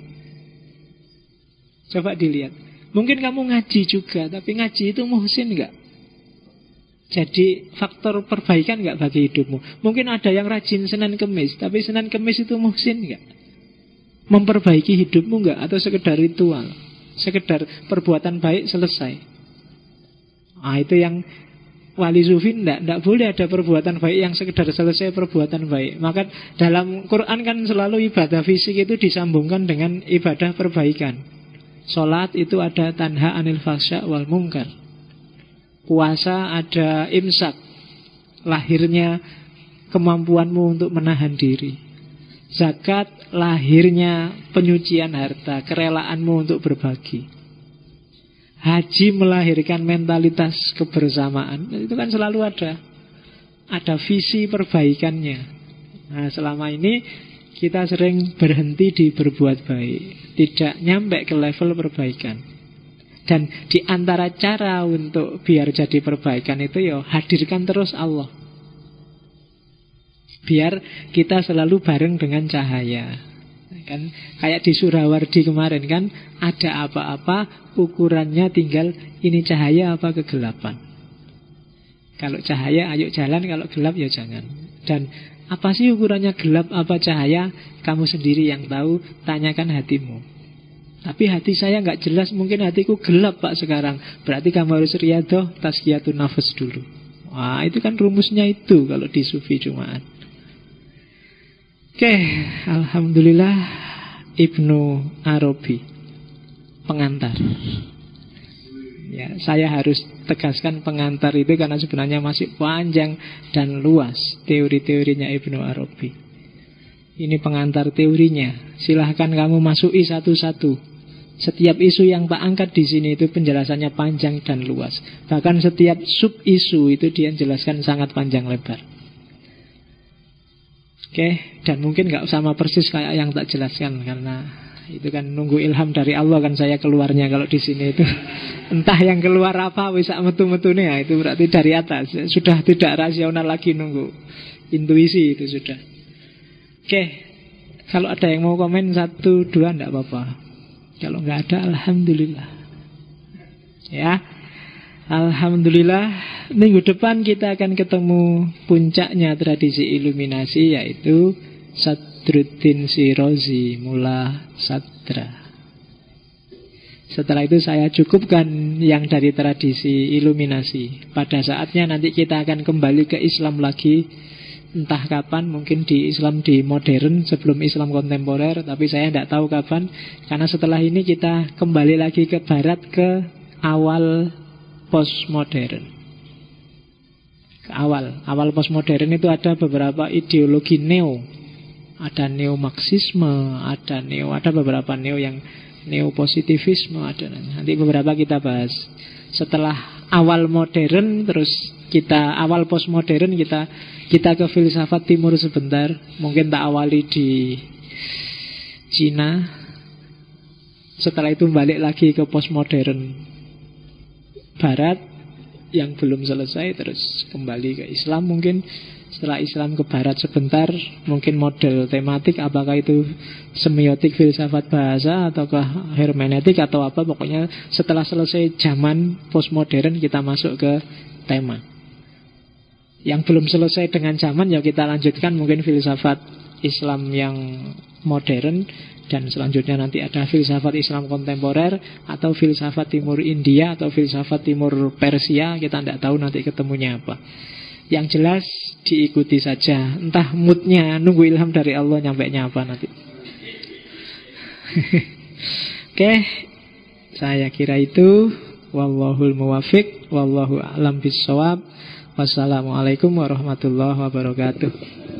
Coba dilihat. Mungkin kamu ngaji juga, tapi ngaji itu muhsin enggak? Jadi faktor perbaikan nggak bagi hidupmu? Mungkin ada yang rajin Senin Kemis, tapi Senin Kemis itu muhsin nggak? Memperbaiki hidupmu nggak? Atau sekedar ritual, sekedar perbuatan baik selesai? Itu yang wali sufi tidak boleh ada perbuatan baik yang sekedar selesai perbuatan baik. Maka dalam Quran kan selalu ibadah fisik itu disambungkan dengan ibadah perbaikan. Sholat itu ada tanha anil fahsya wal munkar. Puasa ada imsak, lahirnya kemampuanmu untuk menahan diri. Zakat, lahirnya penyucian harta, kerelaanmu untuk berbagi. Haji melahirkan mentalitas kebersamaan. Itu kan selalu ada visi perbaikannya. Nah, selama ini kita sering berhenti di berbuat baik, tidak nyampe ke level perbaikan. Dan di antara cara untuk biar jadi perbaikan itu ya hadirkan terus Allah. Biar kita selalu bareng dengan cahaya. Kan kayak di Surawardi kemarin kan, ada apa-apa ukurannya tinggal ini cahaya apa kegelapan. Kalau cahaya ayo jalan, kalau gelap ya jangan. Dan apa sih ukurannya gelap apa cahaya? Kamu sendiri yang tahu, tanyakan hatimu. Tapi hati saya nggak jelas, mungkin hatiku gelap Pak sekarang. Berarti kamu harus riyadhah tazkiyatun nafas dulu. Wah, itu kan rumusnya itu kalau di Sufi Jumat. Oke, alhamdulillah Ibnu Arabi pengantar. Ya, saya harus tegaskan pengantar itu karena sebenarnya masih panjang dan luas teori-teorinya Ibnu Arabi. Ini pengantar teorinya. Silahkan kamu masuki satu-satu. Setiap isu yang tak angkat di sini itu penjelasannya panjang dan luas. Bahkan setiap sub isu itu dia jelaskan sangat panjang lebar. Oke, dan mungkin gak sama persis kayak yang tak jelaskan karena itu kan nunggu ilham dari Allah kan saya keluarnya kalau di sini itu. Entah yang keluar apa bisa metu-metune ya, itu berarti dari atas. Sudah tidak rasional lagi nunggu. Intuisi itu sudah. Oke, kalau ada yang mau komen 1, 2 enggak apa-apa. Kalau nggak ada, alhamdulillah. Ya, alhamdulillah. Minggu depan kita akan ketemu puncaknya tradisi iluminasi, yaitu Sadruddin Shirazi, Mula Sadra. Setelah itu saya cukupkan yang dari tradisi iluminasi. Pada saatnya nanti kita akan kembali ke Islam lagi. Entah kapan, mungkin di Islam di modern sebelum Islam kontemporer, tapi saya tidak tahu kapan. Karena setelah ini kita kembali lagi ke barat, ke awal postmodern. Ke awal postmodern itu ada beberapa ideologi neo. Ada neo-marxisme, ada beberapa neo yang neo-positivisme, ada. Nanti beberapa kita bahas. Setelah awal modern, terus kita awal postmodern, kita ke filsafat timur sebentar. Mungkin tak awali di Cina. Setelah itu balik lagi ke postmodern barat yang belum selesai, terus kembali ke Islam mungkin. Setelah Islam ke barat sebentar, mungkin model tematik, apakah itu semiotik filsafat bahasa ataukah hermeneutik atau apa. Pokoknya setelah selesai zaman postmodern kita masuk ke tema. Yang belum selesai dengan zaman ya kita lanjutkan mungkin filsafat Islam yang modern. Dan selanjutnya nanti ada filsafat Islam kontemporer, atau filsafat timur India, atau filsafat timur Persia. Kita tidak tahu nanti ketemunya apa. Yang jelas diikuti saja. Entah moodnya nunggu ilham dari Allah nyampainya apa nanti. Oke, saya kira itu. Wallahul muwafiq, wallahu a'lam bissawab. Wassalamualaikum warahmatullahi wabarakatuh.